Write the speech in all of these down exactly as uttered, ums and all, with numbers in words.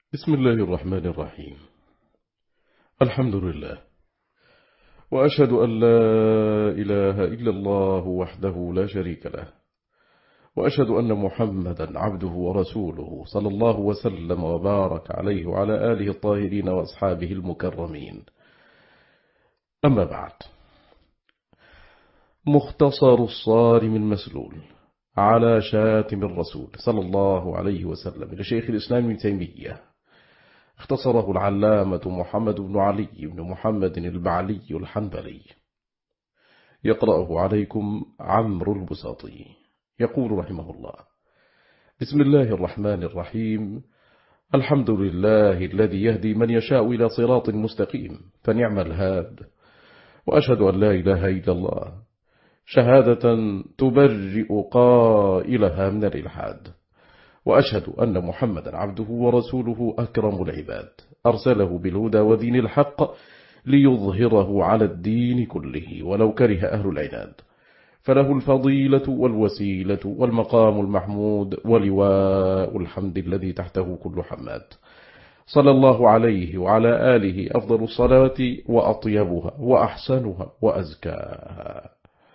بسم الله الرحمن الرحيم. الحمد لله، وأشهد أن لا إله إلا الله وحده لا شريك له، وأشهد أن محمدا عبده ورسوله صلى الله وسلم وبارك عليه وعلى آله الطاهرين وأصحابه المكرمين. أما بعد، مختصر الصارم المسلول على شاتم الرسول صلى الله عليه وسلم لشيخ الإسلام ابن تيمية، اختصره العلامة محمد بن علي بن محمد البعلي الحنبلي، يقرأه عليكم عمرو البساطي. يقول رحمه الله: بسم الله الرحمن الرحيم. الحمد لله الذي يهدي من يشاء إلى صراط مستقيم، فنعم الهاد. وأشهد أن لا إله إلا الله شهادة تبرئ قائلها من الإلحاد. وأشهد أن محمدا عبده ورسوله أكرم العباد، أرسله بالهدى ودين الحق ليظهره على الدين كله ولو كره أهل العناد، فله الفضيلة والوسيلة والمقام المحمود ولواء الحمد الذي تحته كل حماد. صلى الله عليه وعلى آله أفضل الصلاة وأطيبها وأحسنها وأزكاها،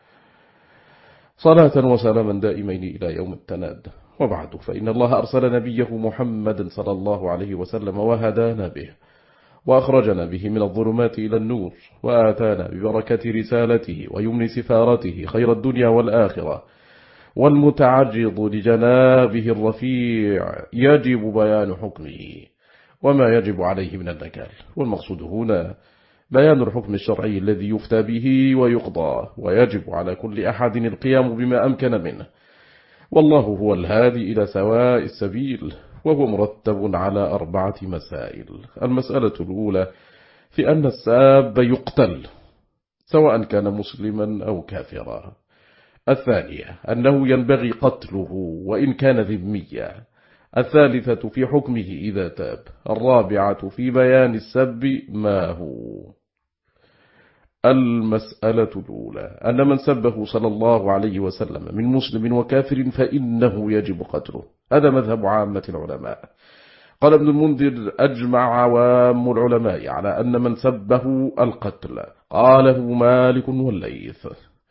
صلاة وسلاما دائمين إلى يوم التناد. وبعد، فإن الله أرسل نبيه محمد صلى الله عليه وسلم وهدانا به، وأخرجنا به من الظلمات إلى النور، وآتانا ببركة رسالته ويمن سفارته خير الدنيا والآخرة. والمتعرض لجنابه الرفيع يجب بيان حكمه وما يجب عليه من النكال، والمقصود هنا بيان الحكم الشرعي الذي يفتى به ويقضى، ويجب على كل أحد القيام بما أمكن منه. والله هو الهادي إلى سواء السبيل، وهو مرتب على أربعة مسائل. المسألة الأولى في أن الساب يقتل سواء كان مسلما أو كافرا. الثانية أنه ينبغي قتله وإن كان ذميا. الثالثة في حكمه إذا تاب. الرابعة في بيان السب ما هو. المسألة الأولى أن من سبه صلى الله عليه وسلم من مسلم وكافر فإنه يجب قتله، هذا مذهب عامة العلماء. قال ابن المنذر: أجمع عوام العلماء على أن من سبه القتل، قاله مالك والليث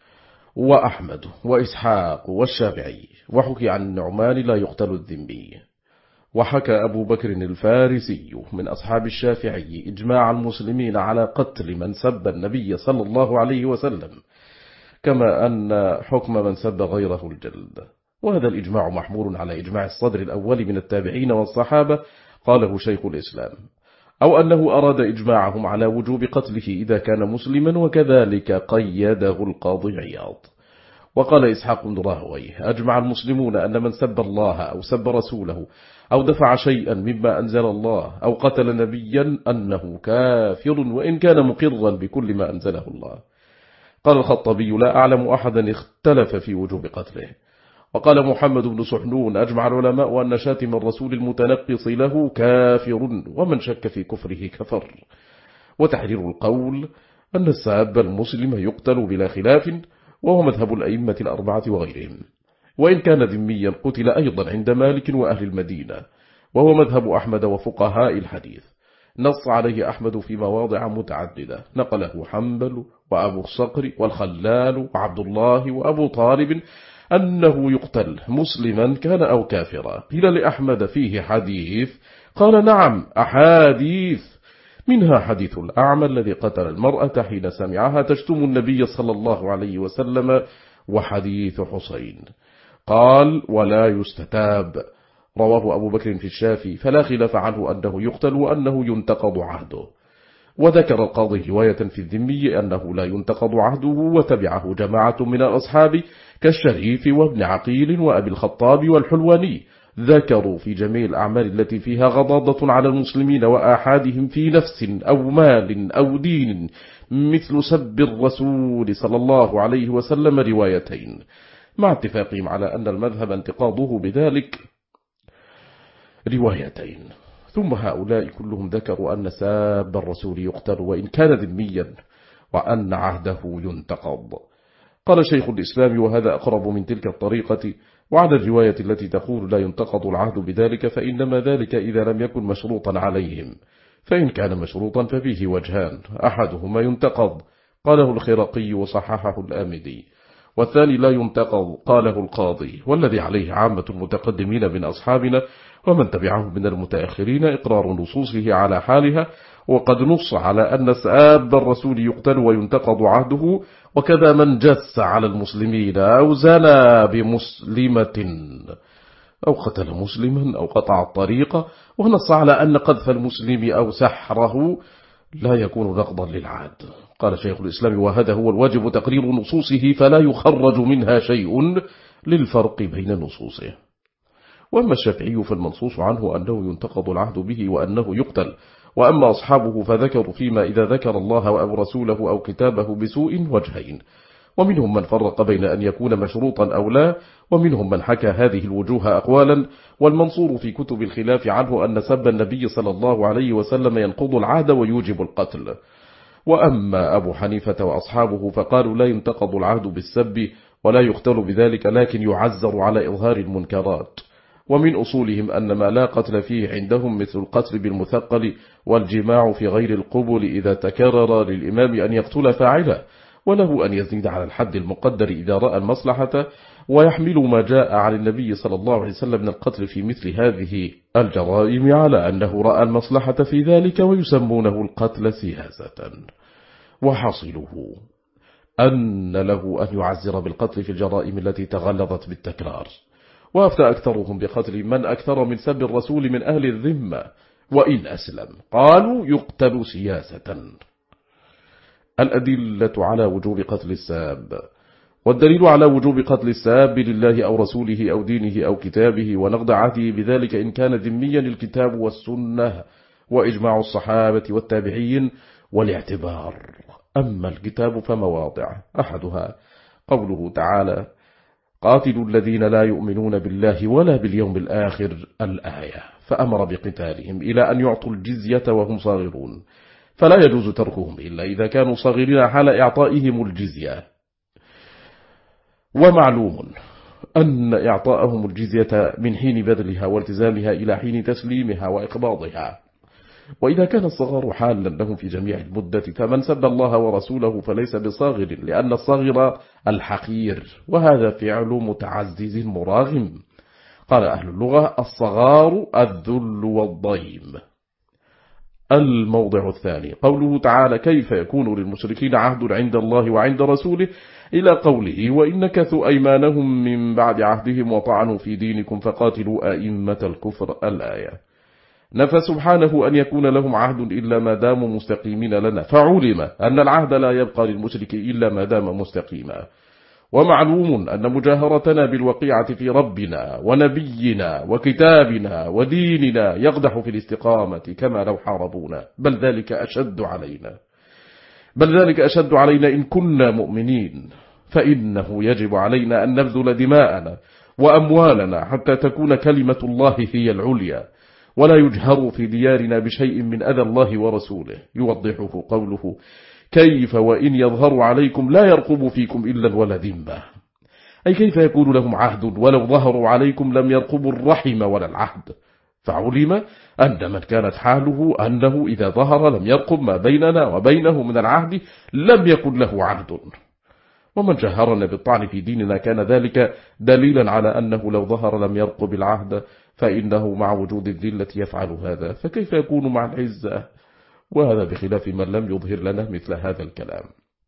وأحمد وإسحاق والشافعي. وحكي عن النعمان لا يقتل الذمي. وحكى أبو بكر الفارسي من أصحاب الشافعي إجماع المسلمين على قتل من سب النبي صلى الله عليه وسلم، كما أن حكم من سب غيره الجلد. وهذا الإجماع محمول على إجماع الصدر الأول من التابعين والصحابة، قاله شيخ الإسلام، أو أنه أراد إجماعهم على وجوب قتله إذا كان مسلما، وكذلك قيده القاضي عياض. وقال إسحاق بن راهويه: أجمع المسلمون أن من سب الله أو سب رسوله أو دفع شيئا مما أنزل الله أو قتل نبيا أنه كافر وإن كان مقرا بكل ما أنزله الله. قال الخطبي: لا أعلم أحدا اختلف في وجوب قتله. وقال محمد بن سحنون: أجمع العلماء أن شاتم الرسول المتنقص له كافر، ومن شك في كفره كفر. وتحرير القول أن الساب المسلم يقتل بلا خلاف، وهو مذهب الأئمة الأربعة وغيرهم، وإن كان ذميا قتل أيضا عند مالك وأهل المدينة، وهو مذهب أحمد وفقهاء الحديث. نص عليه أحمد في مواضع متعددة، نقله حنبل وأبو الصقر والخلال وعبد الله وأبو طالب أنه يقتل مسلما كان أو كافرا. قيل لأحمد: فيه حديث؟ قال: نعم، أحاديث، منها حديث الأعمى الذي قتل المرأة حين سمعها تشتم النبي صلى الله عليه وسلم، وحديث حسين. قال: ولا يستتاب، رواه أبو بكر في الشافي، فلا خلاف عنه أنه يقتل وأنه ينتقض عهده. وذكر القاضي رواية في الذمي أنه لا ينتقض عهده، وتبعه جماعة من الأصحاب كالشريف وابن عقيل وأبي الخطاب والحلواني، ذكروا في جميع الأعمال التي فيها غضاضة على المسلمين وآحادهم في نفس أو مال أو دين مثل سب الرسول صلى الله عليه وسلم روايتين، مع اتفاقهم على أن المذهب انتقاضه بذلك روايتين. ثم هؤلاء كلهم ذكروا أن ساب الرسول يقتل وإن كان ذميا، وأن عهده ينتقض. قال شيخ الإسلام: وهذا أقرب من تلك الطريقة، وعلى الرواية التي تقول لا ينتقض العهد بذلك فإنما ذلك إذا لم يكن مشروطا عليهم، فإن كان مشروطا ففيه وجهان، أحدهما ينتقض قاله الخرقي وصححه الآمدي، والثاني لا ينتقض قاله القاضي، والذي عليه عامة المتقدمين من أصحابنا ومن تبعهم من المتأخرين إقرار نصوصه على حالها، وقد نص على أن سآب الرسول يقتل وينتقض عهده، وكذا من جس على المسلمين أو زنى بمسلمة أو قتل مسلما أو قطع الطريق، ونص على أن قذف المسلم أو سحره لا يكون نقضا للعهد. قال شيخ الإسلام وهذا هو الواجب تقرير نصوصه فلا يخرج منها شيء للفرق بين نصوصه. وأما الشافعي فالمنصوص عنه أنه ينتقض العهد به وأنه يقتل، وأما أصحابه فذكروا فيما إذا ذكر الله أو رسوله أو كتابه بسوء وجهين، ومنهم من فرق بين أن يكون مشروطا أو لا، ومنهم من حكى هذه الوجوه أقوالا، والمنصور في كتب الخلاف عنه أن سب النبي صلى الله عليه وسلم ينقض العهد ويوجب القتل. وأما أبو حنيفة وأصحابه فقالوا لا ينتقض العهد بالسب ولا يقتل بذلك، لكن يعزر على إظهار المنكرات. ومن أصولهم أن ما لا قتل فيه عندهم مثل القتل بالمثقل والجماع في غير القبل إذا تكرر للإمام أن يقتل فاعله، وله أن يزيد على الحد المقدر إذا رأى المصلحة، ويحمل ما جاء عن النبي صلى الله عليه وسلم من القتل في مثل هذه الجرائم على أنه رأى المصلحة في ذلك، ويسمونه القتل سياسة. وحاصله أن له أن يعزر بالقتل في الجرائم التي تغلظت بالتكرار. وأفتى أكثرهم بقتل من أكثر من سب الرسول من أهل الذمة وإن أسلم، قالوا يقتل سياسة. الأدلة على وجوب قتل الساب، والدليل على وجوب قتل الساب لله أو رسوله أو دينه أو كتابه ونقض عهده بذلك إن كان ذميا الكتاب والسنة وإجماع الصحابة والتابعين والاعتبار. أما الكتاب فمواضع، أحدها قوله تعالى قاتلوا الذين لا يؤمنون بالله ولا باليوم الآخر الآية، فأمر بقتالهم إلى أن يعطوا الجزية وهم صاغرون، فلا يجوز تركهم إلا إذا كانوا صاغرين حال إعطائهم الجزية. ومعلوم أن إعطاءهم الجزية من حين بذلها والتزامها إلى حين تسليمها وإقباضها. وإذا كان الصغار حالا لهم في جميع المدة فمن سب الله ورسوله فليس بصاغر، لأن الصغر الحقير، وهذا فعل متعزز مراغم. قال أهل اللغة الصغار الذل والضيم. الموضع الثاني قوله تعالى كيف يكون للمشركين عهد عند الله وعند رسوله إلى قوله وإن نكثوا أيمانهم من بعد عهدهم وطعنوا في دينكم فقاتلوا أئمة الكفر الآية. نفى سبحانه أن يكون لهم عهد إلا ما داموا مستقيمين لنا، فعلم أن العهد لا يبقى للمشرك إلا ما دام مستقيما. ومعلوم أن مجاهرتنا بالوقيعة في ربنا ونبينا وكتابنا وديننا يقدح في الاستقامة كما لو حاربونا، بل ذلك أشد علينا بل ذلك أشد علينا إن كنا مؤمنين، فإنه يجب علينا أن نبذل دماءنا وأموالنا حتى تكون كلمة الله هي العليا، ولا يجهر في ديارنا بشيء من أذى الله ورسوله. يوضحه قوله كيف وإن يظهر عليكم لا يرقب فيكم إلا ولا ذمة، أي كيف يكون لهم عهد ولو ظهروا عليكم لم يرقبوا الرحم ولا العهد. فعلم أن من كانت حاله أنه إذا ظهر لم يرقب ما بيننا وبينه من العهد لم يكن له عهد. ومن جهرنا بالطعن في ديننا كان ذلك دليلا على أنه لو ظهر لم يرقب العهد، فإنه مع وجود الذلة يفعل هذا، فكيف يكون مع العزة؟ وهذا بخلاف من لم يظهر لنا مثل هذا الكلام.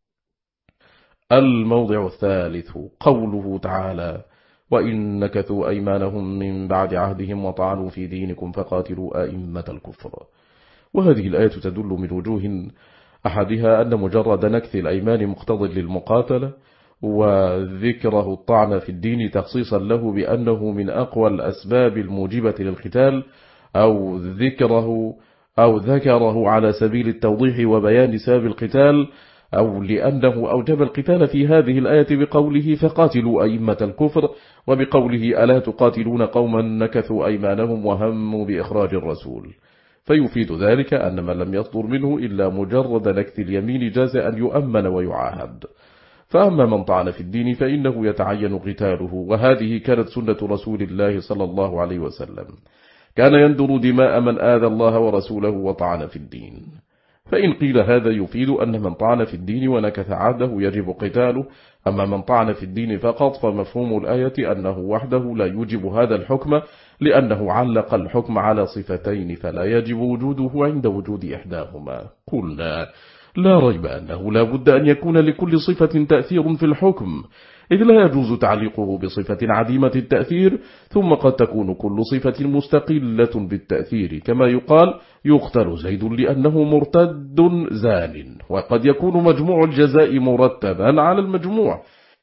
الموضع الثالث قوله تعالى وإن نكثوا أيمانهم من بعد عهدهم وطعنوا في دينكم فقاتلوا أئمة الكفر. وهذه الآية تدل من وجوه، أحدها أن مجرد نكث الأيمان مقتض للمقاتلة، وذكره الطعن في الدين تخصيصا له بأنه من أقوى الأسباب الموجبة للقتال، أو ذكره أو ذكره على سبيل التوضيح وبيان سبب القتال، أو لأنه أوجب القتال في هذه الآية بقوله فقاتلوا أئمة الكفر، وبقوله ألا تقاتلون قوما نكثوا أيمانهم وهموا بإخراج الرسول. فيفيد ذلك أن من لم يصدر منه إلا مجرد نكث اليمين جاز أن يؤمن ويعاهد. فأما من طعن في الدين فإنه يتعين قتاله، وهذه كانت سنة رسول الله صلى الله عليه وسلم، كان يندر دماء من آذى الله ورسوله وطعن في الدين. فإن قيل هذا يفيد أن من طعن في الدين ونكث عهده يجب قتاله، أما من طعن في الدين فقط فمفهوم الآية أنه وحده لا يوجب هذا الحكم، لأنه علق الحكم على صفتين فلا يجب وجوده عند وجود إحداهما. قلنا لا ريب أنه لا بد أن يكون لكل صفة تأثير في الحكم، إذ لا يجوز تعليقه بصفة عديمة التأثير، ثم قد تكون كل صفة مستقلة بالتأثير، كما يقال يقتل زيد لأنه مرتد زان، وقد يكون مجموع الجزاء مرتبا على المجموع،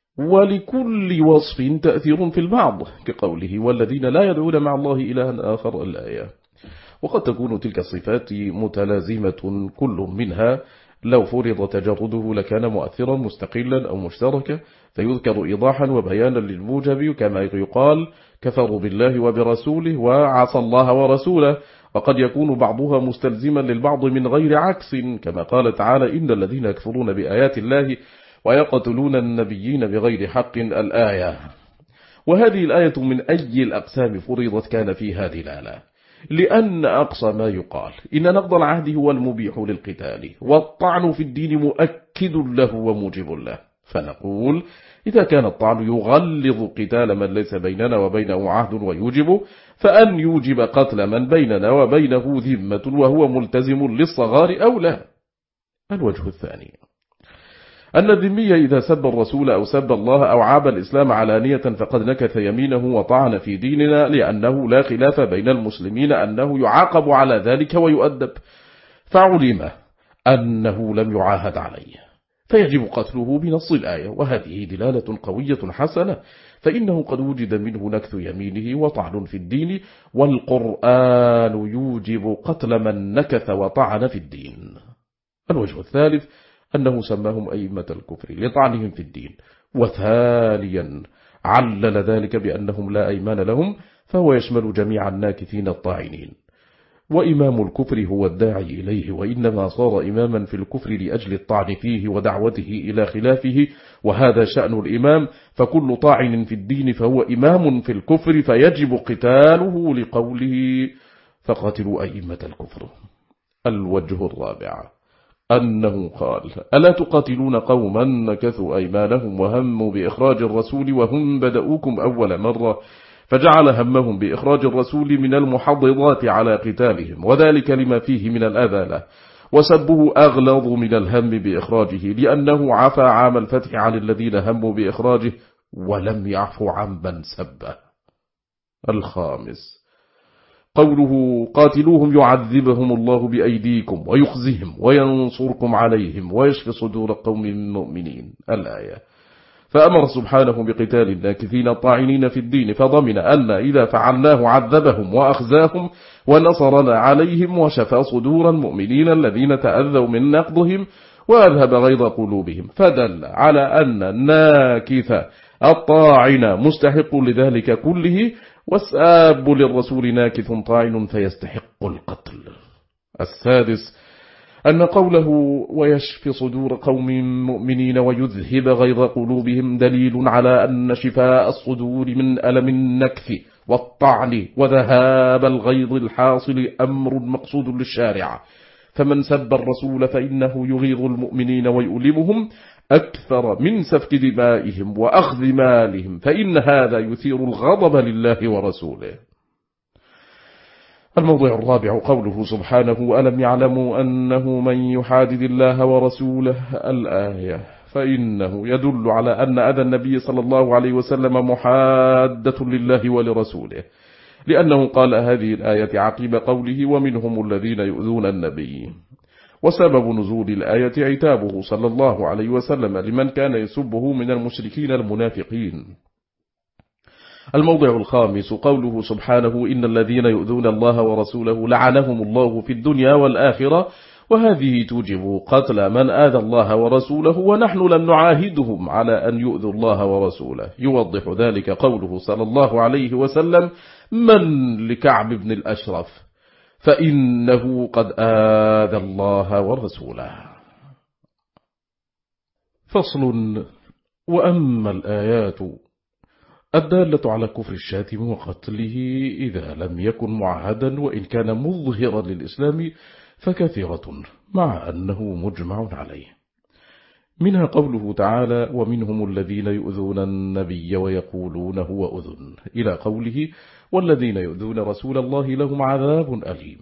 ولكل وصف تأثير في البعض، كقوله والذين لا يدعون مع الله إلها آخر الآية. وقد تكون تلك الصفات متلازمة، كل منها لو فرض تجرده لكان مؤثرا مستقلا أو مشتركا، فيذكر إيضاحا وبيانا للموجب، كما يقال كفروا بالله وبرسوله وعصى الله ورسوله، وقد يكون بعضها مستلزما للبعض من غير عكس، كما قال تعالى إن الذين يكفرون بآيات الله ويقتلون النبيين بغير حق الآية. وهذه الآية من أي الأقسام فرضت كان فيها دلالة، لأن أقصى ما يقال إن نقض العهد هو المبيح للقتال، والطعن في الدين مؤكد له وموجب له، فنقول إذا كان الطعن يغلظ قتال من ليس بيننا وبينه عهد ويوجب، فأن يوجب قتل من بيننا وبينه ذمة وهو ملتزم للصغار أو لا. الوجه الثاني أن الذمي إذا سب الرسول أو سب الله أو عاب الإسلام علانية فقد نكث يمينه وطعن في ديننا، لأنه لا خلاف بين المسلمين أنه يعاقب على ذلك ويؤدب، فعلم أنه لم يعاهد عليه فيجب قتله بنص الآية، وهذه دلالة قوية حسنة، فإنه قد وجد منه نكث يمينه وطعن في الدين، والقرآن يوجب قتل من نكث وطعن في الدين. الوجه الثالث أنه سماهم أئمة الكفر لطعنهم في الدين، وثانيا علل ذلك بأنهم لا أيمان لهم، فهو يشمل جميع الناكثين الطاعنين. وإمام الكفر هو الداعي إليه، وإنما صار إماما في الكفر لأجل الطعن فيه ودعوته إلى خلافه، وهذا شأن الإمام، فكل طاعن في الدين فهو إمام في الكفر فيجب قتاله، لقوله فقاتلوا أئمة الكفر. الوجه الرابع أنه قال ألا تقاتلون قوما نكثوا أيمانهم وهموا بإخراج الرسول وهم بدؤوكم أول مرة، فجعل همهم بإخراج الرسول من المحضضات على قتالهم، وذلك لما فيه من الأذى له، وسبه أغلظ من الهم بإخراجه، لأنه عفى عام الفتح عن الذين هموا بإخراجه ولم يعفو عن من سبه. الخامس قوله قاتلوهم يعذبهم الله بأيديكم ويخزهم وينصركم عليهم ويشفي صدور قوم مؤمنين الآية. فأمر سبحانه بقتال الناكثين الطاعنين في الدين، فضمن أن إذا فعلناه عذبهم وأخزاهم ونصرنا عليهم وشفى صدور المؤمنين الذين تأذوا من نقضهم وأذهب غيظ قلوبهم، فدل على أن الناكث الطاعن مستحق لذلك كله، والساب للرسول ناكث طاعن فيستحق القتل. السادس أن قوله ويشفي صدور قوم مؤمنين ويذهب غيظ قلوبهم دليل على أن شفاء الصدور من ألم النكث والطعن وذهاب الغيظ الحاصل أمر مقصود للشارع، فمن سب الرسول فإنه يغيظ المؤمنين ويؤلمهم أكثر من سفك دمائهم وأخذ مالهم، فإن هذا يثير الغضب لله ورسوله. الموضوع الرابع قوله سبحانه ألم يعلموا أنه من يحادد الله ورسوله الآية، فإنه يدل على أن أذى النبي صلى الله عليه وسلم محادة لله ولرسوله، لأنه قال هذه الآية عقب قوله ومنهم الذين يؤذون النبي. وسبب نزول الآية عتابه صلى الله عليه وسلم لمن كان يسبه من المشركين المنافقين. الموضع الخامس قوله سبحانه إن الذين يؤذون الله ورسوله لعنهم الله في الدنيا والآخرة، وهذه توجب قتل من آذى الله ورسوله، ونحن لم نعاهدهم على أن يؤذوا الله ورسوله. يوضح ذلك قوله صلى الله عليه وسلم من لكعب بن الأشرف فإنه قد آذى الله ورسوله. فصل وأما الآيات الدالة على كفر الشاتم وقتله إذا لم يكن معهدا وإن كان مظهرا للإسلام فكثيرة مع أنه مجمع عليه. منها قوله تعالى: ومنهم الذين يؤذون النبي ويقولون هو أذن، إلى قوله: والذين يؤذون رسول الله لهم عذاب أليم.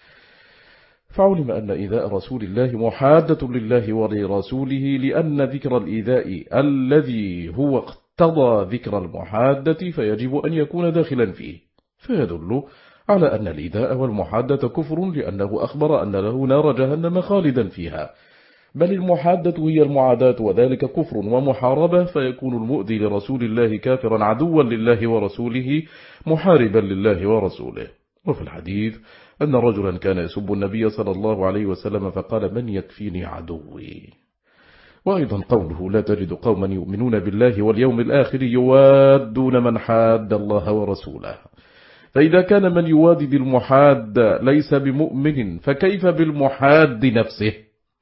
فعلم أن إيذاء رسول الله محادة لله ولرسوله، لأن ذكر الإيذاء الذي هو اقتضى ذكر المحادة فيجب أن يكون داخلا فيه، فيدل على أن الإيذاء والمحادة كفر، لأنه أخبر أن له نار جهنم خالدا فيها، بل المحادة هي المعاداة، وذلك كفر ومحاربة، فيكون المؤذي لرسول الله كافرا عدوا لله ورسوله محاربا لله ورسوله. وفي الحديث أن رجلا كان يسب النبي صلى الله عليه وسلم فقال: من يكفيني عدوي. وأيضا قوله: لا تجد قوما يؤمنون بالله واليوم الآخر يوادون من حاد الله ورسوله. فإذا كان من يوادي بالمحاد ليس بمؤمن فكيف بالمحاد نفسه؟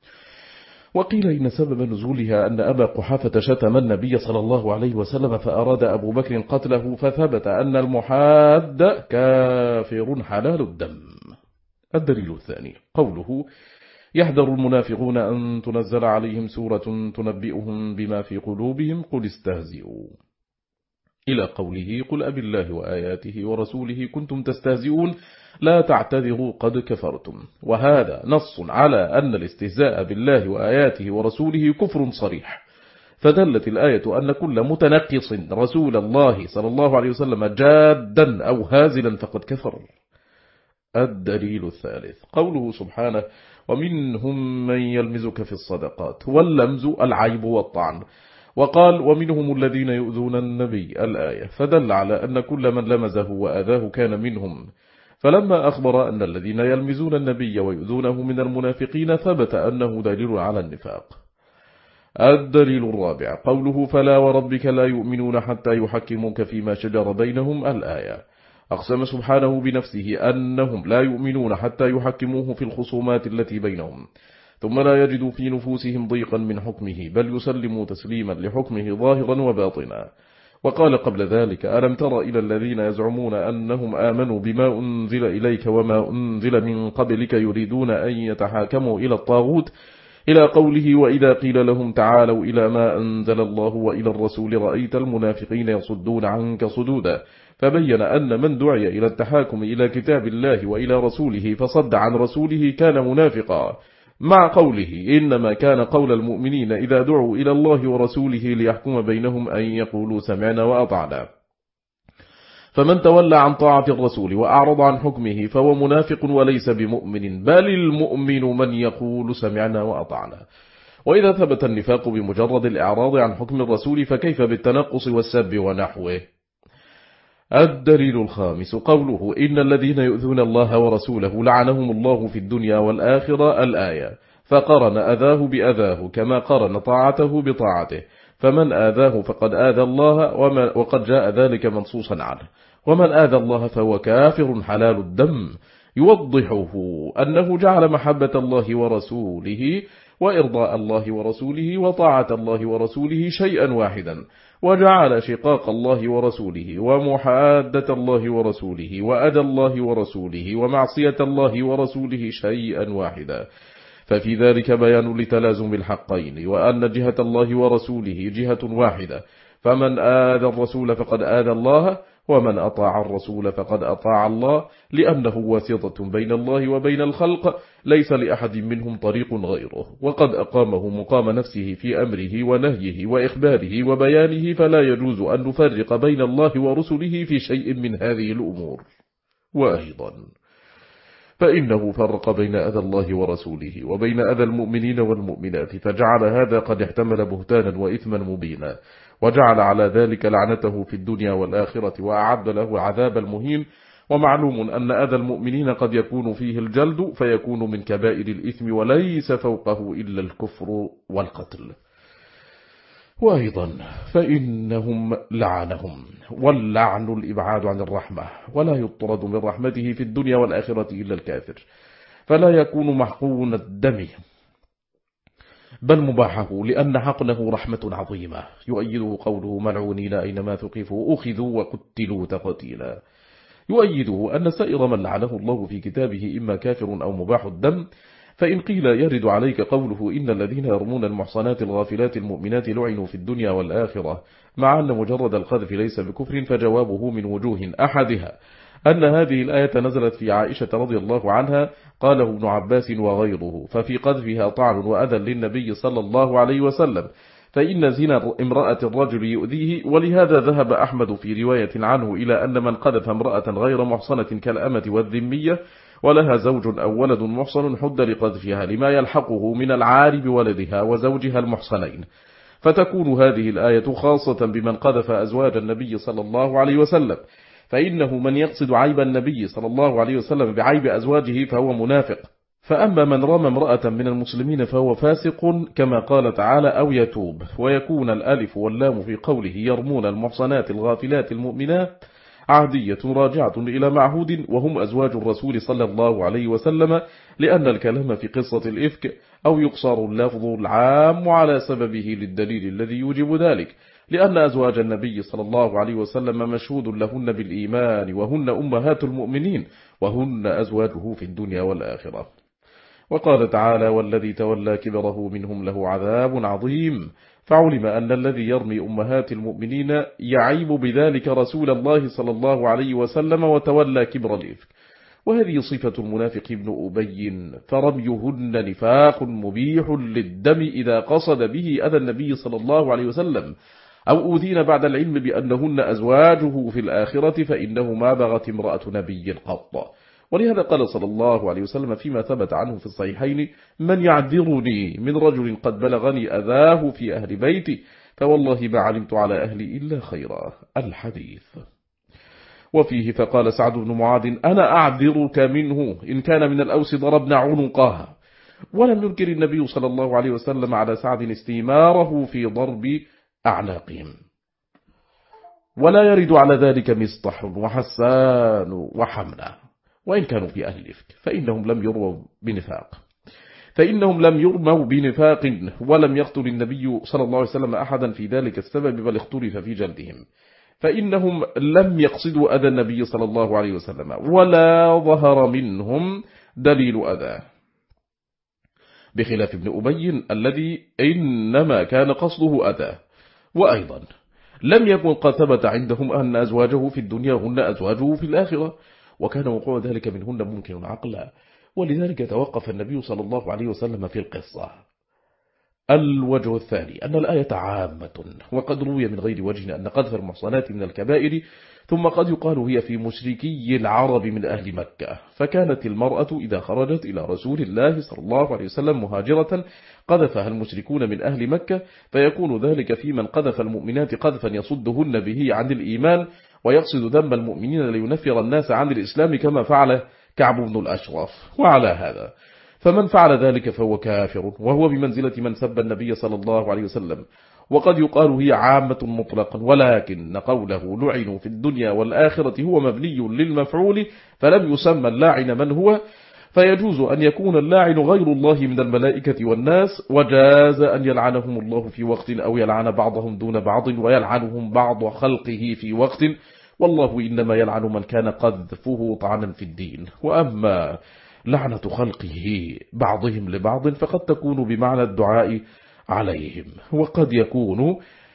وقيل إن سبب نزولها أن أبا قحافة شتم النبي صلى الله عليه وسلم فأراد أبو بكر قتله، فثبت أن المحاد كافر حلال الدم. الدليل الثاني قوله: يحذر المنافقون أن تنزل عليهم سورة تنبئهم بما في قلوبهم قل استهزئوا، إلى قوله: قل أبي الله وآياته ورسوله كنتم تستهزئون لا تعتذروا قد كفرتم. وهذا نص على أن الاستهزاء بالله وآياته ورسوله كفر صريح، فدلت الآية أن كل متنقص رسول الله صلى الله عليه وسلم جادا أو هازلا فقد كفر. الدليل الثالث قوله سبحانه: ومنهم من يلمزك في الصدقات، واللمز العيب والطعن، وقال: ومنهم الذين يؤذون النبي الآية، فدل على أن كل من لمزه وأذاه كان منهم. فلما أخبر أن الذين يلمزون النبي ويؤذونه من المنافقين ثبت أنه دليل على النفاق. الدليل الرابع قوله: فلا وربك لا يؤمنون حتى يحكموك فيما شجر بينهم الآية. أقسم سبحانه بنفسه أنهم لا يؤمنون حتى يحكموه في الخصومات التي بينهم، ثم لا يجدوا في نفوسهم ضيقا من حكمه، بل يسلموا تسليما لحكمه ظاهرا وباطنا. وقال قبل ذلك: ألم تر إلى الذين يزعمون أنهم آمنوا بما أنزل إليك وما أنزل من قبلك يريدون أن يتحاكموا إلى الطاغوت، إلى قوله: وإذا قيل لهم تعالوا إلى ما أنزل الله وإلى الرسول رأيت المنافقين يصدون عنك صدودا. فبين أن من دعي إلى التحاكم إلى كتاب الله وإلى رسوله فصد عن رسوله كان منافقا، مع قوله: إنما كان قول المؤمنين إذا دعوا إلى الله ورسوله ليحكم بينهم أن يقولوا سمعنا وأطعنا. فمن تولى عن طاعة الرسول وأعرض عن حكمه فهو منافق وليس بمؤمن، بل المؤمن من يقول سمعنا وأطعنا. وإذا ثبت النفاق بمجرد الإعراض عن حكم الرسول فكيف بالتنقص والسب ونحوه؟ الدليل الخامس قوله: إن الذين يؤذون الله ورسوله لعنهم الله في الدنيا والآخرة الآية، فقرن أذاه بأذاه كما قرن طاعته بطاعته، فمن آذاه فقد آذى الله، وقد جاء ذلك منصوصا عنه، ومن آذى الله فهو كافر حلال الدم. يوضحه أنه جعل محبة الله ورسوله وإرضاء الله ورسوله وطاعة الله ورسوله شيئا واحدا، وجعل شقاق الله ورسوله ومحادة الله ورسوله وأذى الله ورسوله ومعصية الله ورسوله شيئا واحدا، ففي ذلك بيان لتلازم الحقين، وأن جهة الله ورسوله جهة واحدة، فمن آذى الرسول فقد آذى الله، ومن أطاع الرسول فقد أطاع الله، لأنه واسطة بين الله وبين الخلق، ليس لأحد منهم طريق غيره، وقد أقامه مقام نفسه في أمره ونهيه وإخباره وبيانه، فلا يجوز أن نفرق بين الله ورسله في شيء من هذه الأمور. وأيضا فإنه فرق بين أذى الله ورسوله وبين أذى المؤمنين والمؤمنات، فجعل هذا قد احتمل بهتانا وإثما مبينا، وجعل على ذلك لعنته في الدنيا والآخرة، وأعد له عذاب المهين. ومعلوم أن أذى المؤمنين قد يكون فيه الجلد، فيكون من كبائر الإثم وليس فوقه إلا الكفر والقتل. وأيضا فإنهم لعنهم، واللعن الإبعاد عن الرحمة، ولا يطرد من رحمته في الدنيا والآخرة إلا الكافر، فلا يكون محقون الدم بل مباحه لأن حقنه رحمة عظيمة. يؤيده قوله ملعونين أينما ثقفوا أخذوا وقتلوا تقتيلا. يؤيده أن سائر من لعنه الله في كتابه إما كافر أو مباح الدم. فإن قيل يرد عليك قوله إن الذين يرمون المحصنات الغافلات المؤمنات لعنوا في الدنيا والآخرة، مع أن مجرد القذف ليس بكفر، فجوابه من وجوه. أحدها أن هذه الآية نزلت في عائشة رضي الله عنها، قاله ابن عباس وغيره، ففي قذفها طعن وأذى للنبي صلى الله عليه وسلم، فإن زنا امرأة الرجل يؤذيه. ولهذا ذهب أحمد في رواية عنه إلى أن من قذف امرأة غير محصنة كالأمة والذمية ولها زوج أو ولد محصن حد لقذفها لما يلحقه من العار بولدها وزوجها المحصنين. فتكون هذه الآية خاصة بمن قذف أزواج النبي صلى الله عليه وسلم، فإنه من يقصد عيب النبي صلى الله عليه وسلم بعيب أزواجه فهو منافق. فأما من رمى امرأة من المسلمين فهو فاسق كما قال تعالى أو يتوب. ويكون الألف واللام في قوله يرمون المحصنات الغافلات المؤمنات عهدية راجعة إلى معهود وهم أزواج الرسول صلى الله عليه وسلم، لأن الكلام في قصة الإفك أو يقصر اللفظ العام على سببه للدليل الذي يوجب ذلك، لأن أزواج النبي صلى الله عليه وسلم مشهود لهن بالإيمان وهن أمهات المؤمنين وهن أزواجه في الدنيا والآخرة. وقال تعالى والذي تولى كبره منهم له عذاب عظيم. فعلم أن الذي يرمي أمهات المؤمنين يعيب بذلك رسول الله صلى الله عليه وسلم وتولى كبر الإفك، وهذه صفة المنافق ابن أبي، فرميهن نفاق مبيح للدم إذا قصد به أذى النبي صلى الله عليه وسلم أو أوذين بعد العلم بأنهن أزواجه في الآخرة، فإنه ما بغت امرأة نبي قط. ولهذا قال صلى الله عليه وسلم فيما ثبت عنه في الصحيحين من يعذرني من رجل قد بلغني أذاه في أهل بيتي فوالله ما علمت على أهلي إلا خيرا. الحديث. وفيه فقال سعد بن معاذ أنا أعذرك منه إن كان من الأوس ضربنا عنقه. ولم ينكر النبي صلى الله عليه وسلم على سعد استيماره في ضرب أعناقهم. ولا يرد على ذلك مصطح وحسان وحمنا وإن كانوا في أهل الإفك، فإنهم لم يرموا بنفاق فإنهم لم يرموا بنفاق ولم يقتل النبي صلى الله عليه وسلم أحدا في ذلك السبب، بل اختلف في جلدهم، فإنهم لم يقصدوا أذى النبي صلى الله عليه وسلم ولا ظهر منهم دليل أذى، بخلاف ابن أبي الذي إنما كان قصده أذى. وأيضا لم يكن قد ثبت عندهم أن أزواجه في الدنيا هن أزواجه في الآخرة، وكان وقوع ذلك منهن ممكن عقلا، ولذلك توقف النبي صلى الله عليه وسلم في القصة. الوجه الثاني أن الآية عامة، وقد روي من غير وجه أن قذف المحصنات من الكبائر، ثم قد يقال هي في مشركي العرب من أهل مكة، فكانت المرأة إذا خرجت إلى رسول الله صلى الله عليه وسلم مهاجرة قذفها المشركون من أهل مكة، فيكون ذلك في من قذف المؤمنات قذفا يصدهن به عن الإيمان ويقصد ذنب المؤمنين لينفر الناس عن الإسلام كما فعل كعب بن الأشرف. وعلى هذا فمن فعل ذلك فهو كافر، وهو بمنزلة من سب النبي صلى الله عليه وسلم. وقد يقال هي عامة مطلقا، ولكن قوله لعنوا في الدنيا والآخرة هو مبني للمفعول فلم يسمى اللاعن من هو، فيجوز أن يكون اللاعن غير الله من الملائكة والناس، وجاز أن يلعنهم الله في وقت أو يلعن بعضهم دون بعض ويلعنهم بعض خلقه في وقت، والله إنما يلعن من كان قذفه طعنا في الدين. وأما لعنة خلقه بعضهم لبعض فقد تكون بمعنى الدعاء عليهم، وقد يكون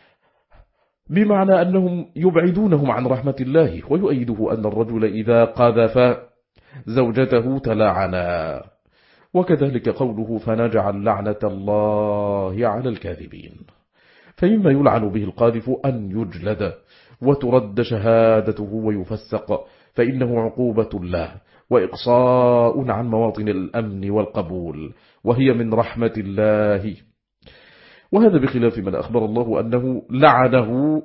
بمعنى أنهم يبعدونهم عن رحمة الله. ويؤيده أن الرجل إذا قذف زوجته تلاعنا، وكذلك قوله فنجعل لعنة الله على الكاذبين. فإما يلعن به القاذف أن يجلد وترد شهادته ويفسق، فإنه عقوبة الله وإقصاء عن مواطن الأمن والقبول، وهي من رحمة الله. وهذا بخلاف من أخبر الله أنه لعنه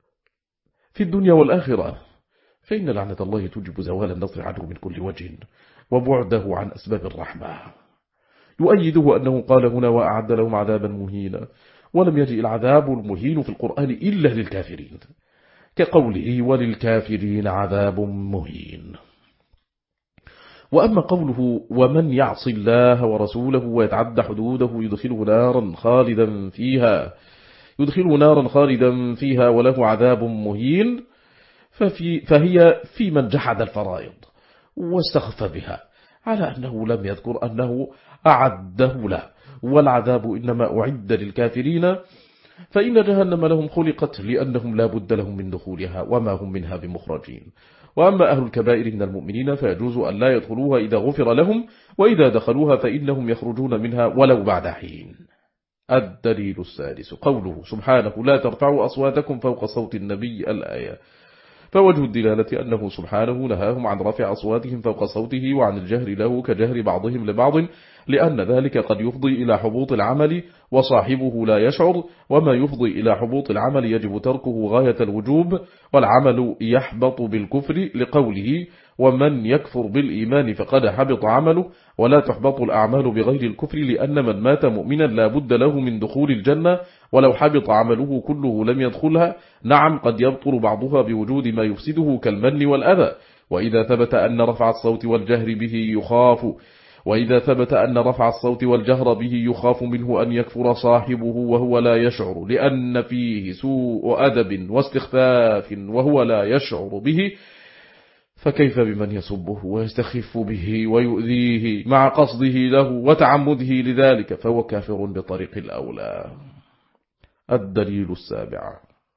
في الدنيا والآخرة، فإن لعنة الله توجب زوال النصر عنه من كل وجه وبعده عن أسباب الرحمة. يؤيده أنه قال هنا وأعد لهم عذابا مهينا، ولم يجئ العذاب المهين في القرآن إلا للكافرين، كقوله وللكافرين عذاب مهين. وأما قوله ومن يعص الله ورسوله ويتعدى حدوده يدخله نارا خالدا فيها يدخله نارا خالدا فيها وله عذاب مهين، ففي فهي في من جحد الفرائض واستخف بها، على أنه لم يذكر أنه أعده له، والعذاب إنما أعد للكافرين، فإن جهنم لهم خلقت لأنهم لا بد لهم من دخولها وما هم منها بمخرجين. وأما أهل الكبائر من المؤمنين فيجوز أن لا يدخلوها إذا غفر لهم، وإذا دخلوها فإنهم يخرجون منها ولو بعد حين. الدليل السادس قوله سبحانه لا ترفعوا أصواتكم فوق صوت النبي الآية. فوجه الدلالة أنه سبحانه نهاهم عن رفع أصواتهم فوق صوته وعن الجهر له كجهر بعضهم لبعض، لأن ذلك قد يفضي إلى حبوط العمل وصاحبه لا يشعر، وما يفضي إلى حبوط العمل يجب تركه غاية الوجوب، والعمل يحبط بالكفر لقوله ومن يكفر بالإيمان فقد حبط عمله، ولا تحبط الأعمال بغير الكفر لأن من مات مؤمنا لا بد له من دخول الجنة، ولو حبط عمله كله لم يدخلها. نعم قد يبطل بعضها بوجود ما يفسده كالمن والأذى، وإذا ثبت أن رفع الصوت والجهر به يخاف وإذا ثبت أن رفع الصوت والجهر به يخاف منه أن يكفر صاحبه وهو لا يشعر، لأن فيه سوء أدب واستخفاف وهو لا يشعر به، فكيف بمن يسبه ويستخف به ويؤذيه مع قصده له وتعمده لذلك، فهو كافر بطريق الأولى. الدليل السابع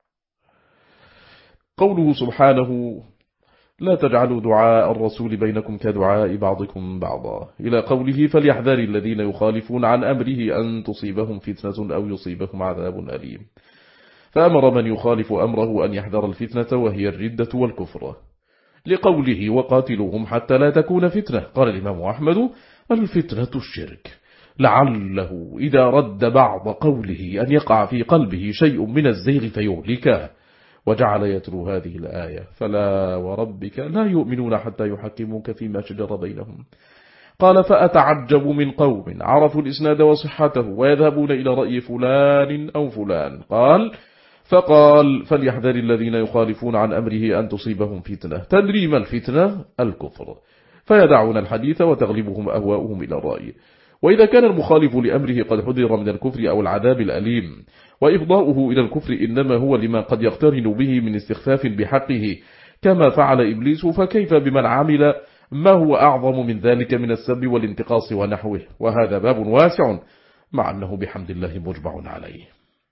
قوله سبحانه لا تجعلوا دعاء الرسول بينكم كدعاء بعضكم بعضا، إلى قوله فليحذر الذين يخالفون عن أمره أن تصيبهم فتنة أو يصيبهم عذاب أليم. فأمر من يخالف أمره أن يحذر الفتنة وهي الردة والكفر، لقوله وقاتلوهم حتى لا تكون فتنة. قال الإمام أحمد الفتنة الشرك، لعله إذا رد بعض قوله أن يقع في قلبه شيء من الزيغ فيهلكه، وجعل يتلو هذه الآية فلا وربك لا يؤمنون حتى يحكموك فيما شجر بينهم. قال فأتعجب من قوم عرفوا الإسناد وصحته ويذهبون إلى رأي فلان أو فلان. قال فقال فليحذر الذين يخالفون عن أمره أن تصيبهم فتنة. تدري ما الفتنة؟ الكفر، فيدعون الحديث وتغلبهم أهواؤهم إلى الرأي. وإذا كان المخالف لأمره قد حذر من الكفر أو العذاب الأليم، وإفضاؤه إلى الكفر إنما هو لما قد يقترن به من استخفاف بحقه كما فعل إبليس، فكيف بمن عمل ما هو أعظم من ذلك من السب والانتقاص ونحوه؟ وهذا باب واسع مع أنه بحمد الله مجمع عليه.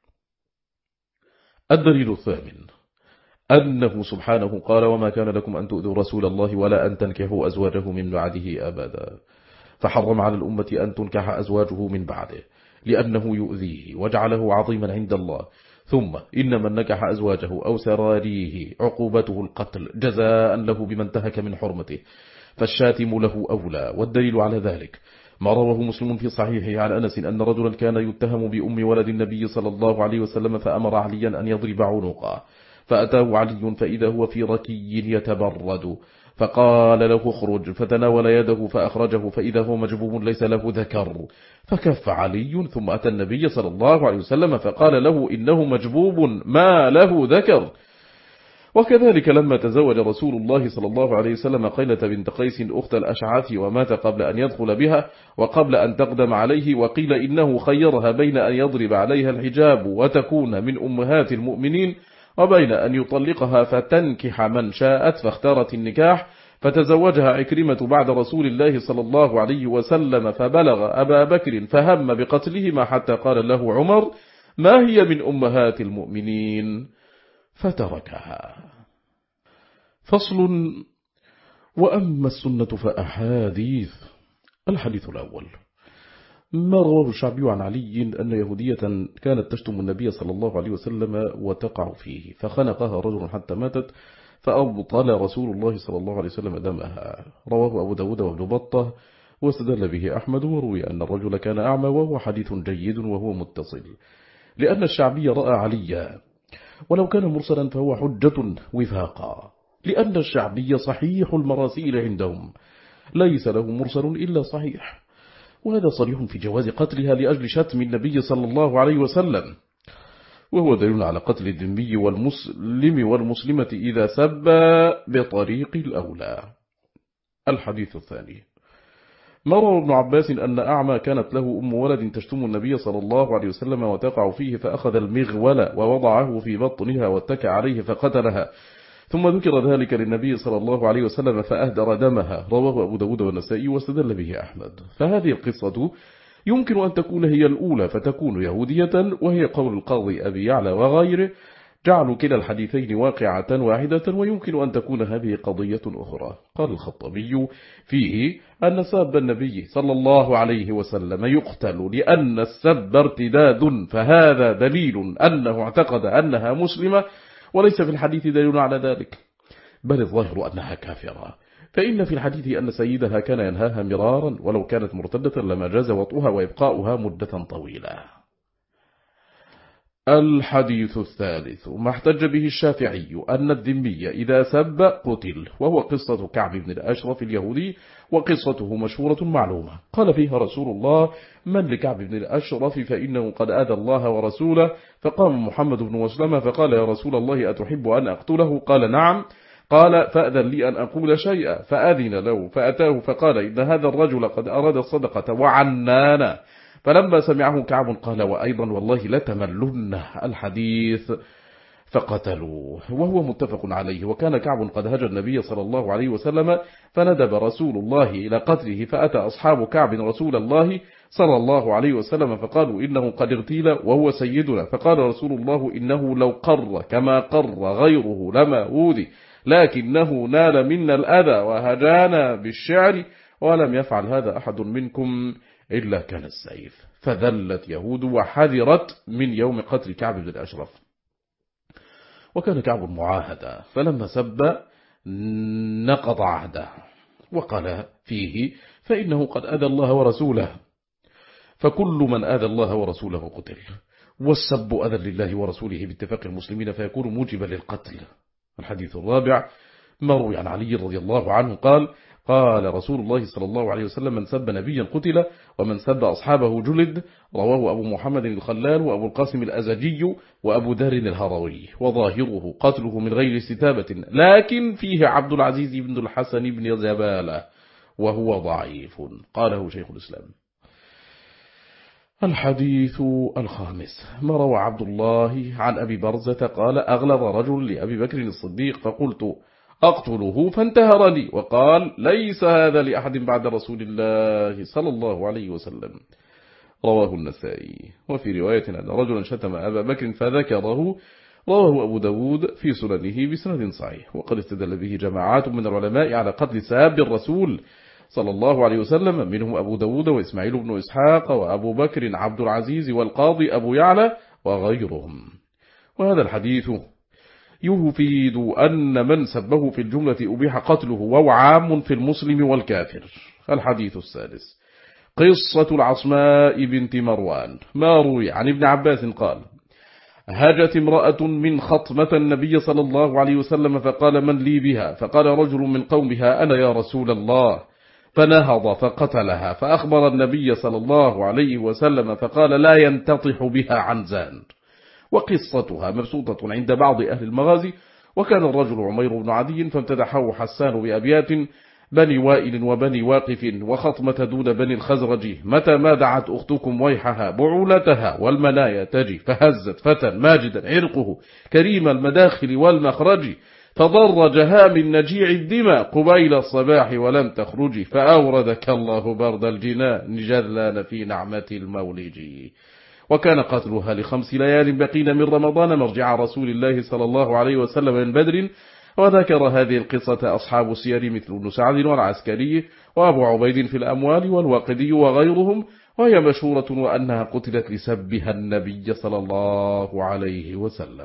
الدليل الثامن أنه سبحانه قال وما كان لكم أن تؤذوا رسول الله ولا أن تنكحوا أزواجه من بعده أبدا، فحرم على الأمة أن تنكح أزواجه من بعده لأنه يؤذيه وجعله عظيما عند الله. ثم إن من نكح أزواجه أو سراريه عقوبته القتل جزاء له بما انتهك من حرمته، فالشاتم له أولى. والدليل على ذلك ما رواه مسلم في صحيحه عن أنس أن رجلا كان يتهم بأم ولد النبي صلى الله عليه وسلم فأمر عليا أن يضرب عنقه، فأتاه علي فإذا هو في ركي يتبرد، فقال له اخرج، فتناول يده فأخرجه فإذا هو مجبوب ليس له ذكر، فكف علي ثم أتى النبي صلى الله عليه وسلم فقال له إنه مجبوب ما له ذكر. وكذلك لما تزوج رسول الله صلى الله عليه وسلم قينة بنت قيس أخت الأشعث ومات قبل أن يدخل بها وقبل أن تقدم عليه، وقيل إنه خيرها بين أن يضرب عليها الحجاب وتكون من أمهات المؤمنين وبين أن يطلقها فتنكح من شاءت، فاختارت النكاح، فتزوجها عكرمة بعد رسول الله صلى الله عليه وسلم فبلغ أبا بكر فهم بقتلهما حتى قال له عمر ما هي من أمهات المؤمنين فتركها. فصل. وأما السنة فأحاديث. الحديث الأول ما رواه الشعبي عن علي أن يهودية كانت تشتم النبي صلى الله عليه وسلم وتقع فيه فخنقها رجل حتى ماتت فأبطل رسول الله صلى الله عليه وسلم دمها. رواه أبو داود وابن بطة واستدل به أحمد. وروي أن الرجل كان أعمى وهو حديث جيد وهو متصل، لأن الشعبي رأى عليا، ولو كان مرسلا فهو حجة وفاقا، لأن الشعبي صحيح المراسيل عندهم، ليس له مرسل إلا صحيح، وهذا صريح في جواز قتلها لأجل شتم النبي صلى الله عليه وسلم، وهو دليل على قتل الذمي والمسلم والمسلمة إذا سب بطريق الأولى. الحديث الثاني مر ابن عباس أن أعمى كانت له أم ولد تشتم النبي صلى الله عليه وسلم وتقع فيه فأخذ المغول ووضعه في بطنها واتكى عليه فقتلها، ثم ذكر ذلك للنبي صلى الله عليه وسلم فأهدر دمها. رواه أبو داود والنسائي واستدل به أحمد. فهذه القصة يمكن أن تكون هي الأولى فتكون يهودية، وهي قول القاضي أبي يعلى وغيره جعلوا كلا الحديثين واقعة واحدة، ويمكن أن تكون هذه قضية أخرى. قال الخطبي فيه أن سب النبي صلى الله عليه وسلم يقتل لأن السب ارتداد، فهذا دليل أنه اعتقد أنها مسلمة، وليس في الحديث دليل على ذلك، بل الظاهر أنها كافرة، فإن في الحديث أن سيدها كان ينهاها مرارا، ولو كانت مرتدة لما جاز وطئها وإبقاؤها مدة طويلة. الحديث الثالث ما احتج به الشافعي أن الذمي إذا سب قتل، وهو قصة كعب بن الأشرف اليهودي، وقصته مشهورة معلومة. قال فيها رسول الله: من لكعب بن الأشرف فإنه قد آذى الله ورسوله. فقام محمد بن مسلمة فقال: يا رسول الله أتحب أن أقتله؟ قال: نعم. قال: فأذن لي أن أقول شيئا. فأذن له فأتاه فقال: إن هذا الرجل قد أراد الصدقة وعنانا. فلما سمعه كعب قال: وأيضا والله لتملن الحديث، فقتلوه، وهو متفق عليه. وكان كعب قد هجى النبي صلى الله عليه وسلم فندب رسول الله إلى قتله، فأتى أصحاب كعب رسول الله صلى الله عليه وسلم فقالوا: إنه قد اغتيل وهو سيدنا. فقال رسول الله: إنه لو قر كما قر غيره لما أوذي، لكنه نال منا الأذى وهجانا بالشعر، ولم يفعل هذا أحد منكم إلا كان السيف. فذلت يهود وحذرت من يوم قتل كعب بن الأشرف. وكان كعب معاهدا، فلما سب نقض عهده، وقال فيه: فإنه قد أذى الله ورسوله، فكل من أذى الله ورسوله قتل، والسب أذى لله ورسوله باتفاق المسلمين فيكون موجبا للقتل. الحديث الرابع مروي عن علي رضي الله عنه قال: قال رسول الله صلى الله عليه وسلم: من سب نبيا قتل، ومن سب أصحابه جلد. رواه أبو محمد الخلال وأبو القاسم الأزجي وأبو ذر الهروي، وظاهره قتله من غير ستابة، لكن فيه عبد العزيز بن الحسن بن زبالة وهو ضعيف. قاله شيخ الإسلام. الحديث الخامس ما روى عبد الله عن أبي برزة قال: أغلظ رجل لأبي بكر الصديق، فقلت: أقتله؟ فانتهرني وقال: ليس هذا لأحد بعد رسول الله صلى الله عليه وسلم. رواه النسائي. وفي رواية أن رجلا شتم أبا بكر فذكره، رواه أبو داود في سننه بسند صحيح. وقد استدل به جماعات من العلماء على قتل ساب الرسول صلى الله عليه وسلم، منهم أبو داود وإسماعيل بن إسحاق وأبو بكر عبد العزيز والقاضي أبو يعلى وغيرهم. وهذا الحديث يفيد أن من سبه في الجملة أبيح قتله، وهو عام في المسلم والكافر. الحديث السادس قصة العصماء بنت مروان. ما روي عن ابن عباس قال: هجت امرأة من خطمة النبي صلى الله عليه وسلم فقال: من لي بها؟ فقال رجل من قومها: أنا يا رسول الله. فنهض فقتلها، فأخبر النبي صلى الله عليه وسلم فقال: لا ينتطح بها عنزان. وقصتها مبسوطة عند بعض أهل المغازي. وكان الرجل عمير بن عدي فامتدحه حسان بأبيات: بني وائل وبني واقف وخطمة دون بني الخزرج، متى ما دعت أختكم ويحها بعولتها والمنايا تجي، فهزت فتى ماجدا عرقه كريم المداخل والمخرج، فضرجها من نجيع الدماء قبيل الصباح ولم تخرج، فأوردك الله برد الجنان جذلان في نعمة المولج. وكان قتلها لخمس ليال بقين من رمضان مرجع رسول الله صلى الله عليه وسلم من بدر. وذكر هذه القصة أصحاب السير مثل ابن سعد والعسكري وأبو عبيد في الأموال والواقدي وغيرهم، وهي مشهورة وأنها قتلت لسبها النبي صلى الله عليه وسلم.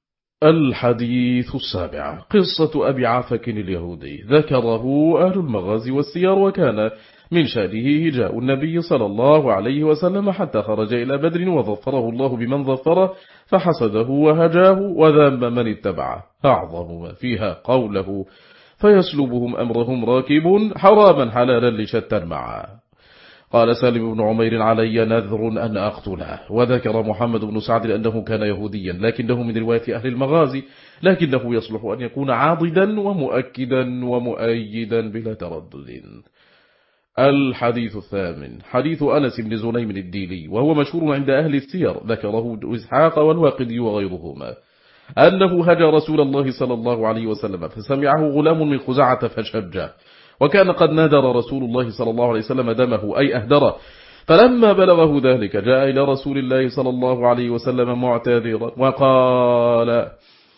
الحديث السابع قصة أبي عافك اليهودي. ذكره أهل المغازي والسير، وكان من شأنه هجاء النبي صلى الله عليه وسلم حتى خرج إلى بدر، وظفره الله بمن ظفره، فحسده وهجاه وذم من اتبعه. أعظم ما فيها قوله: فيسلبهم أمرهم راكب حراما حلالا لشتى معا. قال سالم بن عمير: علي نذر أن أقتله. وذكر محمد بن سعد أنه كان يهوديا، لكنه من رواية أهل المغازي، لكنه يصلح أن يكون عاضدا ومؤكدا ومؤيدا بلا تردد. الحديث الثامن حديث أنس بن زنيم الديلي، وهو مشهور عند أهل السير، ذكره إسحاق والواقدي وغيرهما، أنه هجى رسول الله صلى الله عليه وسلم فسمعه غلام من خزاعة فشجه، وكان قد نادر رسول الله صلى الله عليه وسلم دمه أي أهدره، فلما بلغه ذلك جاء إلى رسول الله صلى الله عليه وسلم معتذرا وقال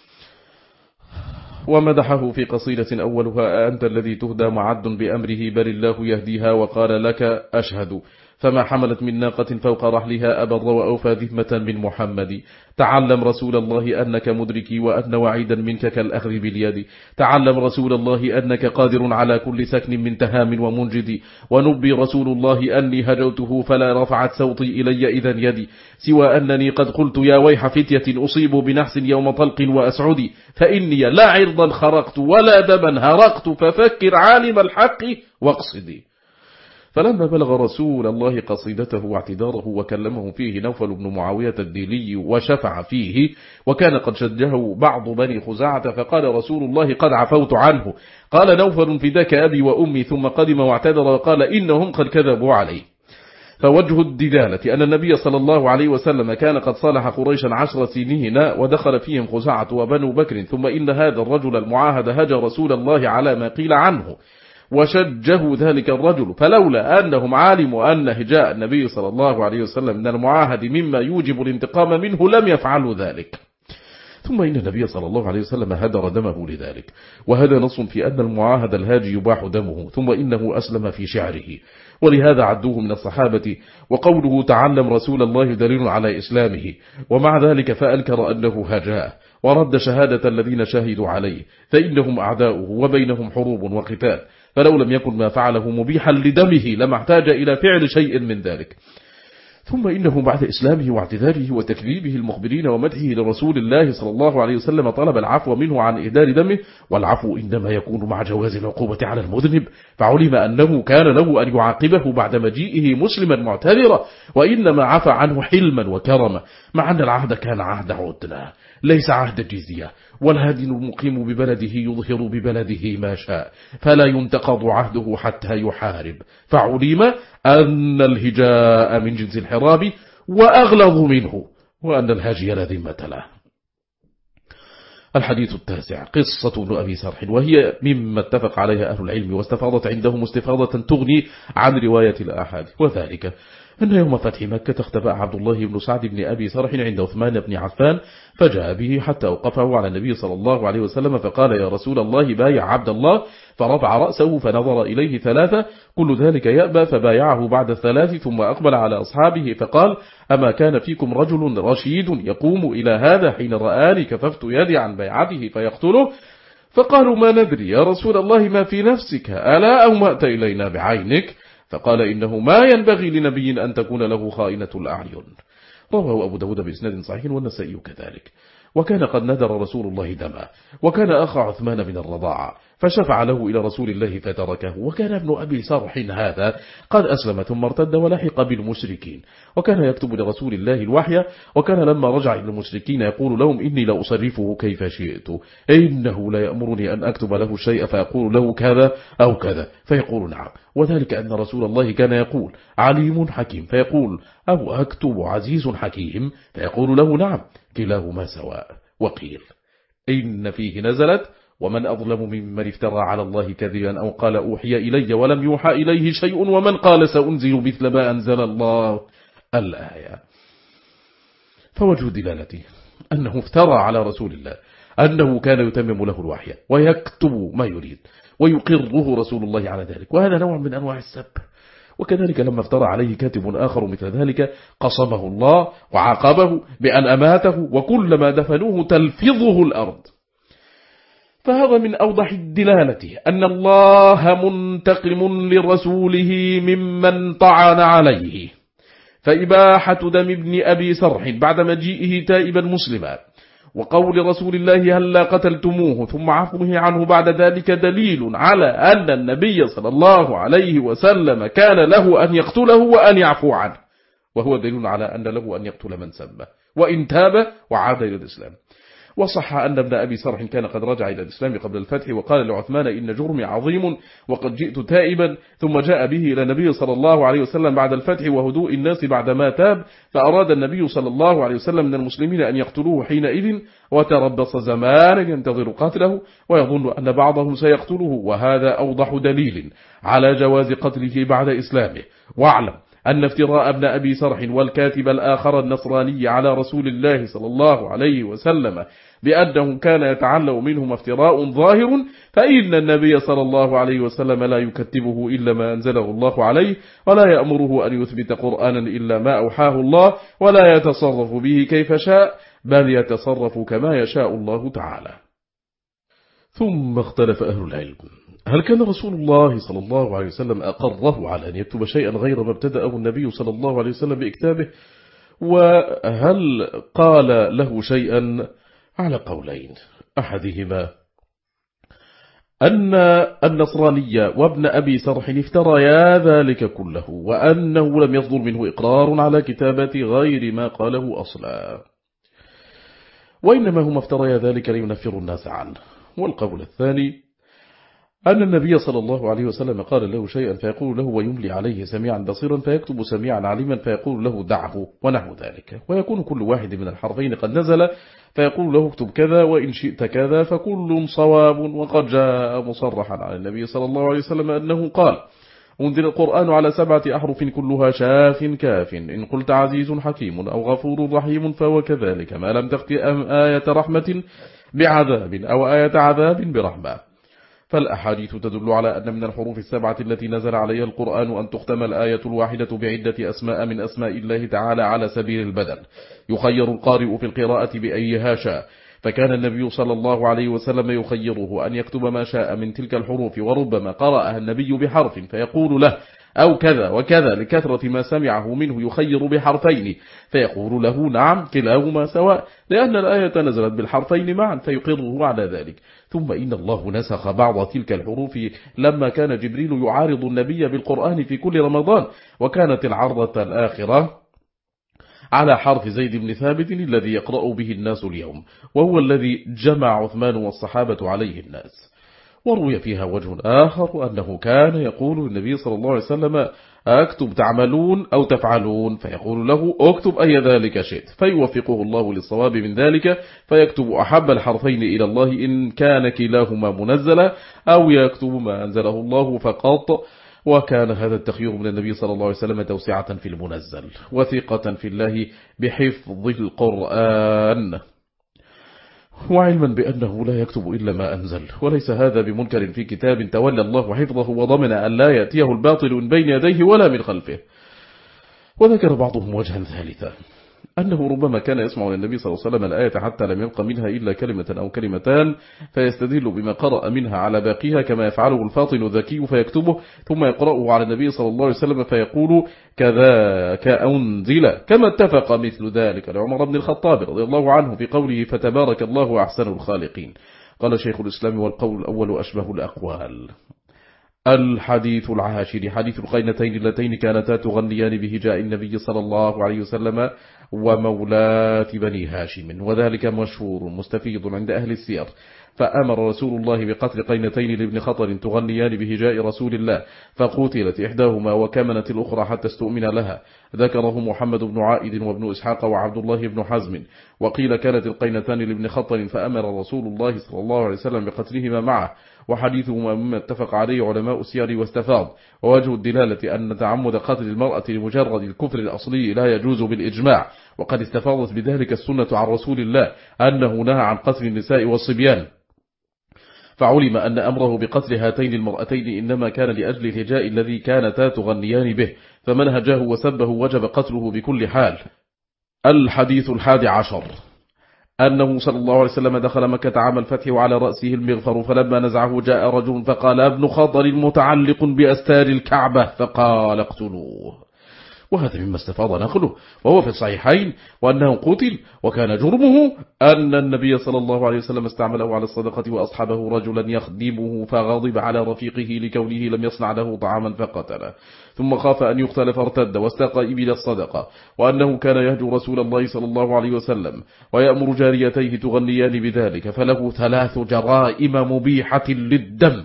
ومدحه في قصيدة أولها أنت الذي تهدى معد بأمره بل الله يهديها، وقال لك أشهد فما حملت من ناقة فوق رحلها أبر وأوفى ذمة من محمد. تعلم رسول الله أنك مدركي وأن وعيدا منك كالأخذ باليد. تعلم رسول الله أنك قادر على كل سكن من تهام ومنجد. ونبي رسول الله أني هجوته فلا رفعت صوتي إلي إذا يدي، سوى أنني قد قلت يا ويح فتية أصيب بنحس يوم طلق وأسعدي، فإني لا عرضا خرقت ولا دما هرقت، ففكر عالم الحق واقصدي. فلما بلغ رسول الله قصيدته واعتذاره وكلمه فيه نوفل بن معاوية الديلي وشفع فيه، وكان قد شجه بعض بني خزاعة، فقال رسول الله قد عفوت عنه. قال نوفل فداك أبي وأمي، ثم قدم واعتذر وقال إنهم قد كذبوا عليه. فوجه الدلالة أن النبي صلى الله عليه وسلم كان قد صالح قريشا عشر سنين ودخل فيهم خزاعة وبنو بكر، ثم إن هذا الرجل المعاهد هجى رسول الله على ما قيل عنه وشجه ذلك الرجل، فلولا أنهم علموا أن هجاء النبي صلى الله عليه وسلم من المعاهد مما يوجب الانتقام منه لم يفعلوا ذلك. ثم إن النبي صلى الله عليه وسلم هدر دمه لذلك، وهذا نص في أن المعاهد الهاجي يباح دمه، ثم إنه أسلم في شعره، ولهذا عدوه من الصحابة. وقوله تعلم رسول الله دليل على إسلامه، ومع ذلك فأنكر أنه هجاه ورد شهادة الذين شهدوا عليه، فإنهم أعداؤه وبينهم حروب وقتال، فلو لم يكن ما فعله مبيحا لدمه لما احتاج إلى فعل شيء من ذلك. ثم إنه بعد إسلامه واعتذاره وتكذيبه المخبرين ومدحه لرسول الله صلى الله عليه وسلم طلب العفو منه عن إهدار دمه، والعفو إنما يكون مع جواز العقوبة على المذنب، فعلم أنه كان له أن يعاقبه بعد مجيئه مسلما معتذرا، وإنما عفى عنه حلما وكرما، مع أن العهد كان عهد عدنا ليس عهد جزية، والهادي المقيم ببلده يظهر ببلده ما شاء، فلا ينتقض عهده حتى يحارب، فعلم أن الهجاء من جنس الحراب وأغلظ منه، وأن الهاجي لا ذمة له. الحديث التاسع قصة ابن أبي سرح، وهي مما اتفق عليها أهل العلم واستفاضت عندهم استفاضة تغني عن رواية الآحاد، وذلك أن يوم فتح مكة اختبأ عبد الله بن سعد بن أبي سرح عند عثمان بن عفان، فجاء به حتى أوقفه على النبي صلى الله عليه وسلم، فقال يا رسول الله بايع عبد الله، فرفع رأسه فنظر إليه ثلاثة، كل ذلك يأبى، فبايعه بعد الثلاث، ثم أقبل على أصحابه فقال أما كان فيكم رجل رشيد يقوم إلى هذا حين رآني كففت يدي عن بيعته فيقتله؟ فقالوا ما ندري يا رسول الله ما في نفسك، ألا أومأت إلينا بعينك؟ فقال إنه ما ينبغي لنبي أن تكون له خائنة الأعين. رواه أبو داود بإسناد صحيح والنسائي كذلك. وكان قد نذر رسول الله دمه، وكان أخ عثمان من الرضاعة، فشفع له إلى رسول الله فتركه. وكان ابن أبي سرح هذا قد أسلم ثم ارتد ولحق بالمشركين، وكان يكتب لرسول الله الوحي، وكان لما رجع إلى المشركين يقول لهم إني لأصرفه كيف شئت، إنه لا يأمرني أن أكتب له الشيء فيقول له كذا أو كذا فيقول نعم، وذلك أن رسول الله كان يقول عليم حكيم فيقول أو أكتب عزيز حكيم فيقول له نعم، كلاهما سواء. وقيل إن فيه نزلت ومن أظلم ممن افترى على الله كذبا أو قال أوحي إلي ولم يوحى إليه شيء ومن قال سأنزل مثل ما أنزل الله الآية. فوجه دلالته أنه افترى على رسول الله أنه كان يتمم له الوحي ويكتب ما يريد ويقره رسول الله على ذلك، وهذا نوع من أنواع السب. وكذلك لما افترى عليه كاتب آخر مثل ذلك قصمه الله وعاقبه بأن أماته، وكلما دفنوه تلفظه الأرض. فهذا من أوضح الدلالة أن الله منتقم لرسوله ممن طعن عليه. فإباحة دم ابن أبي سرح بعد مجيئه تائبا مسلما، وقول رسول الله هلا قتلتموه ثم عفوه عنه بعد ذلك دليل على أن النبي صلى الله عليه وسلم كان له أن يقتله وأن يعفو عنه، وهو دليل على أن له أن يقتل من سبه وإن تاب وعاد إلى الإسلام. وصح أن ابن أبي سرح كان قد رجع إلى الإسلام قبل الفتح وقال لعثمان إن جرمي عظيم وقد جئت تائبا، ثم جاء به إلى النبي صلى الله عليه وسلم بعد الفتح وهدوء الناس بعدما تاب، فأراد النبي صلى الله عليه وسلم من المسلمين أن يقتلوه حينئذ، وتربص زمانا ينتظر قتله ويظن أن بعضهم سيقتله، وهذا أوضح دليل على جواز قتله بعد إسلامه. واعلم أن افتراء ابن أبي سرح والكاتب الآخر النصراني على رسول الله صلى الله عليه وسلم بأنه كان يتعلم منهم افتراء ظاهر، فإن النبي صلى الله عليه وسلم لا يكتبه إلا ما أنزله الله عليه، ولا يأمره أن يثبت قرآنا إلا ما أوحاه الله، ولا يتصرف به كيف شاء، بل يتصرف كما يشاء الله تعالى. ثم اختلف أهل العلم هل كان رسول الله صلى الله عليه وسلم أقره على أن يكتب شيئا غير ما ابتدأه النبي صلى الله عليه وسلم بإكتابه، وهل قال له شيئا؟ على قولين، أحدهما أن النصراني وابن أبي سرح افتريا ذلك كله، وأنه لم يصدر منه إقرار على كتابة غير ما قاله أصلا، وإنما هم افتريا ذلك لينفروا الناس عنه. والقول الثاني أن النبي صلى الله عليه وسلم قال له شيئا فيقول له ويملي عليه سميعا بصيرا، فيكتب سميعا عليما فيقول له دعه ونحو ذلك، ويكون كل واحد من الحرفين قد نزل فيقول له اكتب كذا وإن شئت كذا، فكل صواب. وقد جاء مصرحا عن النبي صلى الله عليه وسلم أنه قال أنزل القرآن على سبعة أحرف كلها شاف كاف، إن قلت عزيز حكيم أو غفور رحيم فهو كذلك، ما لم تخت آية رحمة بعذاب أو آية عذاب برحمة. فالأحاديث تدل على أن من الحروف السبعة التي نزل عليها القرآن أن تختم الآية الواحدة بعدة أسماء من أسماء الله تعالى على سبيل البدل، يخير القارئ في القراءة بأيها شاء، فكان النبي صلى الله عليه وسلم يخيره أن يكتب ما شاء من تلك الحروف، وربما قرأها النبي بحرف فيقول له أو كذا وكذا لكثرة ما سمعه منه يخير بحرفين، فيقول له نعم كلاهما سواء، لأن الآية نزلت بالحرفين معا، فيقره على ذلك. ثم إن الله نسخ بعض تلك الحروف لما كان جبريل يعارض النبي بالقرآن في كل رمضان، وكانت العرضة الآخرة على حرف زيد بن ثابت الذي يقرأ به الناس اليوم، وهو الذي جمع عثمان والصحابة عليه الناس. وروي فيها وجه آخر أنه كان يقول النبي صلى الله عليه وسلم أكتب تعملون أو تفعلون، فيقول له أكتب أي ذلك شئت، فيوفقه الله للصواب من ذلك، فيكتب أحب الحرفين إلى الله إن كان كلاهما منزلا، أو يكتب ما أنزله الله فقط. وكان هذا التخيير من النبي صلى الله عليه وسلم توسعة في المنزل وثقة في الله بحفظ القرآن، وعلما بأنه لا يكتب إلا ما أنزل، وليس هذا بمنكر في كتاب تولى الله حفظه وضمن أن لا يأتيه الباطل من بين يديه ولا من خلفه. وذكر بعضهم وجها ثالثا أنه ربما كان يسمع للنبي صلى الله عليه وسلم الآية حتى لم يبق منها إلا كلمة أو كلمتان، فيستدل بما قرأ منها على باقيها كما يفعله الفاطن الذكي فيكتبه، ثم يقرأه على النبي صلى الله عليه وسلم فيقول كذاك أنزل، كما اتفق مثل ذلك لعمر بن الخطاب رضي الله عنه في قوله فتبارك الله أحسن الخالقين. قال شيخ الإسلام والقول الأول أشبه الأقوال. الحديث العاشر حديث القينتين اللتين كانتا تغنيان بهجاء النبي صلى الله عليه وسلم ومولاة بني هاشم، وذلك مشهور مستفيض عند أهل السير. فأمر رسول الله بقتل قينتين لابن خطر تغنيان بهجاء رسول الله، فقتلت إحداهما وكمنت الأخرى حتى استؤمن لها. ذكره محمد بن عائد وابن إسحاق وعبد الله بن حزم. وقيل كانت القينتان لابن خطر فأمر رسول الله صلى الله عليه وسلم بقتلهما معه، وحديثهما مما اتفق عليه علماء السير واستفاض. ووجه الدلالة أن تعمد قتل المرأة لمجرد الكفر الأصلي لا يجوز بالإجماع، وقد استفاضت بذلك السنة عن رسول الله أنه نهى عن قتل النساء والصبيان، فعلم أن أمره بقتل هاتين المرأتين إنما كان لأجل الهجاء الذي كانتا تغنيان به، فمن هجاه وسبه وجب قتله بكل حال. الحديث الحادي عشر أنه صلى الله عليه وسلم دخل مكة عام الفتح وعلى رأسه المغفر، فلما نزعه جاء رجل فقال ابن خطر متعلق بأستار الكعبة، فقال اقتلوه. وهذا مما استفاض نقله، وهو في الصحيحين وأنه قتل وكان جرمه أن النبي صلى الله عليه وسلم استعمله على الصدقة وأصحابه رجلا يخدمه فغضب على رفيقه لكونه لم يصنع له طعاما فقتله، ثم خاف أن يقتل فارتد واستقى إبل الصدقة، وأنه كان يهجو رسول الله صلى الله عليه وسلم ويأمر جاريتيه تغنيان بذلك، فله ثلاث جرائم مبيحة للدم: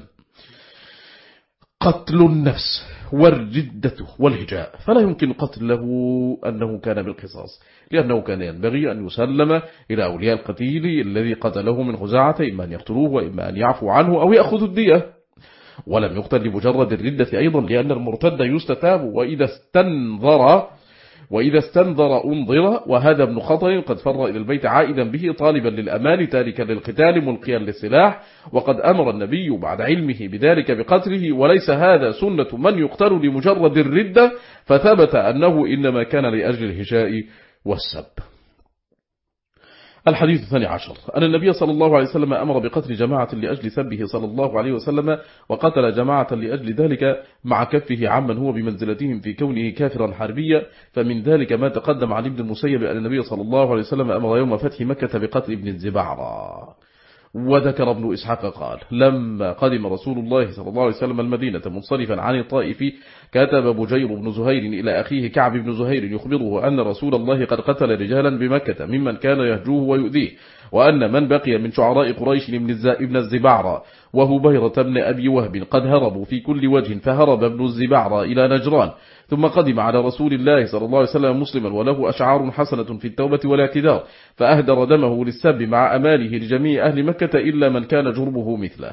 قتل النفس والردة والهجاء، فلا يمكن قتله أنه كان بالقصاص، لأنه كان ينبغي أن يسلم إلى أولياء القتيل الذي قتله من خزاعة، إما أن يقتلوه وإما أن يعفو عنه أو يأخذ الدية. ولم يقتل لمجرد الردة أيضا، لأن المرتد يستتاب وإذا استنظر وإذا استنظر أنظر، وهذا ابن خطر قد فر إلى البيت عائدا به طالبا للأمان تاركا للقتال ملقيا للسلاح، وقد أمر النبي بعد علمه بذلك بقتله، وليس هذا سنة من يقتل لمجرد الردة، فثبت أنه إنما كان لأجل الهجاء والسب. الحديث الثاني عشر أن النبي صلى الله عليه وسلم أمر بقتل جماعة لأجل سبه صلى الله عليه وسلم، وقتل جماعة لأجل ذلك مع كفه عمن هو بمنزلتهم في كونه كافرا حربيا. فمن ذلك ما تقدم عن ابن المسيب أن النبي صلى الله عليه وسلم أمر يوم فتح مكة بقتل ابن الزبعرة. وذكر ابن إسحاق قال: لما قدم رسول الله صلى الله عليه وسلم المدينة منصرفا عن الطائف، كتب بجير بن زهير إلى أخيه كعب بن زهير يخبره أن رسول الله قد قتل رجالا بمكة ممن كان يهجوه ويؤذيه، وأن من بقي من شعراء قريش ابن الزبعرة وهبيرة بن أبي وهب قد هربوا في كل وجه، فهرب ابن الزبعرة إلى نجران، ثم قدم على رسول الله صلى الله عليه وسلم مسلما وله أشعار حسنة في التوبة والاعتذار، فأهدر دمه للسب مع أماله لجميع أهل مكة إلا من كان جرمه مثله.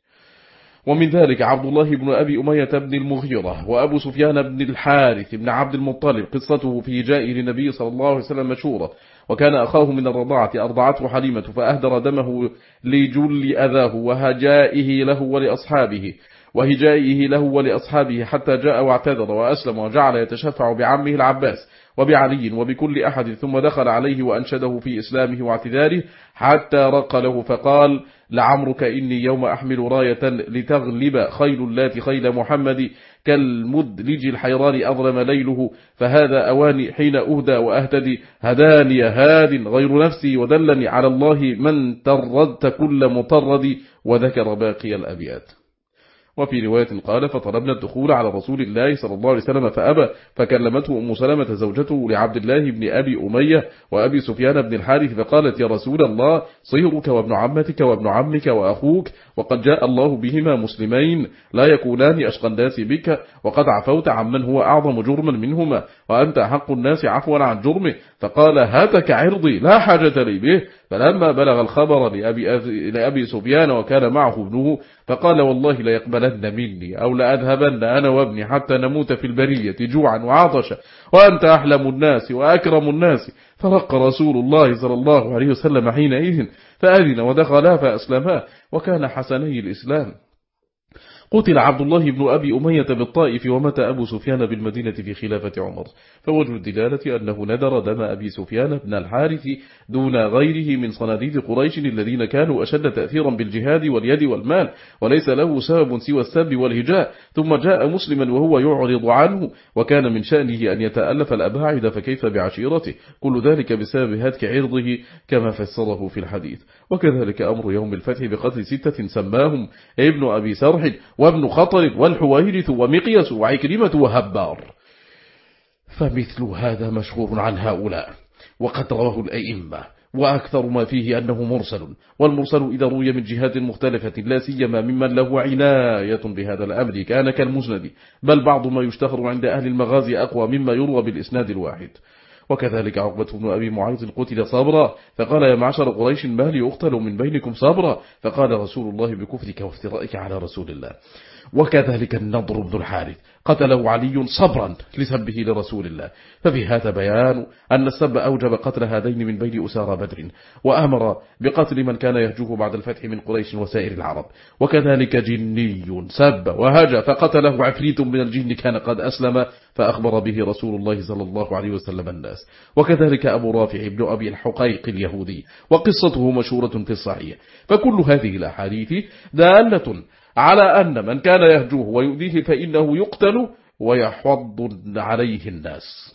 ومن ذلك عبد الله بن أبي أمية بن المغيرة وأبو سفيان بن الحارث بن عبد المطلب، قصته في جائه للنبي صلى الله عليه وسلم مشهورة، وكان أخاه من الرضاعة أرضعته حليمة، فأهدر دمه لجل أذاه وهجائه له ولأصحابه وهجائه له ولأصحابه حتى جاء واعتذر وأسلم، وجعل يتشفع بعمه العباس وبعلي وبكل أحد، ثم دخل عليه وأنشده في إسلامه واعتذاره حتى رق له، فقال: لعمرك إني يوم أحمل راية لتغلب خيل اللات خيل محمد، كالمدلج الحيران أظلم ليله، فهذا أواني حين أهدى وأهتدي، هداني هاد غير نفسي ودلني على الله من تردت كل مطرد. وذكر باقي الأبيات. وفي رواية قال: فطلبنا الدخول على رسول الله صلى الله عليه وسلم فأبى، فكلمته أم سلمة زوجته لعبد الله بن أبي أمية وأبي سفيان بن الحارث، فقالت: يا رسول الله، صهرك وابن عمتك وابن عمك وأخوك، وقد جاء الله بهما مسلمين، لا يكونان أشقى الناس بك، وقد عفوت عمن هو أعظم جرما منهما، وأنت أحق الناس عفوا عن جرمه. فقال: هاتك عرضي لا حاجة لي به. فلما بلغ الخبر لأبي, لأبي سفيان وكان معه ابنه، فقال: والله ليقبلن مني أو لأذهبن أنا وابني حتى نموت في البرية جوعا وعطشا، وأنت أحلم الناس وأكرم الناس. فرق رسول الله صلى الله عليه وسلم حينئذ، فأذن ودخلا فأسلما، وكان حسني الإسلام. قتل عبد الله بن أبي أمية بالطائف، ومات أبو سفيان بالمدينة في خلافة عمر. فوجه الدلالة أنه ندر دم أبي سفيان بن الحارث دون غيره من صناديد قريش الذين كانوا أشد تأثيرا بالجهاد واليد والمال، وليس له سبب سوى السب والهجاء، ثم جاء مسلما وهو يعرض عنه، وكان من شأنه أن يتألف الأباعد، فكيف بعشيرته؟ كل ذلك بسبب هتك عرضه كما فسره في الحديث. وكذلك أمر يوم الفتح بقتل ستة سماهم ابن أبي سرح وابن خطر والحويرث ومقيس وعكرمة وهبار. فمثل هذا مشهور عن هؤلاء، وقد رواه الأئمة، وأكثر ما فيه أنه مرسل، والمرسل إذا روي من جهات مختلفة لا سيما ممن له عناية بهذا الأمر كان كالمسند، بل بعض ما يشتهر عند أهل المغازي أقوى مما يروى بالإسناد الواحد. وكذلك عقبة بن أبي معيط قتل صبرا، فقال: يا معشر قريش، ما لي أقتل من بينكم صبرا؟ فقال رسول الله: بكفرك وافترائك على رسول الله. وكذلك النضر بن الحارث قتله علي صبرا لسبه لرسول الله. ففي هذا بيان أن السب أوجب قتل هذين من بين أسارى بدر، وأمر بقتل من كان يهجوه بعد الفتح من قريش وسائر العرب. وكذلك جني سب وهجى فقتله عفريت من الجن كان قد أسلم، فأخبر به رسول الله صلى الله عليه وسلم الناس. وكذلك أبو رافع بن أبي الحقيق اليهودي، وقصته مشهورة في الصحيح. فكل هذه الأحاديث دالة على أن من كان يهجوه ويؤذيه فإنه يقتل ويحض عليه الناس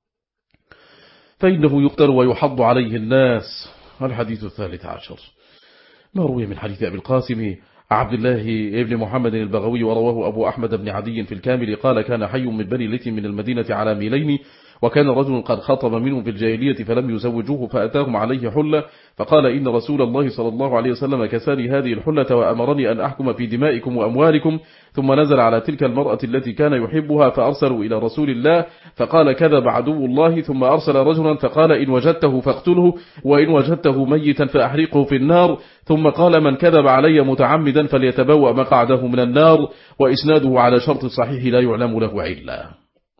فإنه يقتل ويحض عليه الناس. الحديث الثالث عشر ما روي من حديث أبي القاسم عبد الله ابن محمد البغوي ورواه أبو أحمد بن عدي في الكامل قال كان حي من بني ليث من المدينة على ميلين وكان رجل قد خطب منهم في الجاهلية فلم يزوجوه فأتاهم عليه حلة فقال إن رسول الله صلى الله عليه وسلم كساني هذه الحلة وأمرني أن أحكم في دمائكم وأموالكم ثم نزل على تلك المرأة التي كان يحبها فأرسلوا إلى رسول الله فقال كذب عدو الله ثم أرسل رجلا فقال إن وجدته فاقتله وإن وجدته ميتا فأحرقه في النار ثم قال من كذب علي متعمدا فليتبوأ مقعده من النار وإسناده على شرط الصحيح لا يعلم له علة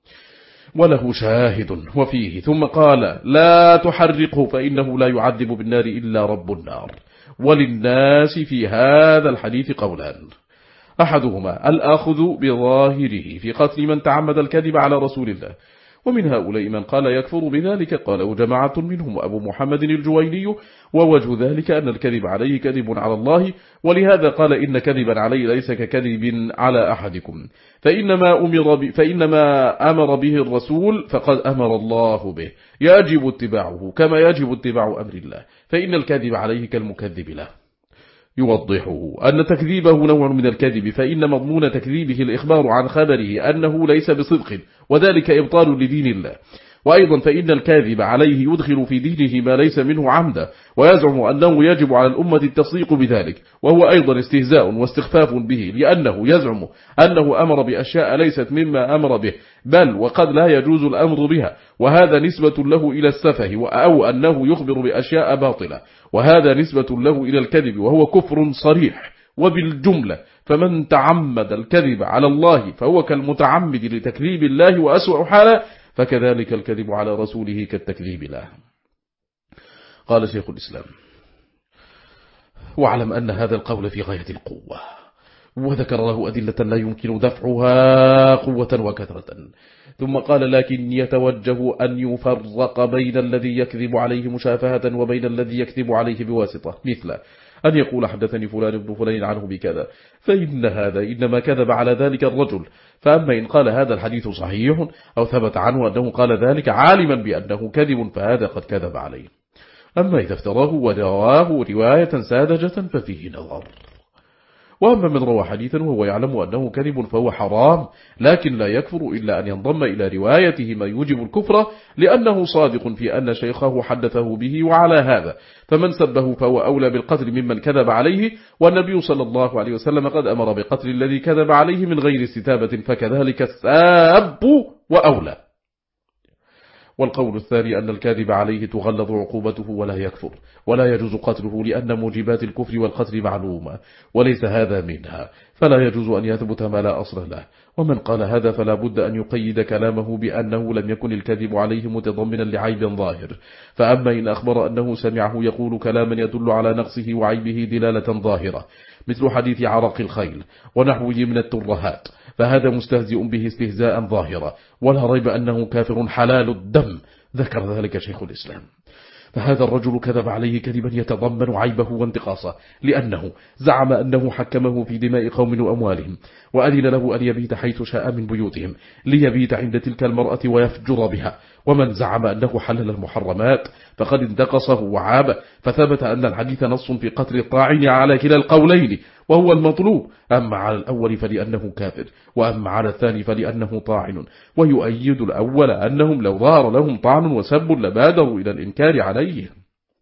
وله شاهد وفيه ثم قال لا تحرقه فإنه لا يعذب بالنار إلا رب النار. وللناس في هذا الحديث قولان أحدهما الآخذ بظاهره في قتل من تعمد الكذب على رسول الله ومن هؤلاء من قال يكفر بذلك قاله جماعة منهم أبو محمد الجويني ووجه ذلك أن الكذب عليه كذب على الله ولهذا قال إن كذبا عليه ليس ككذب على أحدكم فإنما أمر, ب... فإنما أمر به الرسول فقد أمر الله به يجب اتباعه كما يجب اتباع أمر الله فإن الكذب عليه كالمكذب له. يوضحه أن تكذيبه نوع من الكذب فإن مضمون تكذيبه الإخبار عن خبره أنه ليس بصدق وذلك إبطال لدين الله وأيضا فإن الكاذب عليه يدخل في دينه ما ليس منه عمدا ويزعم أنه يجب على الأمة التصديق بذلك وهو أيضا استهزاء واستخفاف به لأنه يزعم أنه أمر بأشياء ليست مما أمر به بل وقد لا يجوز الأمر بها وهذا نسبة له إلى السفه أو أنه يخبر بأشياء باطلة وهذا نسبة له إلى الكذب وهو كفر صريح. وبالجملة فمن تعمد الكذب على الله فهو كالمتعمد لتكذيب الله وأسوأ حالا فكذلك الكذب على رسوله كالتكذيب له. قال شيخ الإسلام واعلم أن هذا القول في غاية القوة وذكر له أدلة لا يمكن دفعها قوة وكثرة ثم قال لكن يتوجه أن يفرق بين الذي يكذب عليه مشافهة وبين الذي يكذب عليه بواسطة مثل أن يقول حدثني فلان ابن فلان عنه بكذا فإن هذا إنما كذب على ذلك الرجل فأما إن قال هذا الحديث صحيح أو ثبت عنه أنه قال ذلك عالما بأنه كذب فهذا قد كذب عليه. أما إذا افتراه ورواه رواية ساذجة ففيه نظر. وأما من روى حديثا وهو يعلم أنه كذب فهو حرام لكن لا يكفر إلا أن ينضم إلى روايته ما يوجب الكفر لأنه صادق في أن شيخه حدثه به وعلى هذا فمن سبه فهو أولى بالقتل ممن كذب عليه والنبي صلى الله عليه وسلم قد أمر بقتل الذي كذب عليه من غير استتابة فكذلك الساب وأولى. والقول الثاني أن الكاذب عليه تغلظ عقوبته ولا يكفر ولا يجوز قتله لأن موجبات الكفر والقتل معلومة وليس هذا منها فلا يجوز أن يثبت ما لا أصل له. ومن قال هذا فلا بد أن يقيد كلامه بأنه لم يكن الكذب عليه متضمنا لعيب ظاهر فأما إن أخبر أنه سمعه يقول كلاما يدل على نقصه وعيبه دلالة ظاهرة مثل حديث عرق الخيل ونحوه من الترهات فهذا مستهزئ به استهزاء ظاهرا ولا ريب أنه كافر حلال الدم ذكر ذلك شيخ الإسلام. فهذا الرجل كذب عليه كذبا يتضمن عيبه وانتقاصه لأنه زعم أنه حكمه في دماء قوم وأموالهم وأذن له أن يبيت حيث شاء من بيوتهم ليبيت عند تلك المرأة ويفجر بها. ومن زعم أنه حلل المحرمات فقد انتقصه وعابه فثبت أن الحديث نص في قتل الطاعن على كلا القولين وهو المطلوب أما على الأول فلأنه كافر وأما على الثاني فلأنه طاعن ويؤيد الأول أنهم لو ظهر لهم طعن وسب لبادروا إلى الإنكار عليه.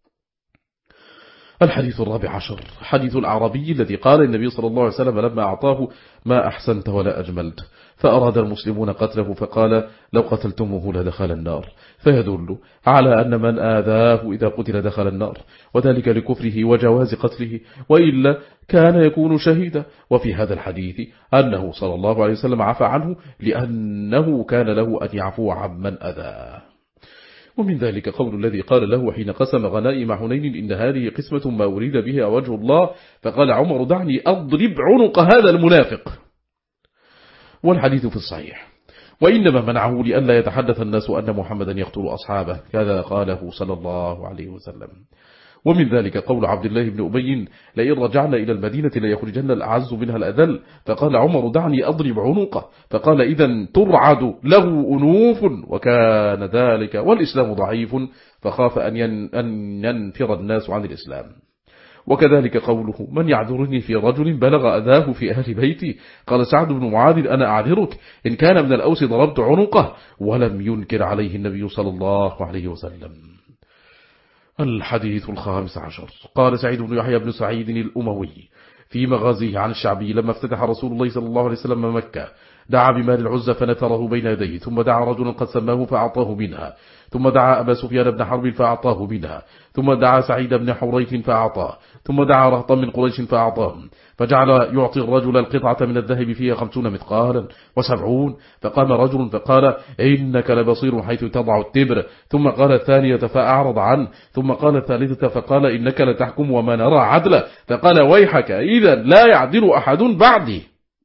الحديث الرابع عشر حديث الأعرابي الذي قال النبي صلى الله عليه وسلم لما أعطاه ما أحسنت ولا أجملت فأراد المسلمون قتله فقال لو قتلتموه لدخل النار فيدل على أن من آذاه إذا قتل دخل النار وذلك لكفره وجواز قتله وإلا كان يكون شهيدا. وفي هذا الحديث أنه صلى الله عليه وسلم عفى عنه لأنه كان له أن يعفو عمن أذاه. ومن ذلك قول الذي قال له حين قسم غنائم حنين إن هذه قسمة ما أريد بها وجه الله فقال عمر دعني أضرب عنق هذا المنافق. والحديث في الصحيح وإنما منعه لألا يتحدث الناس أن محمدا يقتل أصحابه كذا قاله صلى الله عليه وسلم. ومن ذلك قول عبد الله بن أبي: لئن رجعنا إلى المدينة ليخرجن الأعز منها الأذل، فقال عمر: دعني أضرب عنقه، فقال: إذن ترعد له أنوف، وكان ذلك والإسلام ضعيف، فخاف أن ينفر الناس عن الإسلام. وكذلك قوله: من يعذرني في رجل بلغ أذاه في أهل بيتي؟ قال سعد بن معاذ: أنا أعذرك، إن كان من الأوس ضربت عنقه، ولم ينكر عليه النبي صلى الله عليه وسلم. الحديث الخامس عشر. قال سعيد بن يحيى بن سعيد الأموي في مغازيه عن الشعبي: لما افتتح رسول الله صلى الله عليه وسلم مكة دعا بمال العزة فنثره بين يديه، ثم دعا رجلا قد سماه فأعطاه منها، ثم دعا أبا سفيان بن حرب فأعطاه منها، ثم دعا سعيد بن حريث فأعطاه، ثم دعا رهطا من قريش فأعطاهم، فجعل يعطي الرجل القطعة من الذهب فيها خمسون مثقالا وسبعون، فقام رجل فقال: إنك لبصير حيث تضع التبر، ثم قال الثانية فأعرض عنه، ثم قال الثالثة فقال: إنك لتحكم وما نرى عدلا، فقال: ويحك، إذا لا يعدل أحد بعدي.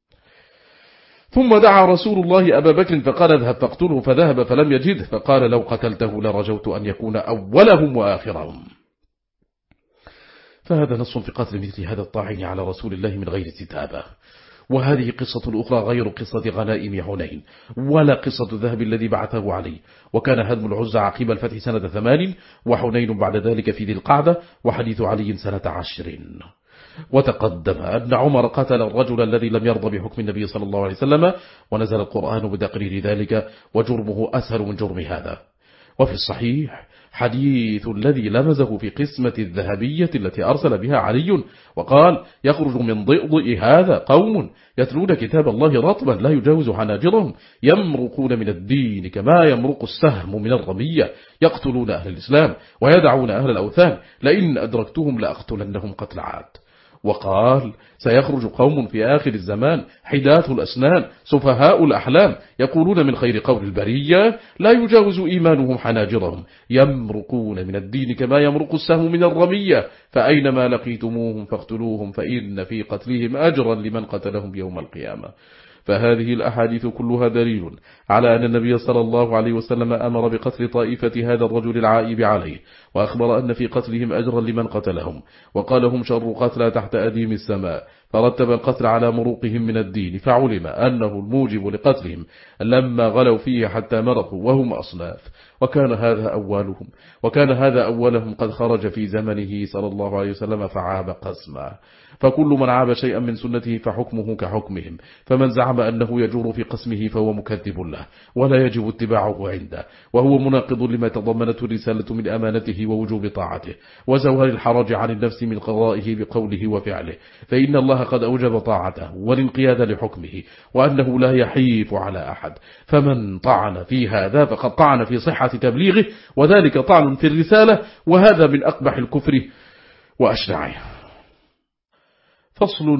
ثم دعا رسول الله أبا بكر فقال: اذهب فاقتله، فذهب فلم يجده، فقال: لو قتلته لرجوت أن يكون أولهم وآخرهم. فهذا نص في قتل مثل هذا الطاعن على رسول الله من غير استتابة. وهذه قصة أخرى غير قصة غنائم حنين ولا قصة الذهب الذي بعثه عليه. وكان هدم العزة عقيب الفتح سنة ثمان، وحنين بعد ذلك في ذي القعدة، وحديث علي سنة عشر. وتقدم أن عمر قتل الرجل الذي لم يرضى بحكم النبي صلى الله عليه وسلم، ونزل القرآن بتقرير ذلك، وجرمه أسهل من جرم هذا. وفي الصحيح حديث الذي لمزه في قسمة الذهبية التي أرسل بها علي وقال: يخرج من ضئضئ هذا قوم يتلون كتاب الله رطبا لا يجاوز حناجرهم، يمرقون من الدين كما يمرق السهم من الرمية، يقتلون أهل الإسلام ويدعون أهل الأوثان، لئن أدركتهم لأقتلنهم قتل عاد. وقال: سيخرج قوم في آخر الزمان حداث الأسنان سفهاء الأحلام، يقولون من خير قول البرية لا يجاوز إيمانهم حناجرهم، يمرقون من الدين كما يمرق السهم من الرمية، فأينما لقيتموهم فاقتلوهم، فإن في قتلهم أجرا لمن قتلهم يوم القيامة. فهذه الأحاديث كلها دليل على أن النبي صلى الله عليه وسلم أمر بقتل طائفة هذا الرجل العائب عليه، وأخبر أن في قتلهم أجرا لمن قتلهم، وقال: هم شر قتلى تحت أديم السماء، فرتب القتل على مروقهم من الدين، فعلم أنه الموجب لقتلهم لما غلوا فيه حتى مرقوا، وهم أصناف، وكان هذا أولهم وكان هذا أولهم قد خرج في زمنه صلى الله عليه وسلم فعاب قسما. فكل من عاب شيئا من سنته فحكمه كحكمهم، فمن زعم أنه يجور في قسمه فهو مكذب له ولا يجب اتباعه عنده، وهو مناقض لما تضمنته الرسالة من أمانته ووجوب طاعته، وزوال الحرج عن النفس من قضائه بقوله وفعله، فإن الله قد أوجب طاعته والانقياد لحكمه، وأنه لا يحيف على أحد. فمن طعن في هذا فقد طعن في صحة تبليغه، وذلك طعن في الرسالة، وهذا من أقبح الكفر وأشنعه. فصل.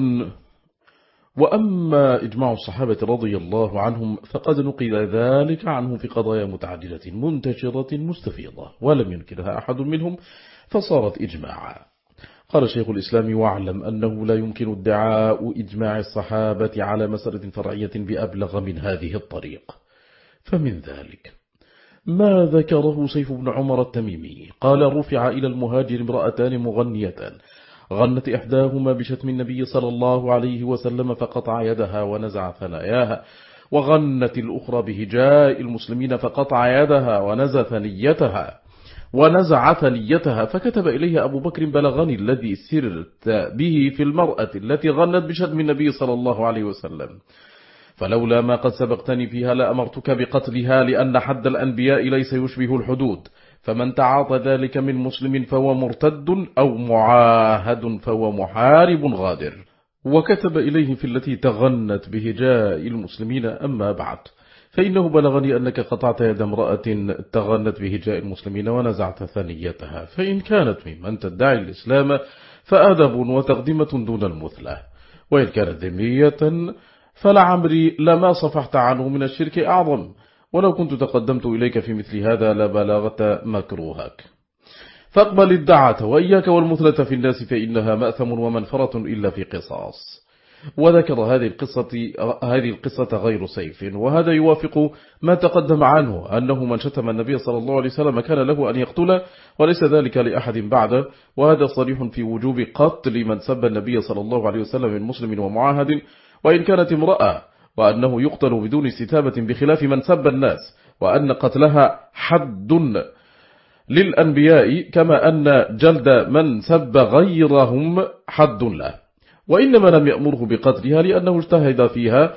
وأما إجماع الصحابة رضي الله عنهم فقد نقل ذلك عنهم في قضايا متعددة منتشرة مستفيضة، ولم ينكرها أحد منهم فصارت إجماعا. قال شيخ الإسلام: واعلم أنه لا يمكن ادعاء إجماع الصحابة على مسألة فرعية بأبلغ من هذه الطريق. فمن ذلك ما ذكره سيف بن عمر التميمي قال: رفع إلى المهاجر امرأتان مغنيتان، غنت إحداهما بشتم النبي صلى الله عليه وسلم فقطع يدها ونزع ثناياها، وغنت الأخرى بهجاء المسلمين فقطع يدها ونزع ثنيتها ونزع ثنيتها فكتب إليه أبو بكر: بلغني الذي سرت به في المرأة التي غنت بشتم النبي صلى الله عليه وسلم، فلولا ما قد سبقتني فيها لأمرتك بقتلها، لأن حد الأنبياء ليس يشبه الحدود، فمن تعاطى ذلك من مسلم فهو مرتد أو معاهد فهو محارب غادر. وكتب إليه في التي تغنت بهجاء المسلمين: أما بعد، فإنه بلغني أنك قطعت يد امرأة تغنت بهجاء المسلمين ونزعت ثنيتها، فإن كانت ممن تدعي الإسلام فأدب وتقدمة دون المثلة، وإن كانت ذمية فلعمري لما صفحت عنه من الشرك أعظم، ولو كنت تقدمت إليك في مثل هذا لبلغت مكروهك. فاقبل الدعاة وإياك والمثلة في الناس، فإنها مأثم ومنفرة إلا في قصاص. وذكر هذه القصة هذه القصة غير سيف، وهذا يوافق ما تقدم عنه أنه من شتم النبي صلى الله عليه وسلم كان له أن يقتله وليس ذلك لأحد بعده، وهذا صريح في وجوب قتل من سب النبي صلى الله عليه وسلم من مسلم ومعاهد وإن كانت امرأة، وأنه يقتل بدون استتابة بخلاف من سب الناس، وأن قتلها حد للأنبياء كما أن جلد من سب غيرهم حد له، وإنما لم يأمره بقتلها لأنه اجتهد فيها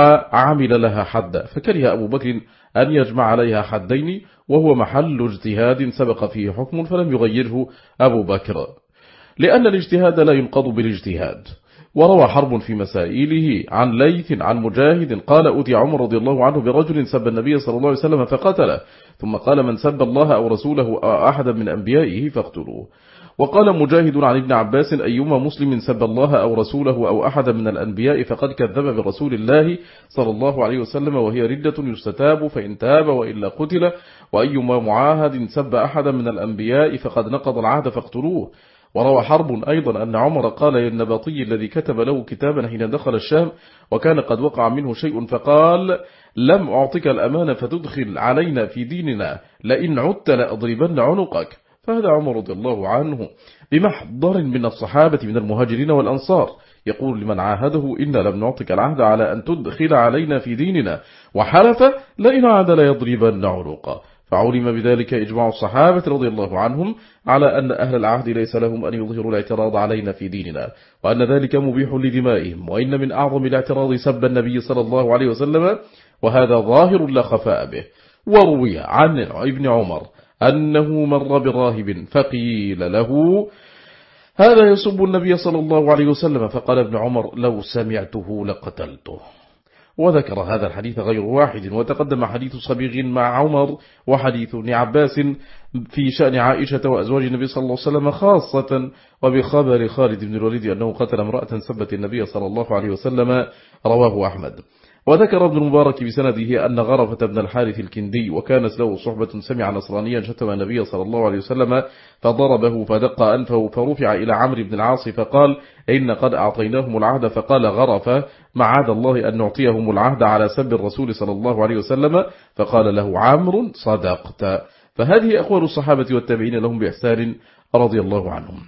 وعمل لها حد، فكره أبو بكر أن يجمع عليها حدين وهو محل اجتهاد سبق فيه حكم فلم يغيره أبو بكر، لأن الاجتهاد لا ينقض بالاجتهاد. وروى حرب في مسائله عن ليث عن مجاهد قال أتي عمر رضي الله عنه برجل سب النبي صلى الله عليه وسلم فقتله، ثم قال من سب الله أو رسوله أو أحدا من أنبيائه فاقتلوه. وقال مجاهد عن ابن عباس أيما مسلم سب الله أو رسوله أو أحدا من الأنبياء فقد كذب برسول الله صلى الله عليه وسلم وهي ردة يستتاب فإن تاب وإلا قتل، وأيما معاهد سب أحدا من الأنبياء فقد نقض العهد فاقتلوه. وروى حرب أيضا أن عمر قال للنبطي الذي كتب له كتابا حين دخل الشام وكان قد وقع منه شيء فقال لم أعطك الأمان فتدخل علينا في ديننا لئن عدت لأضربن عنقك، فهذا عمر رضي الله عنه بمحضر من الصحابة من المهاجرين والأنصار يقول لمن عاهده إن لم نعطك العهد على أن تدخل علينا في ديننا، وحلف لئن عاد ليضربن عنقا، فعلم بذلك إجماع الصحابة رضي الله عنهم على أن أهل العهد ليس لهم أن يظهروا الاعتراض علينا في ديننا، وأن ذلك مبيح لدمائهم، وإن من أعظم الاعتراض سب النبي صلى الله عليه وسلم، وهذا ظاهر لا خفاء به. وروي عن ابن عمر أنه مر براهب فقيل له هذا يسب النبي صلى الله عليه وسلم، فقال ابن عمر لو سمعته لقتلته. وذكر هذا الحديث غير واحد، وتقدم حديث صبيغ مع عمر وحديث ابن عباس في شأن عائشة وأزواج النبي صلى الله عليه وسلم خاصة، وبخبر خالد بن الوليد أنه قتل امرأة سبت النبي صلى الله عليه وسلم رواه أحمد. وذكر ابن المبارك بسنده أن غرفة بن الحارث الكندي وكانت له صحبة سمع نصرانيا شتم النبي صلى الله عليه وسلم فضربه فدق أنفه فرفع إلى عمرو بن العاص فقال إن قد أعطيناهم العهد، فقال غرفة معاذ الله أن نعطيهم العهد على سب الرسول صلى الله عليه وسلم، فقال له عمرو صدقت. فهذه أقوال الصحابة والتابعين لهم بإحسان رضي الله عنهم.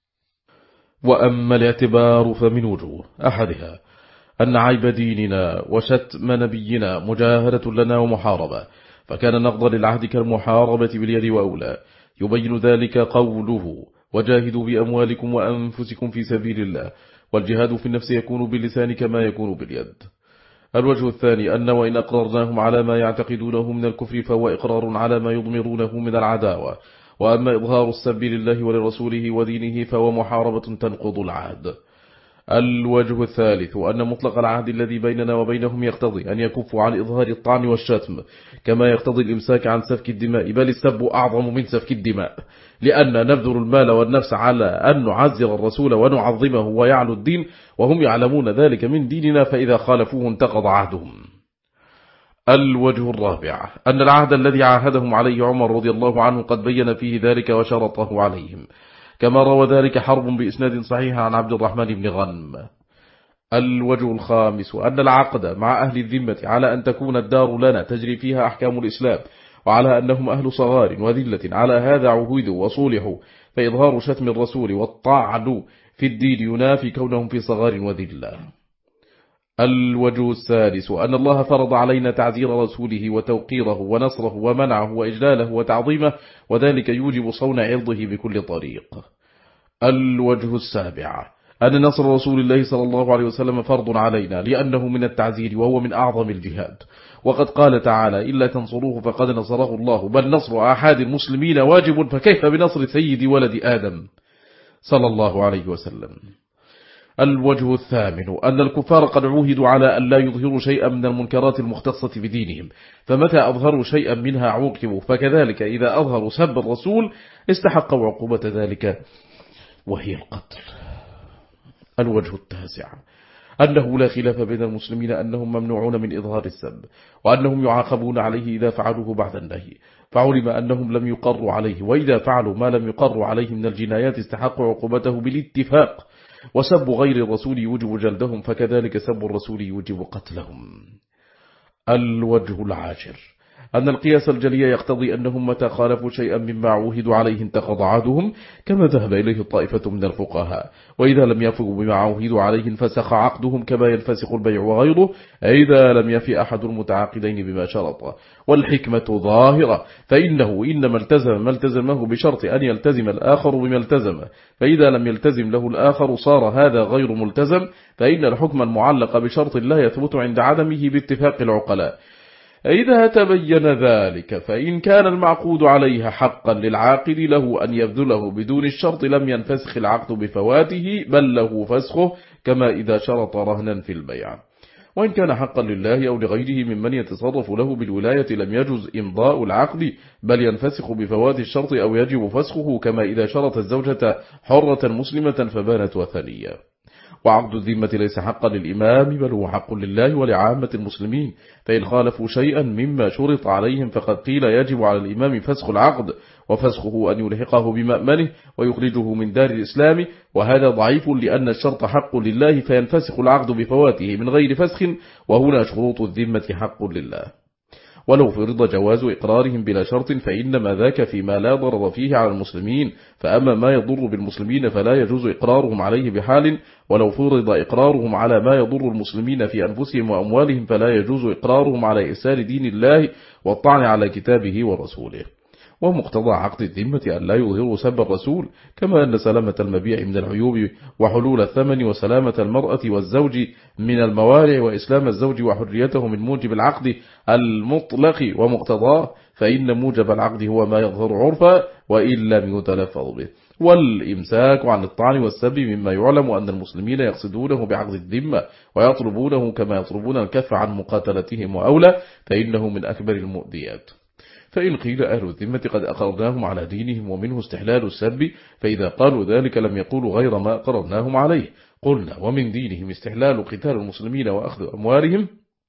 وأما الاعتبار فمن وجوه، أحدها أن عيب ديننا وشتم نبينا مجاهرة لنا ومحاربة، فكان نقض للعهد كالمحاربة باليد وأولى، يبين ذلك قوله وجاهدوا بأموالكم وأنفسكم في سبيل الله، والجهاد في النفس يكون باللسان كما يكون باليد. الوجه الثاني أن وإن أقررناهم على ما يعتقدونه من الكفر فهو إقرار على ما يضمرونه من العداوة، وأما إظهار السب لله ولرسوله ودينه فهو محاربة تنقض العهد. الوجه الثالث أن مطلق العهد الذي بيننا وبينهم يقتضي أن يكفوا عن إظهار الطعن والشتم كما يقتضي الإمساك عن سفك الدماء، بل السب أعظم من سفك الدماء، لأن نبذل المال والنفس على أن نعزر الرسول ونعظمه ويعلو الدين وهم يعلمون ذلك من ديننا، فإذا خالفوه انتقض عهدهم. الوجه الرابع أن العهد الذي عاهدهم عليه عمر رضي الله عنه قد بين فيه ذلك وشرطه عليهم، كما روى ذلك حرب بإسناد صحيح عن عبد الرحمن بن غنم. الوجه الخامس أن العقد مع أهل الذمة على أن تكون الدار لنا تجري فيها أحكام الإسلام، وعلى أنهم أهل صغار وذلة، على هذا عهودوا وصولحوا، فإظهار شتم الرسول والطعن في الدين ينافي كونهم في صغار وذلة. الوجه السادس أن الله فرض علينا تعزير رسوله وتوقيره ونصره ومنعه وإجلاله وتعظيمه، وذلك يوجب صون عرضه بكل طريق. الوجه السابع أن نصر رسول الله صلى الله عليه وسلم فرض علينا، لأنه من التعزير وهو من أعظم الجهاد، وقد قال تعالى إلا تنصروه فقد نصره الله، بل نصر أحد المسلمين واجب، فكيف بنصر سيد ولد آدم صلى الله عليه وسلم. الوجه الثامن أن الكفار قد عوهدوا على أن لا يظهروا شيئا من المنكرات المختصة بدينهم، فمتى أظهروا شيئا منها عوقبوا، فكذلك إذا أظهروا سب الرسول استحقوا عقوبة ذلك وهي القتل. الوجه التاسع أنه لا خلاف بين المسلمين أنهم ممنوعون من إظهار السب، وأنهم يعاقبون عليه إذا فعلوه بعد النهي، فعلم أنهم لم يقروا عليه، وإذا فعلوا ما لم يقروا عليه من الجنايات استحقوا عقوبته بالاتفاق، وسب غير الرسول يوجب جلدهم فكذلك سب الرسول يوجب قتلهم. الوجه العاشر أن القياس الجلي يقتضي أنهم متى خالفوا شيئا مما عوهدوا عليه انتقض عهدهم كما ذهب إليه الطائفة من الفقهاء، وإذا لم يفقوا بما عوهدوا عليه انفسخ عقدهم كما ينفسخ البيع وغيره إذا لم يفي أحد المتعاقدين بما شرط. والحكمة ظاهرة، فإنه إنما التزم ما التزمه بشرط أن يلتزم الآخر بما التزم، فإذا لم يلتزم له الآخر صار هذا غير ملتزم، فإن الحكم المعلق بشرط لا يثبت عند عدمه باتفاق العقلاء. إذا تبين ذلك فإن كان المعقود عليها حقا للعاقد له أن يبذله بدون الشرط لم ينفسخ العقد بفواته بل له فسخه كما إذا شرط رهنا في البيع. وإن كان حقا لله أو لغيره ممن يتصرف له بالولاية لم يجوز إمضاء العقد بل ينفسخ بفوات الشرط أو يجب فسخه كما إذا شرط الزوجة حرة مسلمة فبانت وثنية. وعقد الذمة ليس حقا للإمام بل هو حق لله ولعامة المسلمين، فإن خالفوا شيئا مما شرط عليهم فقد قيل يجب على الإمام فسخ العقد، وفسخه أن يلحقه بمأمنه ويخرجه من دار الإسلام، وهذا ضعيف لأن الشرط حق لله فينفسخ العقد بفواته من غير فسخ، وهنا شروط الذمة حق لله. ولو فرض جواز إقرارهم بلا شرط فإنما ذاك فيما لا ضرر فيه على المسلمين، فأما ما يضر بالمسلمين فلا يجوز إقرارهم عليه بحال، ولو فرض إقرارهم على ما يضر المسلمين في أنفسهم وأموالهم فلا يجوز إقرارهم على إرسال دين الله والطعن على كتابه ورسوله. ومقتضى عقد الذمة أن لا يظهروا سب الرسول، كما أن سلامة المبيع من العيوب وحلول الثمن وسلامة المرأة والزوج من الموارع وإسلام الزوج وحريته من موجب العقد المطلق ومقتضاه، فإن موجب العقد هو ما يظهر عرفا وإن لم يتلفظ به. والإمساك عن الطعن والسب مما يعلم أن المسلمين يقصدونه بعقد الذمة ويطلبونه كما يطلبون الكف عن مقاتلتهم وأولى، فإنه من أكبر المؤذيات. فإن قيل أهل الذمة قد أقرناهم على دينهم ومنه استحلال السب، فإذا قالوا ذلك لم يقولوا غير ما أقرناهم عليه. قلنا ومن دينهم استحلال قتال المسلمين وأخذ أموالهم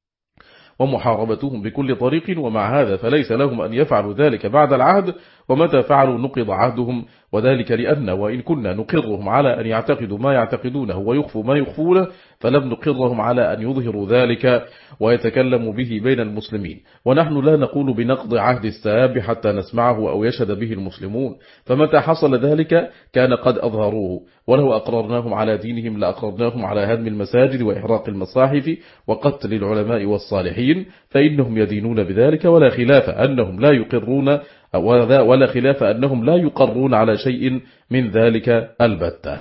ومحاربتهم بكل طريق، ومع هذا فليس لهم أن يفعلوا ذلك بعد العهد، ومتى فعلوا نقض عهدهم، وذلك لأن وإن كنا نقرهم على أن يعتقدوا ما يعتقدونه ويخفوا ما يخفونه فلم نقرهم على أن يظهروا ذلك ويتكلموا به بين المسلمين، ونحن لا نقول بنقض عهد الساب حتى نسمعه أو يشهد به المسلمون، فمتى حصل ذلك كان قد أظهروه. ولو أقررناهم على دينهم لأقررناهم على هدم المساجد وإحراق المصاحف وقتل العلماء والصالحين، فإنهم يدينون بذلك ولا خلاف أنهم لا يقرون ولا خلاف أنهم لا يقرون على شيء من ذلك البتة.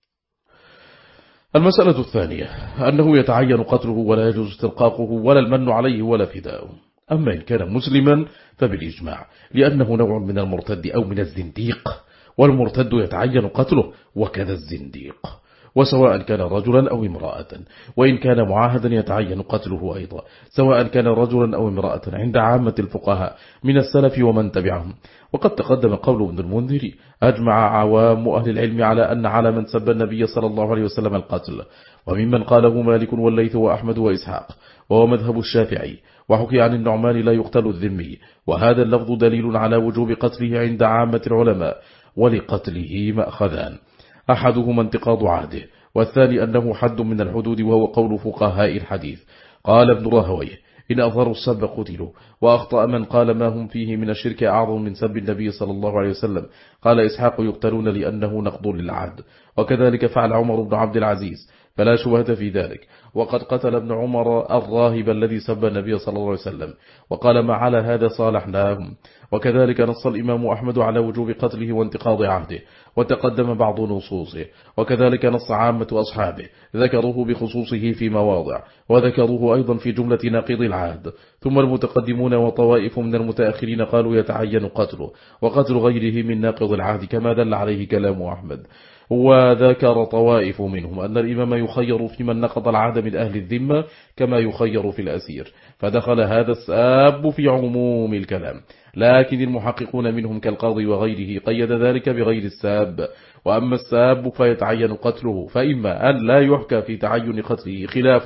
المسألة الثانية أنه يتعين قتله ولا يجوز استرقاقه ولا المن عليه ولا فداؤه. أما إن كان مسلما فبالإجماع، لأنه نوع من المرتد أو من الزنديق، والمرتد يتعين قتله وكذا الزنديق، وسواء كان رجلا أو امرأة، وإن كان معاهدا يتعين قتله أيضا سواء كان رجلا أو امرأة عند عامة الفقهاء من السلف ومن تبعهم. وقد تقدم قول ابن المنذر أجمع عوام أهل العلم على أن على من سب النبي صلى الله عليه وسلم القتل، وممن قاله مالك والليث وأحمد وإسحاق، وهو مذهب الشافعي. وحكي عن النعمان لا يقتل الذمي، وهذا اللفظ دليل على وجوب قتله عند عامة العلماء، ولقتله مأخذان، أحدهما انتقاض عهده، والثاني أنه حد من الحدود، وهو قول فقهاء الحديث. قال ابن راهويه إن أظهروا السب قتلوا، وأخطأ من قال ما هم فيه من الشرك أعظم من سب النبي صلى الله عليه وسلم. قال إسحاق يقتلون لأنه نقض للعهد، وكذلك فعل عمر بن عبد العزيز فلا شبهة في ذلك. وقد قتل ابن عمر الراهب الذي سب النبي صلى الله عليه وسلم، وقال ما على هذا صالحناهم. وكذلك نص الإمام أحمد على وجوب قتله وانتقاض عهده، وتقدم بعض نصوصه، وكذلك نص عامة أصحابه ذكروه بخصوصه في مواضع، وذكروه أيضا في جملة ناقض العهد. ثم المتقدمون وطوائف من المتأخرين قالوا يتعين قتله وقتل غيره من ناقض العهد كما دل عليه كلام أحمد. وذكر طوائف منهم أن الإمام يخير في من نقض العهد من أهل الذمة كما يخير في الأسير، فدخل هذا الساب في عموم الكلام. لكن المحققون منهم كالقاضي وغيره قيد ذلك بغير الساب. وأما الساب فيتعين قتله، فإما أن لا يحكى في تعين قتله خلاف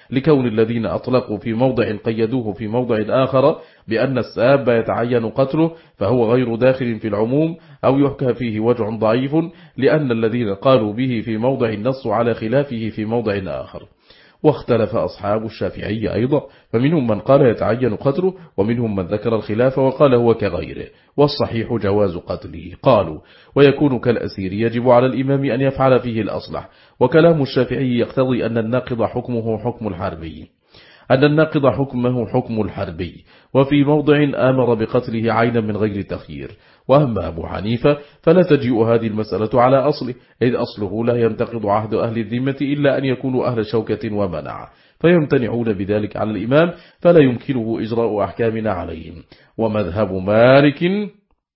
لكون الذين أطلقوا في موضع قيدوه في موضع آخر بأن الساب يتعين قتله فهو غير داخل في العموم، أو يحكى فيه وجع ضعيف، لأن الذين قالوا به في موضع النص على خلافه في موضع آخر. واختلف أصحاب الشافعي أيضا، فمنهم من قال يتعين قتله، ومنهم من ذكر الخلاف وقال هو كغيره، والصحيح جواز قتله. قالوا ويكون كالأسير يجب على الإمام أن يفعل فيه الأصلح. وكلام الشافعي يقتضي أن الناقض حكمه حكم الحربي أن الناقض حكمه حكم الحربي وفي موضع آمر بقتله عينا من غير تخيير. وأما أبو حنيفة فلا تجيء هذه المسألة على أصله، إذ أصله لا ينتقض عهد أهل الذمة إلا أن يكونوا أهل شوكة ومنع، فيمتنعون بذلك على الإمام، فلا يمكنه إجراء أحكامنا عليهم. ومذهب مالك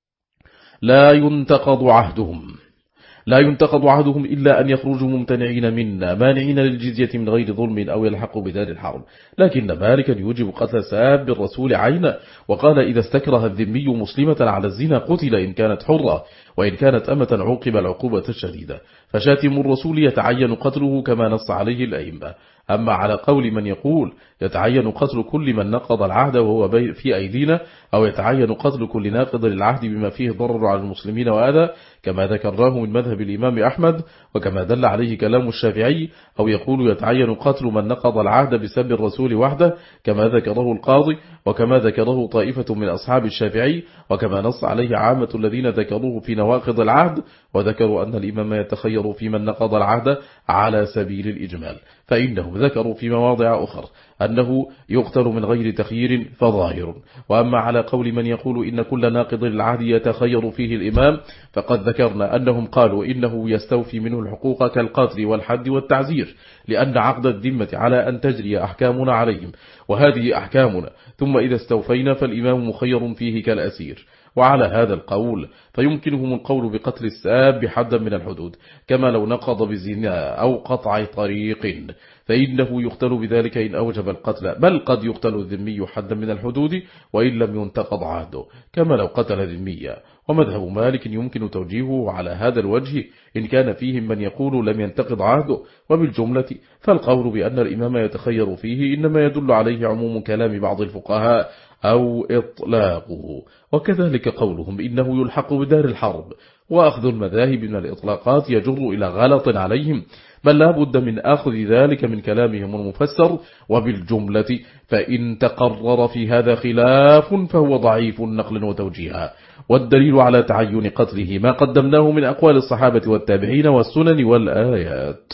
لا ينتقض عهدهم لا ينتقض عهدهم إلا أن يخرجوا ممتنعين منا مانعين للجزية من غير ظلم أو يلحقوا بدار الحرب. لكن مالكا يوجب قتل ساب الرسول عينا، وقال إذا استكره الذمي مسلمة على الزنا قتل إن كانت حرة، وإن كانت أمة عوقب العقوبة الشديدة. فشاتم الرسول يتعين قتله كما نص عليه الأئمة. أما على قول من يقول يتعين قتل كل من نقض العهد وهو في أيدينا، أو يتعين قتل كل ناقض للعهد بما فيه ضرر على المسلمين وآذى، كما ذكرناه من مذهب الإمام أحمد وكما دل عليه كلام الشافعي، أو يقول يتعين قتل من نقض العهد بسبب الرسول وحده، كما ذكره القاضي وكما ذكره طائفة من أصحاب الشافعي، وكما نص عليه عامة الذين ذكروه في نواقض العهد، وذكروا أن الإمام يتخير في من نقض العهد على سبيل الإجمال، فإنهم ذكروا في مواضع أخرى أنه يقتل من غير تخيير فظاهر. وأما على قول من يقول إن كل ناقض للعهد يتخير فيه الإمام، فقد ذكرنا أنهم قالوا إنه يستوفي منه الحقوق كالقتل والحد والتعزير، لأن عقد الذمة على أن تجري أحكامنا عليهم، وهذه أحكامنا، ثم إذا استوفينا فالإمام مخير فيه كالأسير. وعلى هذا القول فيمكنهم القول بقتل الساب حدا من الحدود، كما لو نقض بزنا أو قطع طريق، فإنه يقتل بذلك إن أوجب القتل، بل قد يقتل الذمي حدا من الحدود وإن لم ينتقض عهده، كما لو قتل ذميا. ومذهب مالك يمكن توجيهه على هذا الوجه إن كان فيهم من يقول لم ينتقض عهده. وبالجملة فالقول بأن الإمام يتخير فيه إنما يدل عليه عموم كلام بعض الفقهاء أو إطلاقه، وكذلك قولهم إنه يلحق بدار الحرب. وأخذ المذاهب من الإطلاقات يجر إلى غلط عليهم، بل لا بد من أخذ ذلك من كلامهم المفسر. وبالجملة فإن تقرر في هذا خلاف فهو ضعيف نقلا وتوجيها، والدليل على تعين قتله ما قدمناه من أقوال الصحابة والتابعين والسنن والآيات.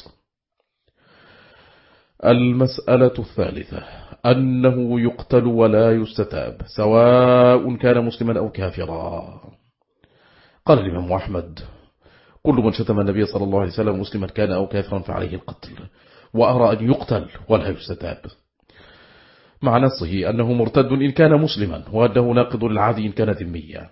المسألة الثالثة أنه يقتل ولا يستتاب سواء كان مسلما أو كافرا. قال الإمام أحمد كل من شتم النبي صلى الله عليه وسلم مسلما كان أو كافرا فعليه القتل، وأرى أن يقتل ولا يستتاب، مع نصه أنه مرتد إن كان مسلما، وأنه ناقض للعهد إن كان ذميا.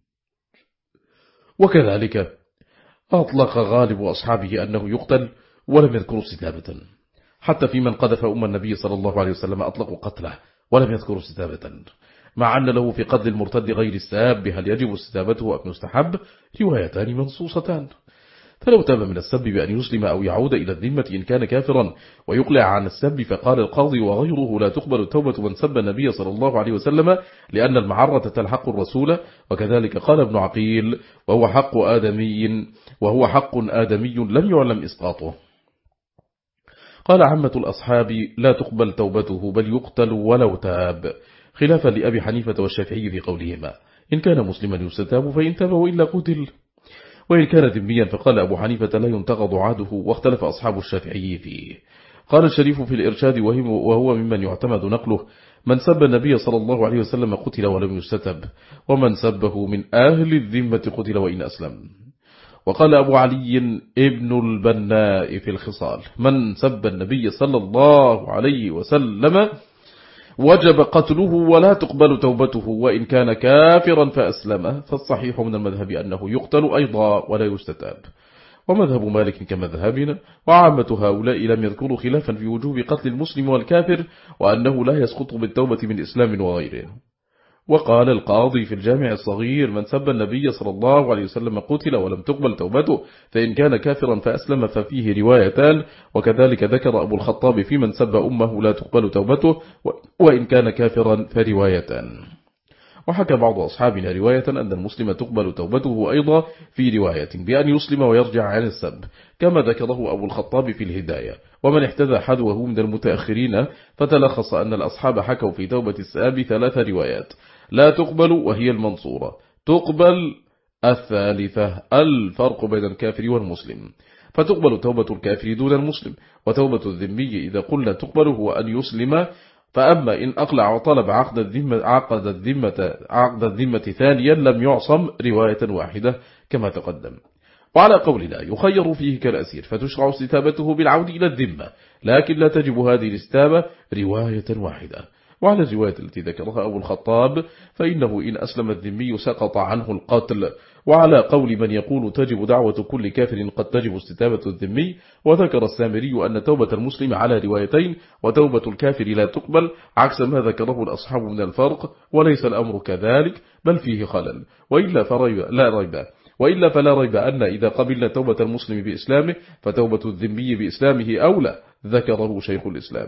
وكذلك أطلق غالب أصحابه أنه يقتل ولم يذكروا استتابة، حتى في من قذف أم النبي صلى الله عليه وسلم أطلقوا قتله ولم يذكروا استتابة، مع أن له في قتل المرتد غير الساب هل يجب استتابته أم يستحب روايتان منصوصتان. فلو تاب من السب بأن يسلم أو يعود إلى الذمة إن كان كافرا ويقلع عن السب، فقال القاضي وغيره لا تقبل توبة من سب النبي صلى الله عليه وسلم لأن المعرة تلحق الرسول. وكذلك قال ابن عقيل وهو حق آدمي وهو حق آدمي لم يعلم إسقاطه. قال عامة الأصحاب لا تقبل توبته بل يقتل ولو تاب، خلافا لأبي حنيفة والشافعي في قولهما إن كان مسلما يستتاب فإن تاب وإلا قتل، وإن كان ذميا فقال أبو حنيفة لا ينتقض عهده، واختلف أصحاب الشافعي فيه. قال الشريف في الإرشاد وهو ممن يعتمد نقله من سب النبي صلى الله عليه وسلم قتل ولم يستتب، ومن سبه من أهل الذمة قتل وإن أسلم. وقال أبو علي ابن البناء في الخصال من سب النبي صلى الله عليه وسلم وجب قتله ولا تقبل توبته وإن كان كافرا فأسلم، فالصحيح من المذهب أنه يقتل أيضا ولا يستتاب. ومذهب مالك كمذهبنا وعامة هؤلاء لم يذكروا خلافا في وجوب قتل المسلم والكافر، وأنه لا يسقط بالتوبة من إسلام وغيره. وقال القاضي في الجامع الصغير: من سب النبي صلى الله عليه وسلم قتل ولم تقبل توبته، فإن كان كافرا فأسلم ففيه روايتان. وكذلك ذكر أبو الخطاب في من سب أمه لا تقبل توبته وإن كان كافرا فروايتان. وحكى بعض أصحابنا رواية أن المسلم تقبل توبته أيضا في رواية بأن يسلم ويرجع عن السب، كما ذكره أبو الخطاب في الهداية. ومن احتذى حذوه من المتأخرين فتلخص أن الأصحاب حكوا في توبة الساب ثلاث روايات: لا تقبل وهي المنصورة، تقبل الثالثة الفرق بين الكافر والمسلم. فتقبل توبة الكافر دون المسلم، وتوبة الذمي إذا قلنا تقبل هو أن يسلم، فأما إن أقلع وطلب عقد الذمة, عقد الذمة, عقد الذمة ثانيا لم يعصم رواية واحدة كما تقدم. وعلى قولنا يخير فيه كالأسير، فتشرع استتابته بالعود إلى الذمة، لكن لا تجب هذه الاستتابة رواية واحدة. وعلى الرواية التي ذكرها أبو الخطاب فإنه إن أسلم الذمي سقط عنه القتل. وعلى قول من يقول تجب دعوة كل كافر قد تجب استتابة الذمي. وذكر السامري أن توبة المسلم على روايتين، وتوبة الكافر لا تقبل، عكس ما ذكره الأصحاب من الفرق، وليس الأمر كذلك بل فيه خلل، وإلا فريب لا ريب وإلا فلا ريب أن إذا قبلنا توبة المسلم بإسلامه فتوبة الذمي بإسلامه أولى، ذكره شيخ الإسلام.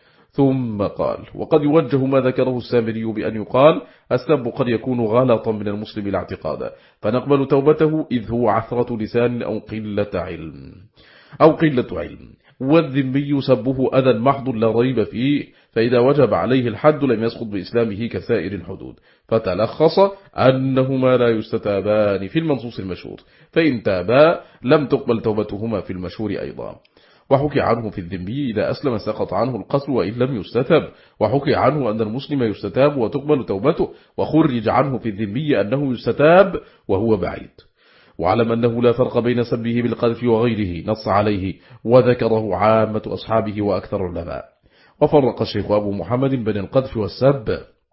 ثم قال: وقد يوجه ما ذكره السامري بأن يقال السب قد يكون غلطا من المسلم الاعتقاد، فنقبل توبته إذ هو عثرة لسان أو قلة علم أو قلة علم والذمي سبه أذى محض لا ريب فيه، فإذا وجب عليه الحد لم يسقط بإسلامه كسائر الحدود. فتلخص أنهما لا يستتابان في المنصوص المشهور، فإن تابا لم تقبل توبتهما في المشهور أيضا. وحكي عنه في الذمي إذا أسلم سقط عنه القتل وإن لم يستتب. وحكي عنه أن المسلم يستتاب وتقبل توبته، وخرج عنه في الذمي أنه يستتاب وهو بعيد. وعلم أنه لا فرق بين سبه بالقذف وغيره نص عليه، وذكره عامة أصحابه وأكثر العلماء. وفرق الشيخ أبو محمد بين القذف والسب،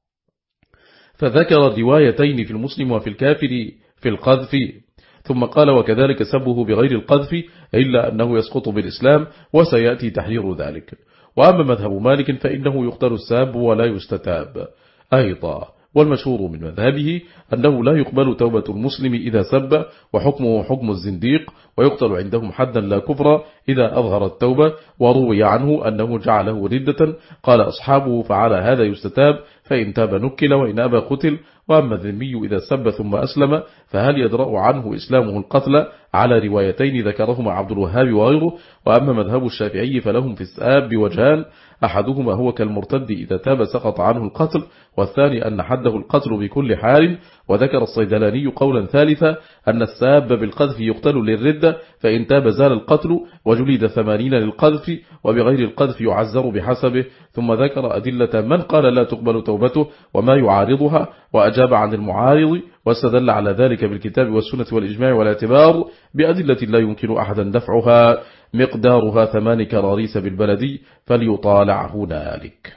فذكر روايتين في المسلم وفي الكافر في القذف، ثم قال: وكذلك سبه بغير القذف إلا أنه يسقط بالإسلام، وسيأتي تحرير ذلك. وأما مذهب مالك فإنه يقتل الساب ولا يستتاب أيضا، والمشهور من مذهبه أنه لا يقبل توبة المسلم إذا سب، وحكمه حكم الزنديق، ويقتل عندهم حدا لا كفر إذا أظهر التوبة. وروي عنه أنه جعله ردة، قال أصحابه: فعلى هذا يستتاب، فإن تاب نكل وإن أبى قتل. وأما الذمي إذا سب ثم أسلم فهل يدرأ عنه إسلامه القتل؟ على روايتين ذكرهما عبد الوهاب وغيره. وأما مذهب الشافعي فلهم في الساب وجهان، أحدهما هو كالمرتد إذا تاب سقط عنه القتل، والثاني أن حده القتل بكل حال. وذكر الصيدلاني قولا ثالثا أن الساب بالقذف يقتل للردة، فإن تاب زال القتل، وجلد ثمانين للقذف، وبغير القذف يعزر بحسبه. ثم ذكر أدلة من قال لا تقبل توبته وما يعارضها، وأجاب عن المعارض، واستدل على ذلك بالكتاب والسنة والإجماع والاعتبار بأدلة لا يمكن أحدا دفعها، مقدارها ثمان كراريس بالبلدي، فليطالع هنالك.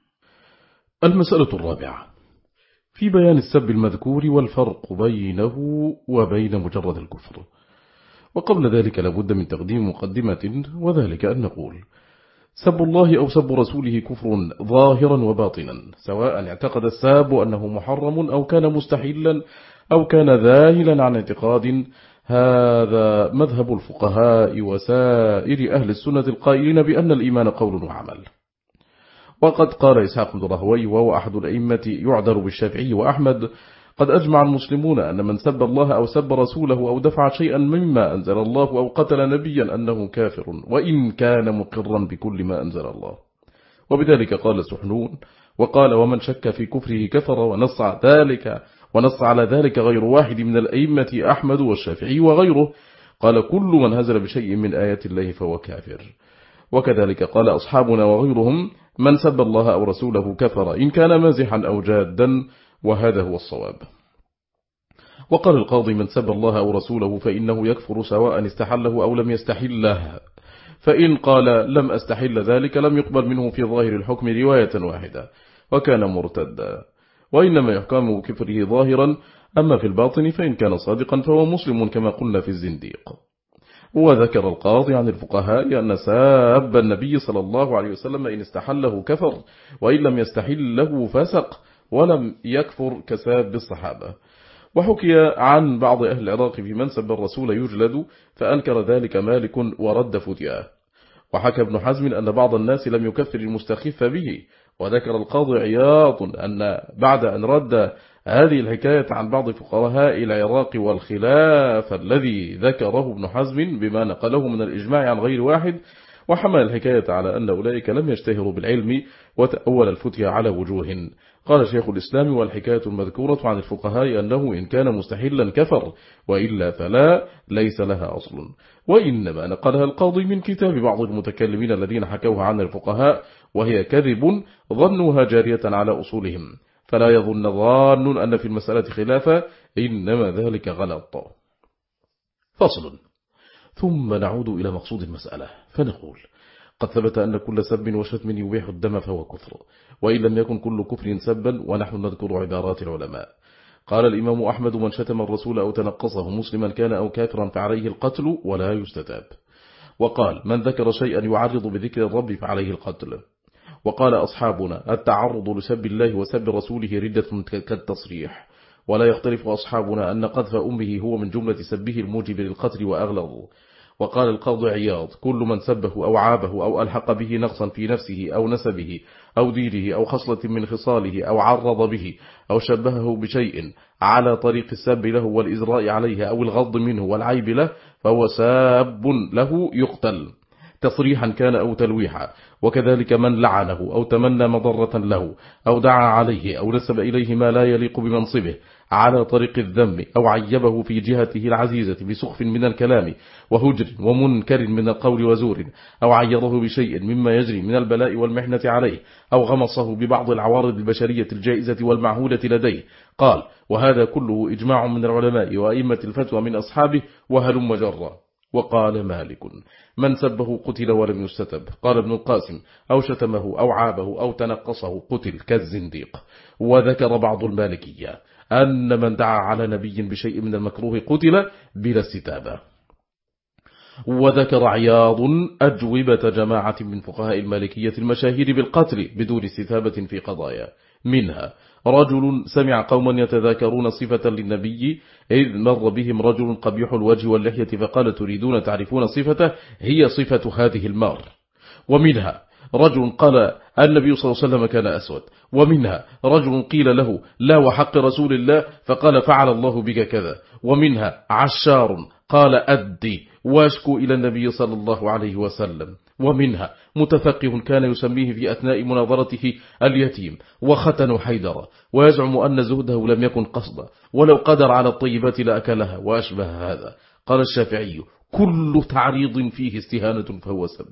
المسألة الرابعة في بيان السب المذكور والفرق بينه وبين مجرد الكفر. وقبل ذلك لابد من تقديم مقدمة، وذلك أن نقول: سب الله أو سب رسوله كفر ظاهرا وباطنا، سواء اعتقد الساب أنه محرم أو كان مستحيلا أو كان ذاهلا عن اعتقاد. هذا مذهب الفقهاء وسائر أهل السنة القائلين بأن الإيمان قول وعمل. وقد قال إسحاق بن راهويه وهو أحد الأئمة يعذر بالشافعي وأحمد: قد أجمع المسلمون أن من سب الله أو سب رسوله أو دفع شيئا مما أنزل الله أو قتل نبيا أنه كافر، وإن كان مقرا بكل ما أنزل الله. وبذلك قال سحنون، وقال: ومن شك في كفره كفر، ونص على ذلك ونص على ذلك غير واحد من الأئمة أحمد والشافعي وغيره. قال: كل من هزل بشيء من آيات الله فهو كافر. وكذلك قال أصحابنا وغيرهم: من سب الله أو رسوله كفر إن كان مازحا أو جادا، وهذا هو الصواب. وقال القاضي: من سب الله أو رسوله فإنه يكفر سواء استحله أو لم يستحله، فإن قال لم أستحل ذلك لم يقبل منه في ظاهر الحكم رواية واحدة وكان مرتدا، وإنما يحكم كفره ظاهرا، أما في الباطن فإن كان صادقا فهو مسلم كما قلنا في الزنديق. وذكر القاضي عن الفقهاء أن ساب النبي صلى الله عليه وسلم إن استحله كفر، وإن لم يستحله فسق، ولم يكفر كساب الصحابة. وحكي عن بعض أهل العراق في من سب الرسول يجلد، فأنكر ذلك مالك ورد فتياه. وحكى ابن حزم أن بعض الناس لم يكفر المستخف به. وذكر القاضي عياض أن بعد أن رد هذه الحكاية عن بعض فقهاء العراق والخلاف الذي ذكره ابن حزم بما نقله من الإجماع عن غير واحد، وحمل الحكاية على أن أولئك لم يشتهروا بالعلم وتأول الفتية على وجوه. قال شيخ الإسلام: والحكاية المذكورة عن الفقهاء أنه إن كان مستحلا كفر، وإلا فلا ليس لها أصل. وإنما نقلها القاضي من كتاب بعض المتكلمين الذين حكوها عن الفقهاء، وهي كذب ظنوها جارية على أصولهم، فلا يظن ظان أن في المسألة خلافا، إنما ذلك غلط. فصل. ثم نعود إلى مقصود المسألة فنقول: قد ثبت أن كل سب وشتم يبيح الدم فهو كفر، وإن لم يكن كل كفر سبا، ونحن نذكر عبارات العلماء. قال الإمام أحمد: من شتم الرسول أو تنقصه مسلما كان أو كافرا فعليه القتل ولا يستتاب. وقال: من ذكر شيئا يعرض بذكر الرب فعليه القتل. وقال أصحابنا: التعرض لسب الله وسب رسوله ردة كالتصريح. ولا يختلف أصحابنا أن قذف أمه هو من جملة سبه الموجب للقتل وأغلظ. وقال القاضي عياض: كل من سبه أو عابه أو ألحق به نقصا في نفسه أو نسبه أو دينه أو خصلة من خصاله أو عرض به أو شبهه بشيء على طريق السب له والإزراء عليه أو الغض منه والعيب له، فهو ساب له يقتل تصريحا كان أو تلويحا. وكذلك من لعنه أو تمنى مضرة له أو دعا عليه أو نسب إليه ما لا يليق بمنصبه على طريق الذم أو عيبه في جهته العزيزة بسخف من الكلام وهجر ومنكر من القول وزور، أو عيضه بشيء مما يجري من البلاء والمحنة عليه، أو غمصه ببعض العوارض البشرية الجائزة والمعهودة لديه. قال: وهذا كله إجماع من العلماء وأئمة الفتوى من أصحابه وهلم جرا. وقال مالك: من سبه قتل ولم يستتب. قال ابن القاسم: أو شتمه أو عابه أو تنقصه قتل كالزنديق. وذكر بعض المالكية أن من دعا على نبي بشيء من المكروه قتل بلا استتابة. وذكر عياض أجوبة جماعة من فقهاء المالكية المشاهير بالقتل بدون استتابة في قضايا، منها: رجل سمع قوما يتذاكرون صفة للنبي إذ مر بهم رجل قبيح الوجه واللحية فقال: تريدون تعرفون صفته؟ هي صفة هذه المار. ومنها: رجل قال: النبي صلى الله عليه وسلم كان أسود. ومنها: رجل قيل له: لا وحق رسول الله، فقال: فعل الله بك كذا. ومنها: عشار قال: أدي واشكو إلى النبي صلى الله عليه وسلم. ومنها: متفقه كان يسميه في أثناء مناظرته اليتيم وختن حيدر، ويزعم أن زهده لم يكن قصدا، ولو قدر على الطيبات لأكلها وأشبه هذا. قال الشافعي: كل تعريض فيه استهانة فهو سب.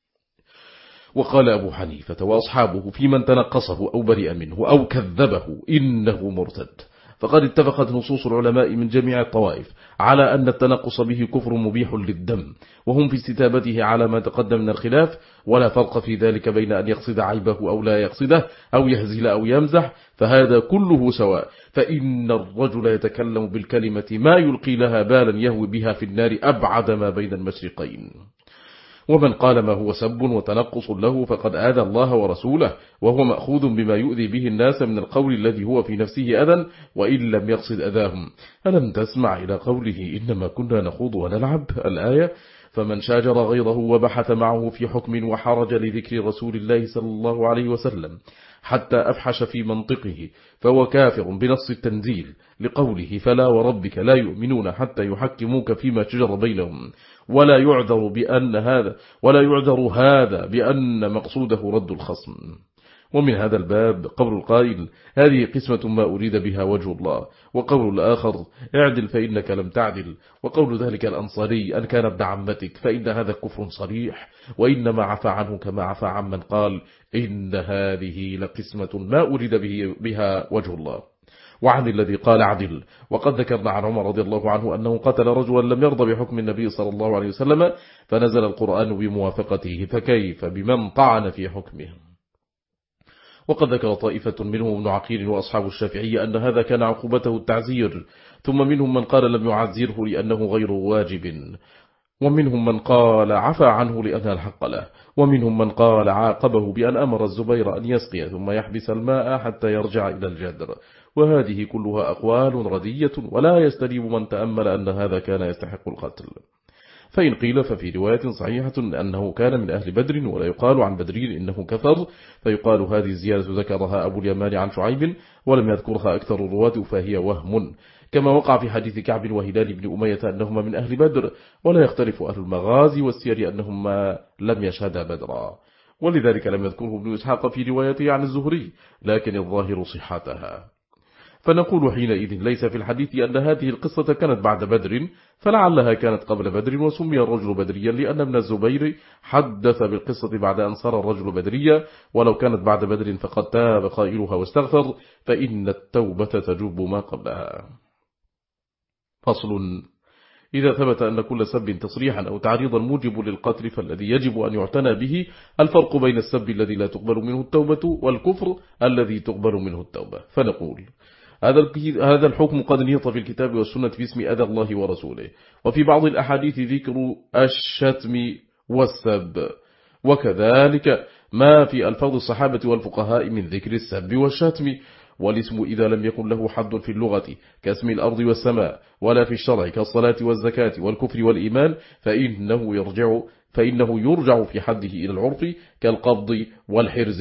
وقال أبو حنيفة وأصحابه في من تنقصه أو برئ منه أو كذبه إنه مرتد. فقد اتفقت نصوص العلماء من جميع الطوائف على أن التنقص به كفر مبيح للدم، وهم في استتابته على ما تقدم من الخلاف، ولا فرق في ذلك بين أن يقصد عيبه أو لا يقصده، أو يهزل أو يمزح، فهذا كله سواء. فإن الرجل يتكلم بالكلمة ما يلقي لها بالا يهوي بها في النار أبعد ما بين المشرقين. ومن قال ما هو سب وتنقص له فقد آذى الله ورسوله، وهو مأخوذ بما يؤذي به الناس من القول الذي هو في نفسه أذى وإن لم يقصد أذاهم. ألم تسمع إلى قوله: إنما كنا نخوض ونلعب؟ الآية. فمن شاجر غيظه وبحث معه في حكم وحرج لذكر رسول الله صلى الله عليه وسلم حتى أفحش في منطقه فهو كافر بنص التنزيل لقوله: فلا وربك لا يؤمنون حتى يحكموك فيما شجر بينهم، ولا يعذر بأن هذا ولا يعذر هذا بأن مقصوده رد الخصم. ومن هذا الباب قول القائل: هذه قسمة ما أريد بها وجه الله، وقول الآخر: اعدل فإنك لم تعدل، وقول ذلك الأنصاري: أن كان ابن عمتك، فإن هذا كفر صريح، وإنما عفى عنه كما عفى عمن قال: إن هذه لقسمة ما أريد بها وجه الله. وعن الذي قال عدل. وقد ذكرنا عن عمر رضي الله عنه أنه قتل رجلا لم يرضى بحكم النبي صلى الله عليه وسلم، فنزل القرآن بموافقته، فكيف بمن طعن في حكمه. وقد ذكر طائفة منهم ابن عقيل وأصحاب الشافعية أن هذا كان عقوبته التعزير، ثم منهم من قال لم يعزره لأنه غير واجب. ومنهم من قال عفى عنه لأن الحق له، ومنهم من قال عاقبه بأن أمر الزبير أن يسقي ثم يحبس الماء حتى يرجع إلى الجدر. وهذه كلها أقوال ردية، ولا يستجيب من تأمل أن هذا كان يستحق القتل. فإن قيل ففي رواية صحيحة أنه كان من أهل بدر، ولا يقال عن بدري إنه كفر، فيقال هذه الزيادة ذكرها أبو اليمان عن شعيب ولم يذكرها أكثر الرواة، فهي وهم، كما وقع في حديث كعب وهلال بن أمية أنهما من أهل بدر، ولا يختلف أهل المغازي والسير أنهما لم يشهدا بدرا، ولذلك لم يذكره ابن إسحاق في روايته عن الزهري، لكن الظاهر صحتها. فنقول حينئذ ليس في الحديث أن هذه القصة كانت بعد بدر، فلعلها كانت قبل بدر، وسمي الرجل بدريا لأن ابن الزبير حدث بالقصة بعد أن صار الرجل بدريا، ولو كانت بعد بدر فقد تاب قائلها واستغفر، فإن التوبة تجب ما قبلها. فصل: إذا ثبت أن كل سب تصريحا أو تعريضا موجب للقتل، فالذي يجب أن يعتنى به الفرق بين السب الذي لا تقبل منه التوبة والكفر الذي تقبل منه التوبة. فنقول: هذا الحكم قد نيط في الكتاب والسنة في اسم أذى الله ورسوله، وفي بعض الأحاديث ذكر الشتم والسب، وكذلك ما في ألفاظ الصحابة والفقهاء من ذكر السب والشتم. والاسم إذا لم يكن له حد في اللغة كاسم الأرض والسماء، ولا في الشرع كالصلاة والزكاة والكفر والإيمان، فإنه يرجع فإنه يرجع في حده إلى العرف كالقبض والحرز،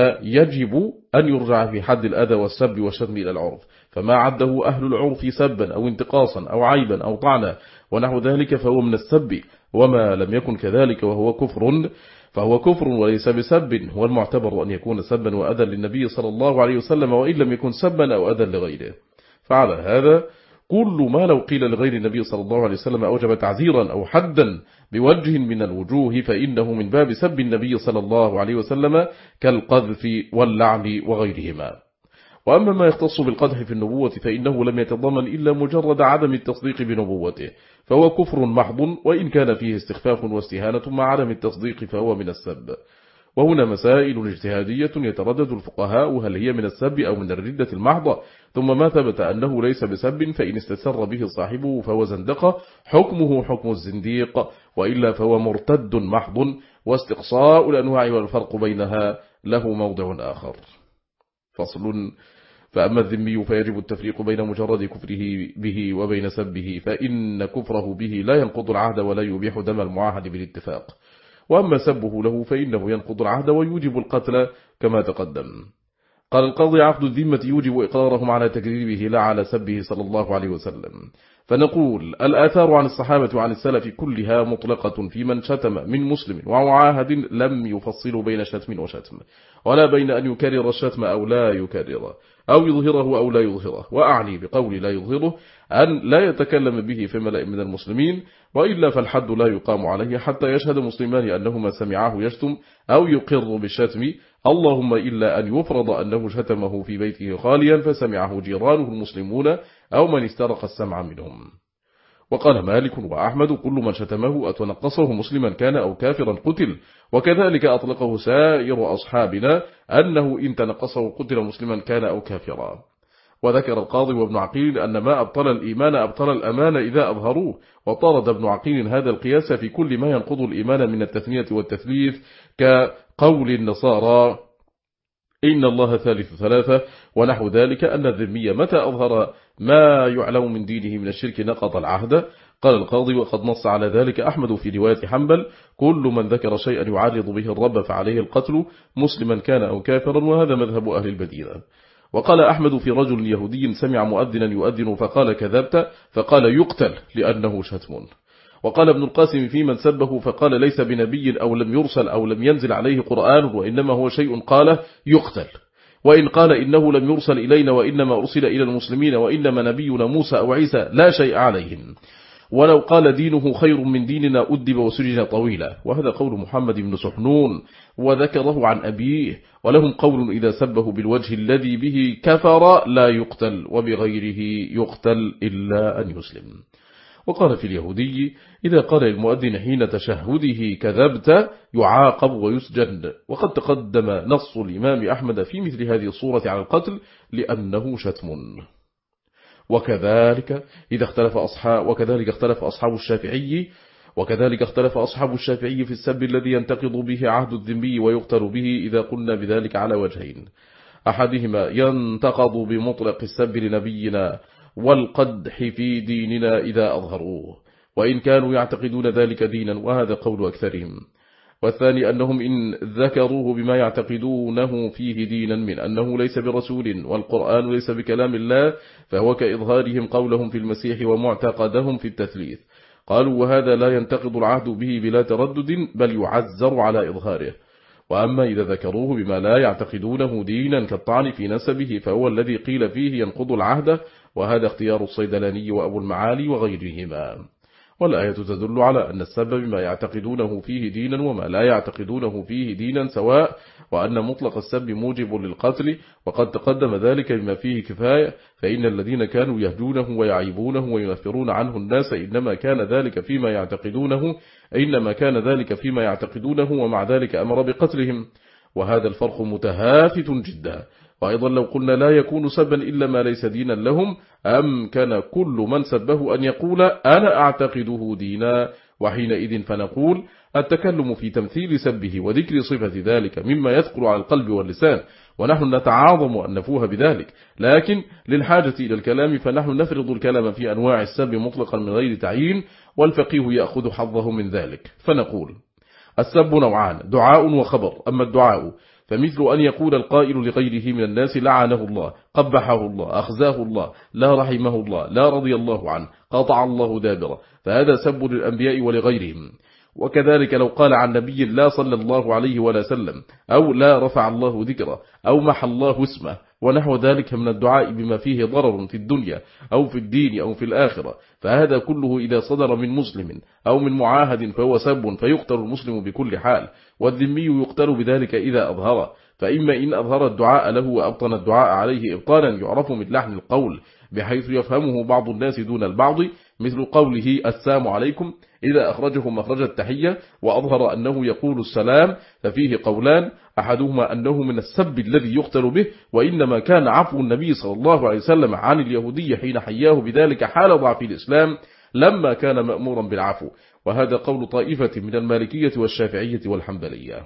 فيجب أن يرجع في حد الأذى والسب والشتم إلى العرف، فما عده أهل العرف سبا أو انتقاصا أو عيبا أو طعنا ونحو ذلك فهو من السب، وما لم يكن كذلك وهو كفر فهو كفر وليس بسب، والمعتبر أن يكون سبا وأذى للنبي صلى الله عليه وسلم، وإن لم يكن سبا أو أذى لغيره. فعلى هذا كل ما لو قيل لغير النبي صلى الله عليه وسلم أوجب تعزيرا أو حدا بوجه من الوجوه، فإنه من باب سب النبي صلى الله عليه وسلم كالقذف واللعن وغيرهما. وأما ما يختص بالقدح في النبوة فإنه لم يتضمن إلا مجرد عدم التصديق بنبوته، فهو كفر محض، وإن كان فيه استخفاف واستهانة مع عدم التصديق فهو من السب. وهنا مسائل اجتهادية يتردد الفقهاء هل هي من السب أو من الردة المحضة، ثم ما ثبت أنه ليس بسب فإن استسر به صاحبه فهو زندقة حكمه حكم الزنديق، وإلا فهو مرتد محض، واستقصاء الأنواع والفرق بينها له موضع آخر. فصل: فأما الذمي فيجب التفريق بين مجرد كفره به وبين سبه، فإن كفره به لا ينقض العهد ولا يبيح دم المعاهد بالاتفاق، وأما سبه له فإنه ينقض العهد ويوجب القتل كما تقدم. قال القاضي: عقد الذمة يوجب إقرارهم على تكذيبه لا على سبه صلى الله عليه وسلم. فنقول: الآثار عن الصحابة وعن السلف كلها مطلقة في من شتم من مسلم ومعاهد، لم يفصلوا بين شتم وشتم، ولا بين أن يكرر الشتم أو لا يكرره، أو يظهره أو لا يظهره. وأعني بقول لا يظهره أن لا يتكلم به في ملأ من المسلمين، وإلا فالحد لا يقام عليه حتى يشهد مسلمان أنهما سمعاه يشتم أو يقر بالشتم، اللهم إلا أن يفرض أنه شتمه في بيته خاليا فسمعه جيرانه المسلمون أو من استرق السمع منهم. وقال مالك وأحمد: كل من شتمه أتنقصه مسلما كان أو كافرا قتل، وكذلك أطلقه سائر أصحابنا أنه إن تنقصه قتل مسلما كان أو كافرا. وذكر القاضي وابن عقيل أن ما أبطل الإيمان أبطل الأمان إذا أظهروه، وطارد ابن عقيل هذا القياس في كل ما ينقض الإيمان من التثنية والتثليث، كقول النصارى إن الله ثالث ثلاثة ونحو ذلك، أن الذمي متى أظهر ما يعلم من دينه من الشرك نقض العهد. قال القاضي: وقد نص على ذلك أحمد في رواية حنبل: كل من ذكر شيئا يعارض به الرب فعليه القتل مسلما كان أو كافرا، وهذا مذهب أهل المدينة. وقال أحمد في رجل يهودي سمع مؤذنا يؤذن فقال كذبت، فقال يقتل لأنه شتم. وقال ابن القاسم في من سبه فقال ليس بنبي أو لم يرسل أو لم ينزل عليه قرآن وإنما هو شيء قاله يقتل. وإن قال إنه لم يرسل إلينا وإنما أرسل إلى المسلمين وإنما نبينا موسى أو عيسى لا شيء عليهم. ولو قال دينه خير من ديننا أدب وسجن طويلا. وهذا قول محمد بن سحنون وذكره عن أبيه. ولهم قول إذا سبه بالوجه الذي به كفر لا يقتل وبغيره يقتل إلا أن يسلم. وقال في اليهودي إذا قال المؤذن حين تشهده كذبت يعاقب ويسجن. وقد تقدم نص الإمام أحمد في مثل هذه الصورة على القتل لأنه شتم. وكذلك إذا اختلف أصحاب وكذلك اختلف أصحاب الشافعي وكذلك اختلف أصحاب الشافعي في السب الذي ينتقض به عهد الذمي ويقتل به إذا قلنا بذلك على وجهين: أحدهما ينتقض بمطلق السب لنبينا والقدح في ديننا إذا أظهروه، وإن كانوا يعتقدون ذلك دينا، وهذا قول أكثرهم. والثاني أنهم إن ذكروه بما يعتقدونه فيه دينا من أنه ليس برسول والقرآن ليس بكلام الله، فهو كإظهارهم قولهم في المسيح ومعتقدهم في التثليث. قالوا وهذا لا ينتقض العهد به بلا تردد، بل يعزر على إظهاره. وأما إذا ذكروه بما لا يعتقدونه دينا كالطعن في نسبه فهو الذي قيل فيه ينقض العهد، وهذا اختيار الصيدلاني وأبو المعالي وغيرهما. والآية تدل على أن السب بما يعتقدونه فيه دينا وما لا يعتقدونه فيه دينا سواء، وأن مطلق السب موجب للقتل، وقد تقدم ذلك بما فيه كفاية. فإن الذين كانوا يهجونه ويعيبونه وينفرون عنه الناس إنما كان ذلك فيما يعتقدونه إنما كان ذلك فيما يعتقدونه ومع ذلك أمر بقتلهم، وهذا الفرق متهافت جدا. وأيضا لو قلنا لا يكون سبا إلا ما ليس دينا لهم، أم كان كل من سبه أن يقول أنا أعتقده دينا، وحينئذ فنقول التكلم في تمثيل سبه وذكر صفة ذلك مما يثقل على القلب واللسان، ونحن نتعاظم أن نفوه بذلك، لكن للحاجة إلى الكلام فنحن نفرض الكلام في أنواع السب مطلقا من غير تعيين، والفقيه يأخذ حظه من ذلك. فنقول السب نوعان: دعاء وخبر. أما الدعاء فمثل أن يقول القائل لغيره من الناس لعنه الله، قبحه الله، أخزاه الله، لا رحمه الله، لا رضي الله عنه، قطع الله دابره، فهذا سب للأنبياء ولغيرهم. وكذلك لو قال عن نبي لا صلى الله عليه ولا سلم، أو لا رفع الله ذكره، أو محى الله اسمه، ونحو ذلك من الدعاء بما فيه ضرر في الدنيا أو في الدين أو في الآخرة، فهذا كله إذا صدر من مسلم أو من معاهد فهو سب، فيقتل المسلم بكل حال، والذمي يقتل بذلك إذا أظهر. فإما إن أظهر الدعاء له وأبطن الدعاء عليه إبطالا يعرف من لحن القول بحيث يفهمه بعض الناس دون البعض، مثل قوله السلام عليكم إذا أخرجه مخرج التحية وأظهر أنه يقول السلام، ففيه قولان: أحدهما أنه من السب الذي يقتل به، وإنما كان عفو النبي صلى الله عليه وسلم عن اليهودي حين حياه بذلك حال ضعف الإسلام لما كان مأمورا بالعفو، وهذا قول طائفة من المالكية والشافعية والحنبلية.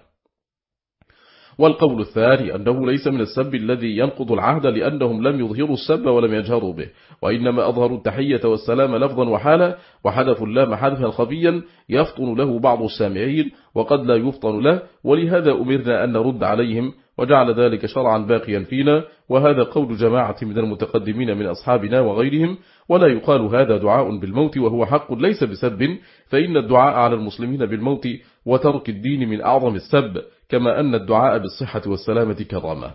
والقول الثاني أنه ليس من السب الذي ينقض العهد، لأنهم لم يظهروا السب ولم يجهروا به، وإنما أظهروا التحية والسلام لفظا وحالا، وحذفوا اللام حذفا خفيا يفطن له بعض السامعين وقد لا يفطن له، ولهذا أمرنا أن نرد عليهم، وجعل ذلك شرعا باقيا فينا، وهذا قول جماعة من المتقدمين من أصحابنا وغيرهم. ولا يقال هذا دعاء بالموت وهو حق ليس بسب، فإن الدعاء على المسلمين بالموت وترك الدين من أعظم السب، كما أن الدعاء بالصحة والسلامة كرامة.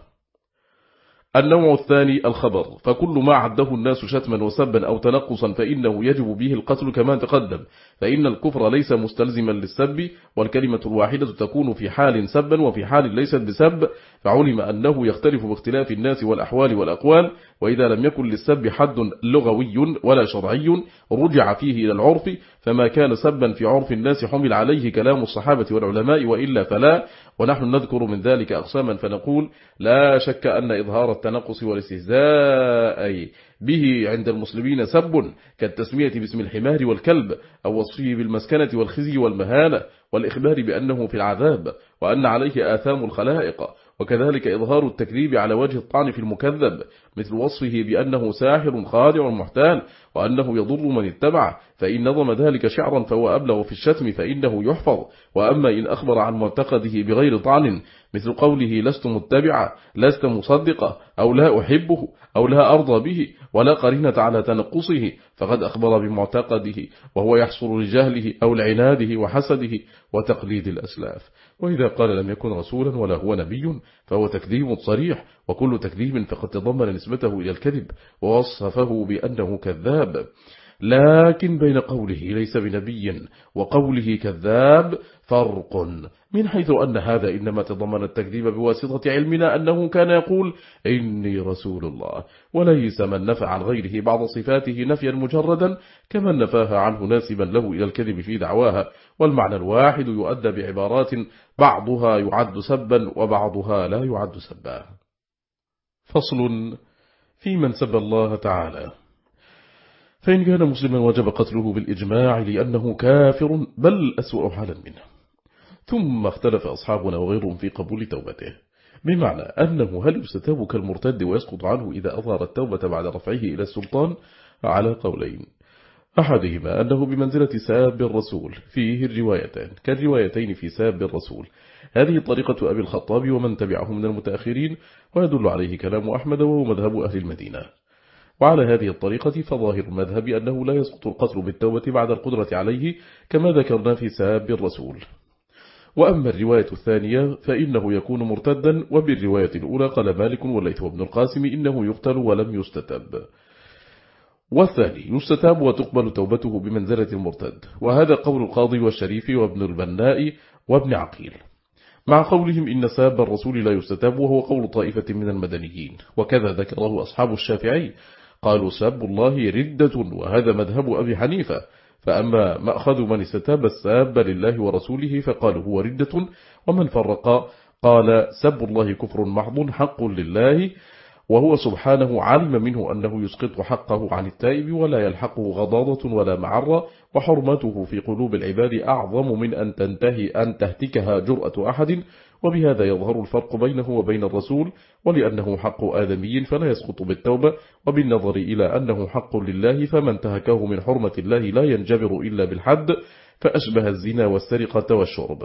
النوع الثاني الخبر، فكل ما عده الناس شتما وسبا أو تنقصا فإنه يجب به القتل كما تقدم، فإن الكفر ليس مستلزما للسب، والكلمة الواحدة تكون في حال سبا وفي حال ليست بسب، فعلم أنه يختلف باختلاف الناس والأحوال والأقوال. وإذا لم يكن للسب حد لغوي ولا شرعي رجع فيه إلى العرف، فما كان سبا في عرف الناس حمل عليه كلام الصحابة والعلماء، وإلا فلا. ونحن نذكر من ذلك أقساما فنقول: لا شك أن إظهار التنقص والاستهزاء به عند المسلمين سب، كالتسمية باسم الحمار والكلب، أو وصفه بالمسكنة والخزي والمهانة، والإخبار بأنه في العذاب وأن عليه آثام الخلائق. وكذلك إظهار التكذيب على وجه الطعن في المكذب، مثل وصفه بأنه ساحر خادع محتال وأنه يضر من اتبع، فإن نظم ذلك شعرا فهو أبلغ في الشتم فإنه يحفظ. وأما إن أخبر عن معتقده بغير طعن، مثل قوله لست متبعا، لست مصدقا، أو لا أحبه، أو لا أرضى به، ولا قرينة على تنقصه، فقد أخبر بمعتقده وهو يحصل لجهله أو لعناده وحسده وتقليد الأسلاف. وإذا قال لم يكن رسولا ولا هو نبي فهو تكذيب صريح، وكل تكذيب فقد تضمن نسبته إلى الكذب ووصفه بأنه كذاب. لكن بين قوله ليس بنبي وقوله كذاب فرق، من حيث أن هذا إنما تضمن التكذيب بواسطة علمنا أنه كان يقول إني رسول الله، وليس من نفى عن غيره بعض صفاته نفيا مجردا كمن نفاها عنه ناسبا له إلى الكذب في دعواها. والمعنى الواحد يؤدى بعبارات بعضها يعد سبا وبعضها لا يعد سبا. فصل في من سب الله تعالى. فإن كان مسلما وجب قتله بالإجماع لأنه كافر بل أسوأ حالا منه. ثم اختلف أصحابنا وغيرهم في قبول توبته، بمعنى أنه هل يستتاب كالمرتد ويسقط عنه إذا أظهر التوبة بعد رفعه إلى السلطان؟ على قولين، أحدهما أنه بمنزلة ساب الرسول، فيه الروايتان كالروايتين في ساب الرسول. هذه طريقة أبي الخطاب ومن تبعه من المتأخرين، ويدل عليه كلام أحمد وهو مذهب أهل المدينة. وعلى هذه الطريقة فظاهر المذهب أنه لا يسقط القتل بالتوبة بعد القدرة عليه كما ذكرنا في ساب الرسول. وأما الرواية الثانية فإنه يكون مرتدا، وبالرواية الأولى قال مالك والليث وابن القاسم إنه يقتل ولم يستتب. والثاني يستتاب وتقبل توبته بمنزلة المرتد، وهذا قول القاضي والشريف وابن البناء وابن عقيل، مع قولهم إن ساب الرسول لا يستتاب، وهو قول طائفة من المدنيين، وكذا ذكره أصحاب الشافعي قالوا ساب الله ردة، وهذا مذهب أبي حنيفة. فأما مأخذ من استتاب الساب لله ورسوله فقالوا هو ردة، ومن فرق قال سب الله كفر محض حق لله، وهو سبحانه علم منه أنه يسقط حقه عن التائب ولا يلحقه غضاضة ولا معرة، وحرمته في قلوب العباد أعظم من أن تنتهي أن تهتكها جرأة أحد، وبهذا يظهر الفرق بينه وبين الرسول، ولأنه حق آدمي فلا يسقط بالتوبة، وبالنظر إلى أنه حق لله فمن تهكه من حرمة الله لا ينجبر إلا بالحد، فأشبه الزنا والسرقة والشرب.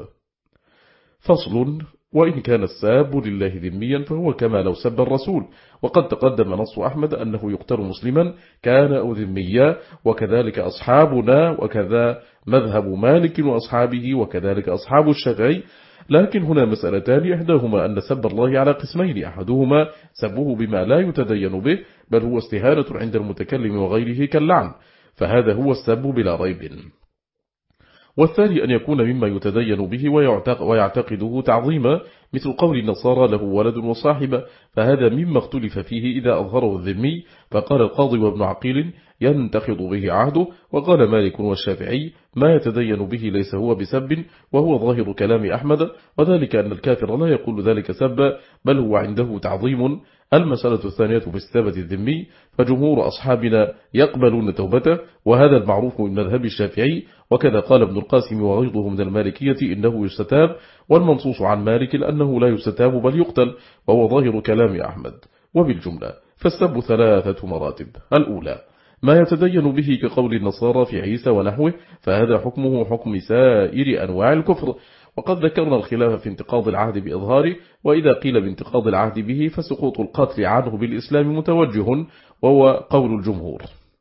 فصل: وإن كان الساب لله ذميا فهو كما لو سب الرسول، وقد تقدم نص أحمد أنه يقتل مسلما كان أو ذميا، وكذلك أصحابنا، وكذا مذهب مالك وأصحابه، وكذلك أصحاب الشافعي. لكن هنا مسألتان، إحداهما أن سب الله على قسمين، أحدهما سبه بما لا يتدين به بل هو استهانة عند المتكلم وغيره كاللعن، فهذا هو السب بلا ريب، والثاني أن يكون مما يتدين به ويعتقده تعظيما، مثل قول النصارى له ولد وصاحبة، فهذا مما اختلف فيه إذا أظهره الذمي، فقال القاضي وابن عقيل ينتخض به عهده، وقال مالك والشافعي ما يتدين به ليس هو بسب، وهو ظاهر كلام أحمد، وذلك أن الكافر لا يقول ذلك سبا بل هو عنده تعظيم. المسألة الثانية في استتابة الذمي، فجمهور أصحابنا يقبلون توبته، وهذا المعروف من مذهب الشافعي، وكذا قال ابن القاسم وغيره من المالكية إنه يستتاب، والمنصوص عن مالك أنه لا يستتاب بل يقتل، وهو ظاهر كلام أحمد. وبالجملة فالسب ثلاثة مراتب: الأولى ما يتدين به كقول النصارى في عيسى ونحوه، فهذا حكمه حكم سائر أنواع الكفر، وقد ذكرنا الخلاف في انتقاض العهد بإظهاره، وإذا قيل بانتقاض العهد به فسقوط القتل عنه بالإسلام متوجه، وهو قول الجمهور.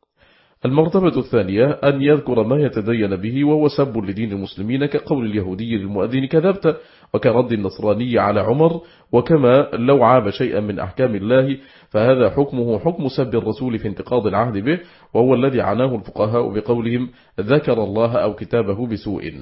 المرتبة الثانية أن يذكر ما يتدين به وهو سب لدين المسلمين كقول اليهودي للمؤذن كذبت، وكرد النصراني على عمر، وكما لو عاب شيئا من أحكام الله، فهذا حكمه حكم سب الرسول في انتقاض العهد به، وهو الذي عناه الفقهاء بقولهم ذكر الله أو كتابه بسوء.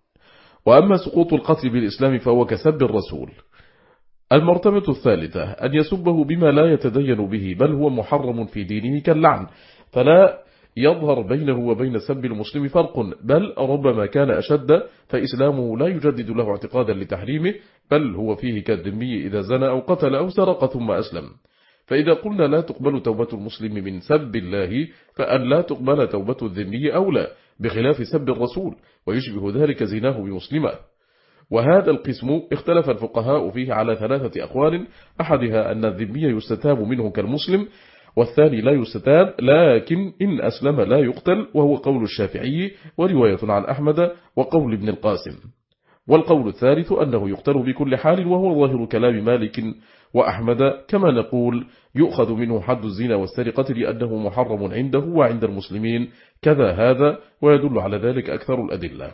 وأما سقوط القتل بالإسلام فهو كسب الرسول. المرتبة الثالثة أن يسبه بما لا يتدين به بل هو محرم في دينه كاللعن، فلا يظهر بينه وبين سب المسلم فرق، بل ربما كان أشد، فإسلامه لا يجدد له اعتقادا لتحريمه، بل هو فيه كالذمي إذا زنى أو قتل أو سرق ثم أسلم. فإذا قلنا لا تقبل توبة المسلم من سب الله، فأن لا تقبل توبة الذمي أولى، بخلاف سب الرسول، ويشبه ذلك زناه بمسلمة. وهذا القسم اختلف الفقهاء فيه على ثلاثة أقوال، أحدها أن الذمي يستتاب منه كالمسلم، والثاني لا يستتاب لكن إن أسلم لا يقتل، وهو قول الشافعي ورواية عن أحمد وقول ابن القاسم. والقول الثالث أنه يقتل بكل حال، وهو ظاهر كلام مالك وأحمد، كما نقول يؤخذ منه حد الزنا والسرقة لأنه محرم عنده وعند المسلمين كذا هذا، ويدل على ذلك أكثر الأدلة.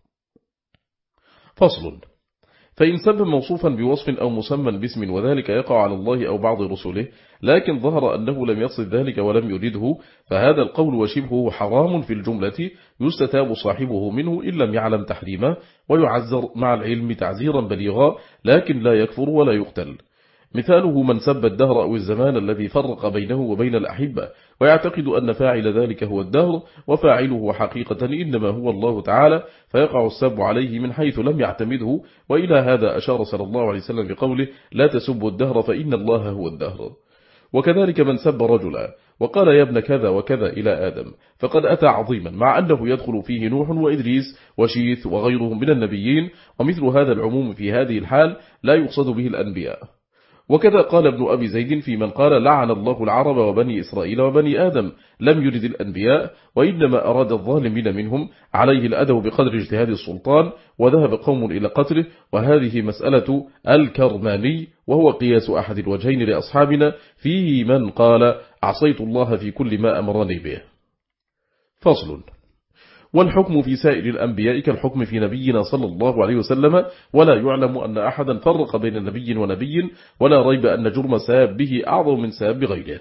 فصل: فإن سب موصوفا بوصف أو مسمى باسم وذلك يقع على الله أو بعض رسله، لكن ظهر أنه لم يقصد ذلك ولم يريده، فهذا القول وشبهه حرام في الجملة، يستتاب صاحبه منه إن لم يعلم تحريمه، ويعزر مع العلم تعزيرا بليغا، لكن لا يكفر ولا يقتل. مثاله من سب الدهر أو الزمان الذي فرق بينه وبين الأحبة، ويعتقد أن فاعل ذلك هو الدهر، وفاعله حقيقة إنما هو الله تعالى، فيقع السب عليه من حيث لم يعتمده. وإلى هذا أشار صلى الله عليه وسلم بقوله لا تسبوا الدهر فإن الله هو الدهر. وكذلك من سب رجلا وقال يا ابن كذا وكذا إلى آدم، فقد أتى عظيما، مع أنه يدخل فيه نوح وإدريس وشيث وغيرهم من النبيين، ومثل هذا العموم في هذه الحال لا يقصد به الأنبياء. وكذا قال ابن أبي زيد في من قال لعن الله العرب وبني إسرائيل وبني آدم، لم يرد الأنبياء، وإنما أراد الظالمين منهم، عليه الأدب بقدر اجتهاد السلطان، وذهب قوم إلى قتله. وهذه مسألة الكرماني، وهو قياس أحد الوجهين لأصحابنا في من قال عصيت الله في كل ما أمرني به. فصل. والحكم في سائر الأنبياء كالحكم في نبينا صلى الله عليه وسلم، ولا يعلم أن أحدا فرق بين نبي ونبي، ولا ريب أن جرم سابه أعظم من ساب غيره.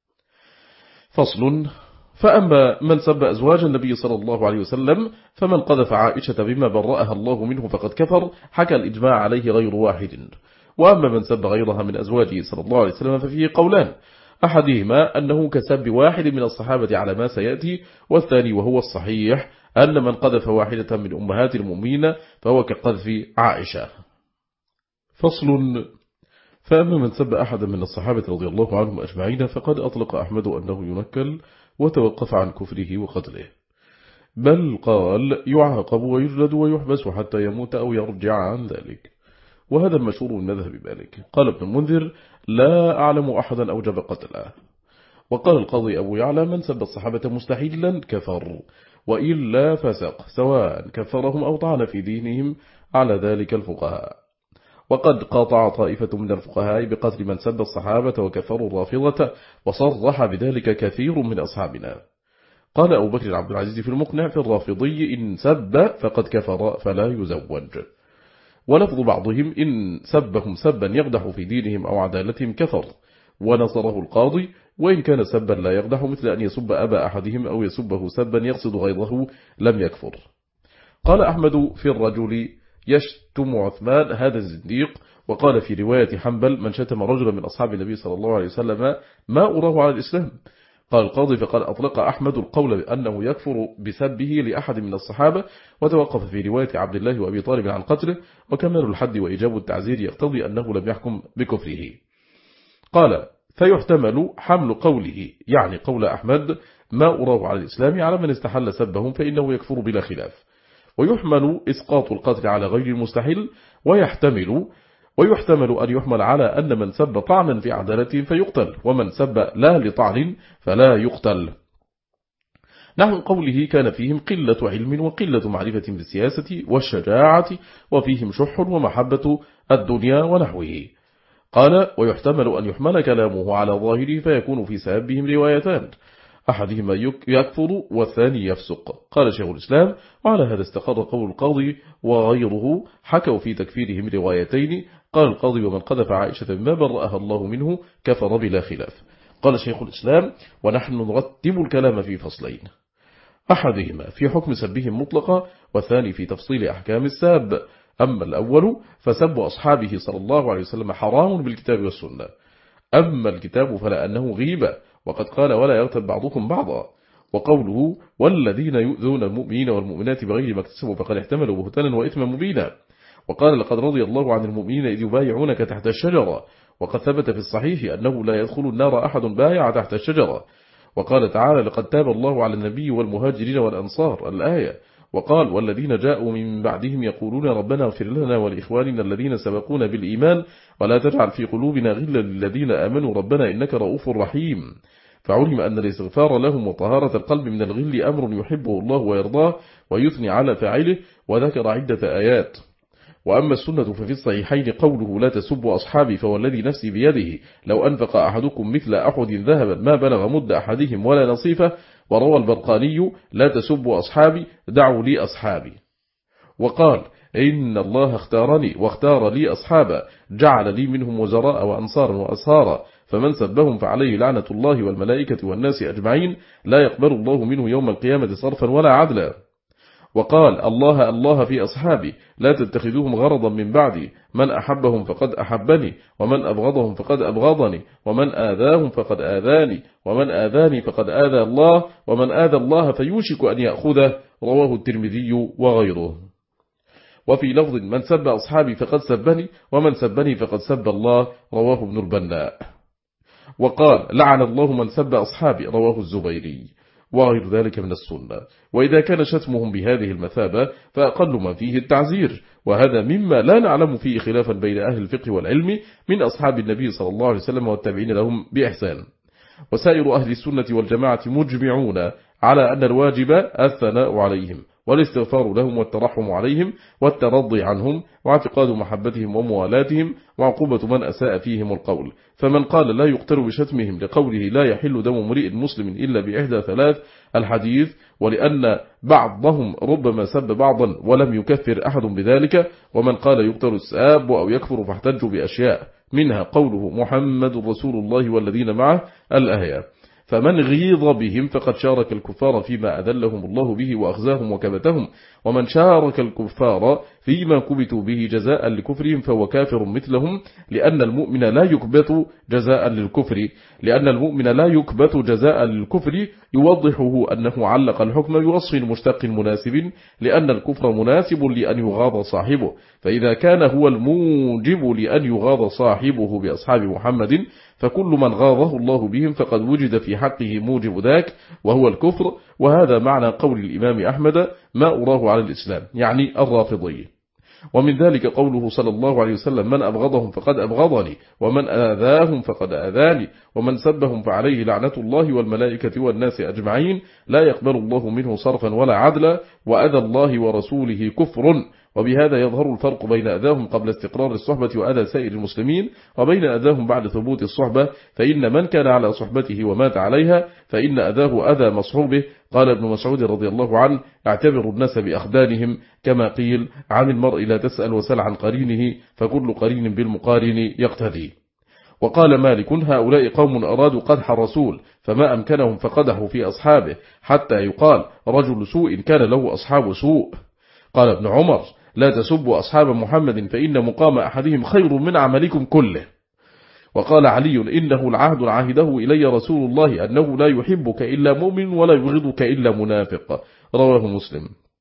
فصل. فأما من سب أزواج النبي صلى الله عليه وسلم فمن قذف عائشة بما برأها الله منه فقد كفر، حكى الإجماع عليه غير واحد. وأما من سب غيرها من أزواجه صلى الله عليه وسلم ففيه قولان، أحدهما أنه كسب واحد من الصحابة على ما سيأتي، والثاني وهو الصحيح أن من قذف واحدة من أمهات المؤمنين فهو كقذف عائشة. فصل. فأما من سب أحدا من الصحابة رضي الله عنهم أجمعين فقد أطلق أحمد أنه ينكل، وتوقف عن كفره وقتله، بل قال يعاقب ويجلد ويحبس حتى يموت أو يرجع عن ذلك، وهذا المشهور من مذهب مالك. قال ابن المنذر لا أعلم أحدا أوجب قتله. وقال القاضي أبو يعلى من سب الصحابة مستحيلا كفر، وإلا فسق، سواء كفرهم أو طعن في دينهم، على ذلك الفقهاء. وقد قاطع طائفة من الفقهاء بقتل من سب الصحابة وكفروا الرافضة، وصرح بذلك كثير من أصحابنا. قال أبو بكر عبد العزيز في المقنع في الرافضي إن سب فقد كفر فلا يزوج. ولفظ بعضهم إن سبهم سبا يقدح في دينهم أو عدالتهم كفر، ونصره القاضي، وإن كان سبا لا يقدح مثل أن يسب أبا أحدهم أو يسبه سبا يقصد غيظه لم يكفر. قال أحمد في الرجل يشتم عثمان هذا الزنديق. وقال في رواية حنبل من شتم رجلا من أصحاب النبي صلى الله عليه وسلم ما أراه على الإسلام. قال القاضي فقد أطلق أحمد القول بأنه يكفر بسبه لأحد من الصحابة، وتوقف في رواية عبد الله وأبي طالب عن قتله، وكمال الحد وإيجاب التعزير يقتضي أنه لم يحكم بكفره. قال فيحتمل حمل قوله يعني قول أحمد ما أراه على الإسلام على من استحل سبهم فإنه يكفر بلا خلاف، ويحمل إسقاط القتل على غير المستحل، ويحتمل ويحتمل أن يحمل على أن من سب طعنا في عدالته فيقتل، ومن سب لا لطعن فلا يقتل. نحو قوله كان فيهم قلة علم وقلة معرفة بالسياسة والشجاعة، وفيهم شح ومحبة الدنيا ونحوه. قال ويحتمل أن يحمل كلامه على ظاهره فيكون في سببهم روايتان، أحدهما يكفر والثاني يفسق. قال شيخ الإسلام وعلى هذا استقر قول القاضي وغيره، حكوا في تكفيرهم روايتين. قال القاضي ومن قذف عائشة بما برأها الله منه كفر بلا خلاف. قال شيخ الإسلام ونحن نرتب الكلام في فصلين، أحدهما في حكم سبهم مطلقا، والثاني في تفصيل أحكام الساب. أما الأول فسب أصحابه صلى الله عليه وسلم حرام بالكتاب والسنة، أما الكتاب فلا أنه غيبة، وقد قال ولا يغتب بعضكم بعضا. وقوله والذين يؤذون المؤمنين والمؤمنات بغير ما اكتسبوا فقد احتملوا بهتانا وإثما مبينا. وقال لقد رضي الله عن المؤمنين إذ يبايعونك تحت الشجرة، وقد ثبت في الصحيح أنه لا يدخل النار أحد بايع تحت الشجرة. وقال تعالى لقد تاب الله على النبي والمهاجرين والأنصار الآية. وقال والذين جاءوا من بعدهم يقولون ربنا اغفر لنا ولإخواننا الذين سبقونا بالإيمان ولا تجعل في قلوبنا غلا للذين آمنوا ربنا إنك رؤوف رحيم. فعلم أن الاستغفار لهم وطهارة القلب من الغل أمر يحبه الله ويرضاه ويثني على فاعله، وذكر عدة آيات. وأما السنة ففي الصحيحين قوله لا تسبوا أصحابي فوالذي نفسي بيده لو أنفق أحدكم مثل أحد ذهبا ما بلغ مد أحدهم ولا نصيفه. وروى البرقاني لا تسبوا أصحابي دعوا لي أصحابي. وقال إن الله اختارني واختار لي أصحابا جعل لي منهم وزراء وأنصارا وأصهارا، فمن سبهم فعليه لعنة الله والملائكة والناس أجمعين لا يقبل الله منه يوم القيامة صرفا ولا عدلا. وقال الله الله في أصحابي لا تتخذوهم غرضا من بعدي، من أحبهم فقد أحبني ومن أبغضهم فقد أبغضني ومن آذاهم فقد آذاني ومن آذاني فقد آذى الله ومن آذى الله فيوشك أن يأخذه. رواه الترمذي وغيره. وفي لفظ من سب أصحابي فقد سبني ومن سبني فقد سب الله. رواه ابن البناء. وقال لعن الله من سب أصحابي، رواه الزبيري، وغير ذلك من السنة. وإذا كان شتمهم بهذه المثابة فأقل ما فيه التعزير، وهذا مما لا نعلم فيه خلافا بين أهل الفقه والعلم من أصحاب النبي صلى الله عليه وسلم والتابعين لهم بإحسان. وسائر أهل السنة والجماعة مجمعون على أن الواجب الثناء عليهم والاستغفار لهم والترحم عليهم والترضي عنهم واعتقاد محبتهم وموالاتهم وعقوبة من أساء فيهم القول. فمن قال لا يقتل بشتمهم لقوله لا يحل دم امرئ مسلم إلا بإحدى ثلاث الحديث، ولأن بعضهم ربما سب بعضا ولم يكفر أحد بذلك. ومن قال يقتل الساب أو يكفر فاحتجوا بأشياء منها قوله محمد رسول الله والذين معه الآية. فمن غيظ بهم فقد شارك الكفار فيما أذلهم الله به وأخزاهم وكبتهم، ومن شارك الكفار فيما كبتوا به جزاء لكفرهم فهو كافر مثلهم، لأن المؤمن لا يكبت جزاء للكفر لأن المؤمن لا يكبت جزاء للكفر يوضحه أنه علق الحكم بوصف مشتق مناسب، لأن الكفر مناسب لأن يغاض صاحبه، فإذا كان هو الموجب لأن يغاض صاحبه بأصحاب محمد فكل من غاضه الله بهم فقد وجد في حقه موجب ذاك وهو الكفر. وهذا معنى قول الإمام أحمد ما أراه على الإسلام، يعني الرافضي. ومن ذلك قوله صلى الله عليه وسلم من أبغضهم فقد أبغضني ومن آذاهم فقد آذاني ومن سبهم فعليه لعنة الله والملائكة والناس أجمعين لا يقبل الله منه صرفا ولا عدلا، وأذى الله ورسوله كفر. وبهذا يظهر الفرق بين أذاهم قبل استقرار الصحبة وأذى سائر المسلمين وبين أذاهم بعد ثبوت الصحبة، فإن من كان على صحبته ومات عليها فإن أذاه أذى مصحوبه. قال ابن مسعود رضي الله عنه اعتبروا الناس بأخدانهم، كما قيل عن المرء لا تسأل وسل عن قرينه فكل قرين بالمقارن يقتدي. وقال مالك هؤلاء قوم أرادوا قدح الرسول فما أمكنهم فقدحوا في أصحابه حتى يقال رجل سوء كان له أصحاب سوء. قال ابن عمر لا تسبوا أصحاب محمد فإن مقام أحدهم خير من عملكم كله. وقال علي إنه العهد عهده إلي رسول الله أنه لا يحبك إلا مؤمن ولا يبغضك إلا منافق، رواه مسلم.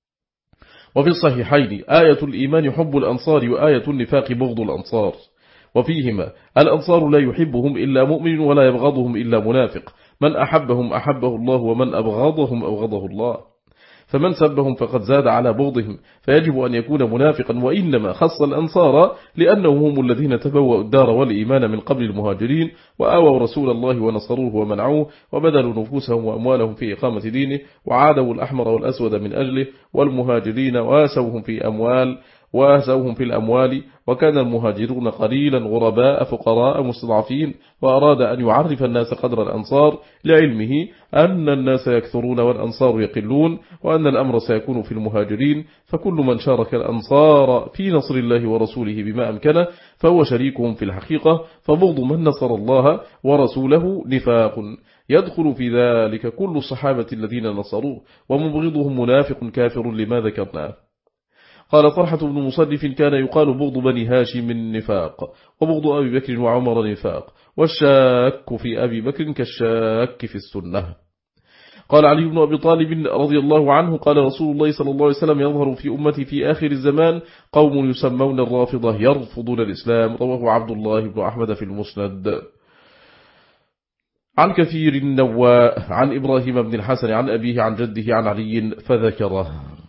وفي الصحيحين آية الإيمان حب الأنصار وآية النفاق بغض الأنصار، وفيهما الأنصار لا يحبهم إلا مؤمن ولا يبغضهم إلا منافق، من أحبهم أحبه الله ومن أبغضهم أبغضه الله. فمن سبهم فقد زاد على بغضهم فيجب أن يكون منافقا، وإنما خص الأنصار لأنهم هم الذين تبوأوا الدار والإيمان من قبل المهاجرين وآووا رسول الله ونصروه ومنعوه وبذلوا نفوسهم وأموالهم في إقامة دينه وعادوا الأحمر والأسود من أجله، والمهاجرين واسوهم في أموال واسوهم في الأموال، وكان المهاجرون قليلا غرباء فقراء مستضعفين، وأراد أن يعرف الناس قدر الأنصار لعلمه أن الناس يكثرون والأنصار يقلون، وأن الأمر سيكون في المهاجرين، فكل من شارك الأنصار في نصر الله ورسوله بما أمكنه فهو شريكهم في الحقيقة، فبغض من نصر الله ورسوله نفاق يدخل في ذلك كل الصحابة الذين نصروه، ومبغضهم منافق كافر لما ذكرناه. قال طلحة بن مصرف كان يقال بغض بني هاشم النفاق، وبغض أبي بكر وعمر نفاق، والشاك في أبي بكر كالشاك في السنة. قال علي بن أبي طالب رضي الله عنه قال رسول الله صلى الله عليه وسلم يظهر في أمتي في آخر الزمان قوم يسمون الرافضة يرفضون الإسلام، رواه عبد الله بن أحمد في المسند. عن كثير النواء عن إبراهيم بن الحسن عن أبيه عن جده عن علي فذكره،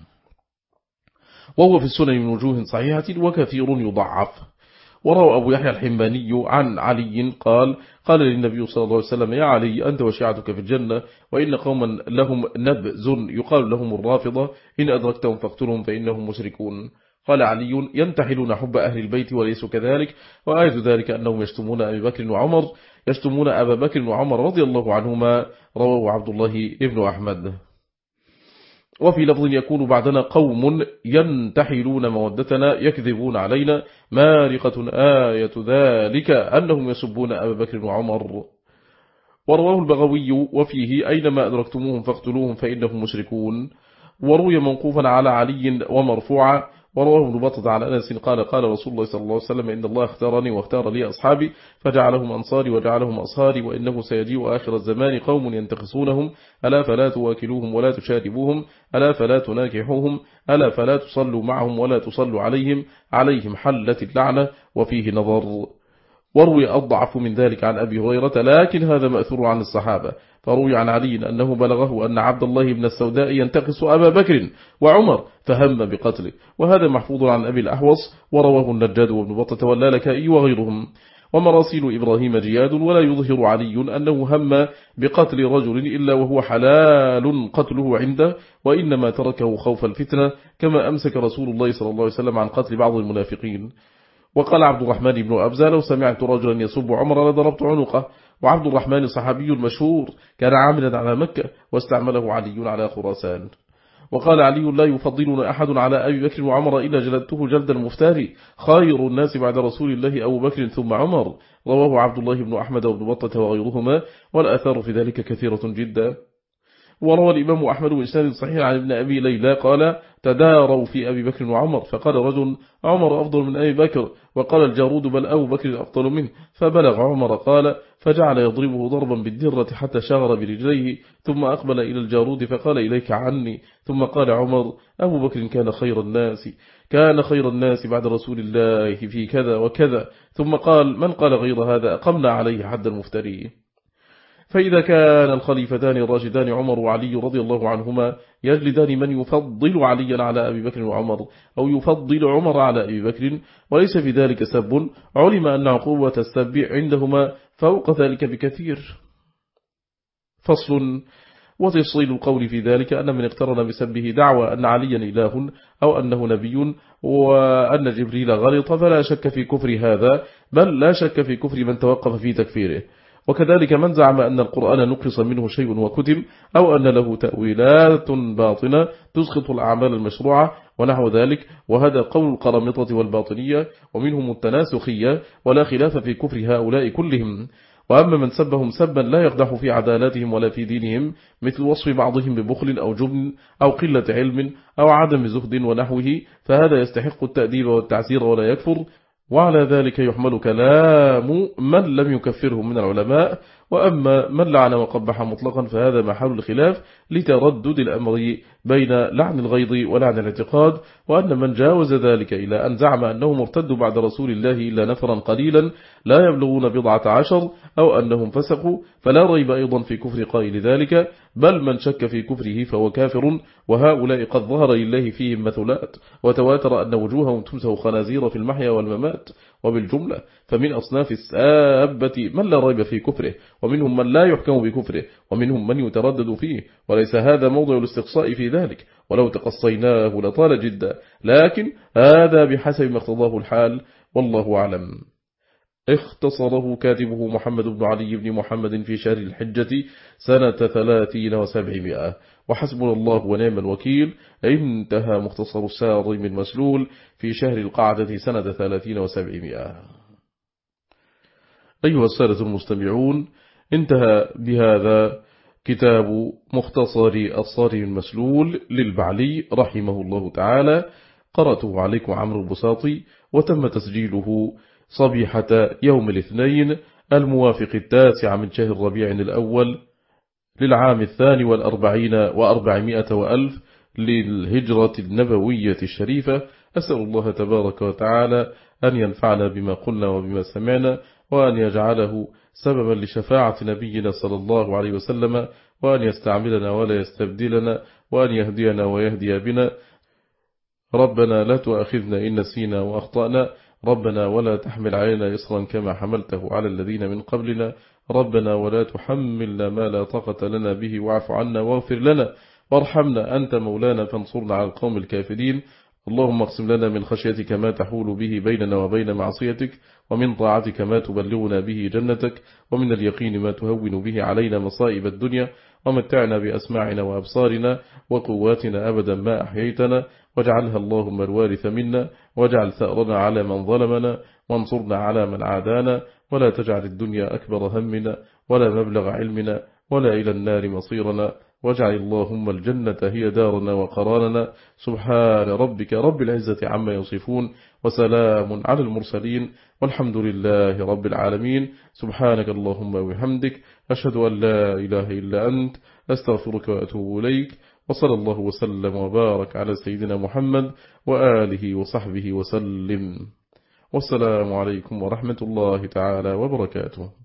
وهو في السنن من وجوه صحيحة وكثير يضعف. وروى أبو يحيى الحماني عن علي قال قال للنبي صلى الله عليه وسلم يا علي أنت وشيعتك في الجنة، وإن قوما لهم نبز يقال لهم الرافضة إن أدركتهم فاقتلهم فإنهم مشركون. قال علي ينتحلون حب أهل البيت وليسوا كذلك، وآية ذلك أنهم يشتمون أبي بكر وعمر يشتمون أبا بكر وعمر رضي الله عنهما، رواه عبد الله ابن أحمد. وفي لفظ يكون بعدنا قوم ينتحلون مودتنا يكذبون علينا، مارقة آية ذلك أنهم يسبون أبا بكر وعمر. ورواه البغوي وفيه أينما أدركتموهم فاقتلوهم فإنهم مشركون. وروي منقوفا على علي ومرفوعا. ورواه ابن بطة على أنس قال قال رسول الله صلى الله عليه وسلم إن الله اختارني واختار لي أصحابي فجعلهم أنصاري وجعلهم أصهاري، وإنه سيجيء آخر الزمان قوم ينتقصونهم، ألا فلا تواكلوهم ولا تشاربوهم، ألا فلا تناكحوهم، ألا فلا تصلوا معهم ولا تصلوا عليهم، عليهم حلت اللعنة. وفيه نظر. وروي أضعف من ذلك عن أبي هريرة، لكن هذا مأثور عن الصحابة. فروي عن علي أنه بلغه أن عبد الله بن السوداء ينتقص أبا بكر وعمر فهم بقتله، وهذا محفوظ عن أبي الأحوص، ورواه النجاد وابن بطة واللالكائي وغيرهم. ومراسيل إبراهيم جياد، ولا يظهر علي أنه هم بقتل رجل إلا وهو حلال قتله عنده، وإنما تركه خوف الفتنة، كما أمسك رسول الله صلى الله عليه وسلم عن قتل بعض المنافقين. وقال عبد الرحمن بن أبزة: لو سمعت رجلا يسب عمر لضربت عنقه. وعبد الرحمن صحابي مشهور، كان عاملا على مكة واستعمله علي على خراسان. وقال علي: لا يفضلنا أحد على أبي بكر وعمر إلا جلدته جلد المفتري، خير الناس بعد رسول الله أبو بكر ثم عمر. رواه عبد الله بن أحمد وابن بطة وغيرهما، والآثار في ذلك كثيرة جدا. وروى الإمام أحمد بإسناد صحيح عن ابن أبي ليلى قال: تداروا في أبي بكر وعمر، فقال رجل: عمر أفضل من أبي بكر، وقال الجارود: بل أبو بكر أفضل منه. فبلغ عمر قال، فجعل يضربه ضربا بالدرة حتى شغر برجليه، ثم أقبل إلى الجارود فقال: إليك عني. ثم قال عمر: أبو بكر كان خير الناس كان خير الناس بعد رسول الله في كذا وكذا. ثم قال: من قال غير هذا أقمنا عليه حد المفتري. فإذا كان الخليفتان الراشدان عمر وعلي رضي الله عنهما يجلدان من يفضل عليا على أبي بكر وعمر، أو يفضل عمر على أبي بكر، وليس في ذلك سب، علم أن عقوبة السب عندهما فوق ذلك بكثير. فصل. وتفصيل القول في ذلك أن من اقترن بسبه دعوى أن عليا إله أو أنه نبي وأن جبريل غلط فلا شك في كفر هذا، بل لا شك في كفر من توقف في تكفيره. وكذلك من زعم أن القرآن نقص منه شيء وكتم، أو أن له تأويلات باطنة تسقط الأعمال المشروعة ونحو ذلك، وهذا قول القرامطة والباطنية ومنهم التناسخية، ولا خلاف في كفر هؤلاء كلهم. وأما من سبهم سبا لا يقدح في عدالاتهم ولا في دينهم، مثل وصف بعضهم ببخل أو جبن أو قلة علم أو عدم زهد ونحوه، فهذا يستحق التأديب والتعزير ولا يكفر. وعلى ذلك يحمل كلام من لم يكفره من العلماء. وأما من لعن وقبح مطلقا فهذا محل الخلاف لتردد الأمر بين لعن الغيظ ولعن الاعتقاد. وأن من جاوز ذلك إلى أن زعم أنه مرتد بعد رسول الله إلا نفرا قليلا لا يبلغون بضعة عشر، أو أنهم فسقوا، فلا ريب أيضا في كفر قائل ذلك، بل من شك في كفره فهو كافر. وهؤلاء قد ظهر لله فيهم مثلات، وتواتر أن وجوههم تمسه خنازير في المحيا والممات. وبالجملة فمن أصناف السابة من لا ريب في كفره، ومنهم من لا يحكم بكفره، ومنهم من يتردد فيه، وليس هذا موضع الاستقصاء في ذلك، ولو تقصيناه لطال جدا، لكن هذا بحسب ما اقتضاه الحال، والله أعلم. اختصره كاتبه محمد بن علي بن محمد في شهر الحجة سنة ثلاثين وسبعمائة، وحسبنا الله ونعم الوكيل. انتهى مختصر السارم المسلول في شهر القعدة سنة ثلاثين وسبعمائة. أيها السادة المستمعون، انتهى بهذا كتاب مختصر الصارم المسلول للبعلي رحمه الله تعالى، قرأته عليكم عمرو البساطي، وتم تسجيله صبيحة يوم الاثنين الموافق التاسع من شهر ربيع الأول للعام الثاني والأربعين وأربعمائة وألف للهجرة النبوية الشريفة. أسأل الله تبارك وتعالى أن ينفعنا بما قلنا وبما سمعنا، وأن يجعله سببا لشفاعة نبينا صلى الله عليه وسلم، وأن يستعملنا ولا يستبدلنا، وأن يهدينا ويهدي بنا. ربنا لا تؤاخذنا إن نسينا وأخطأنا، ربنا ولا تحمل علينا إصرا كما حملته على الذين من قبلنا، ربنا ولا تحملنا ما لا طاقة لنا به، واعف عنا واغفر لنا وارحمنا، أنت مولانا فانصرنا على القوم الكافرين. اللهم اقسم لنا من خشيتك ما تحول به بيننا وبين معصيتك، ومن طاعتك ما تبلغنا به جنتك، ومن اليقين ما تهون به علينا مصائب الدنيا، ومتعنا بأسماعنا وأبصارنا وقواتنا أبدا ما أحييتنا، واجعلها اللهم الوارث منا، واجعل ثأرنا على من ظلمنا، وانصرنا على من عادانا، ولا تجعل الدنيا أكبر همنا ولا مبلغ علمنا ولا إلى النار مصيرنا، واجعل اللهم الجنة هي دارنا وقرارنا. سبحان ربك رب العزة عما يصفون، وسلام على المرسلين، والحمد لله رب العالمين. سبحانك اللهم وبحمدك، أشهد أن لا إله إلا أنت، أستغفرك وأتوب إليك، وصلى الله وسلم وبارك على سيدنا محمد وآله وصحبه وسلم. والسلام عليكم ورحمة الله تعالى وبركاته.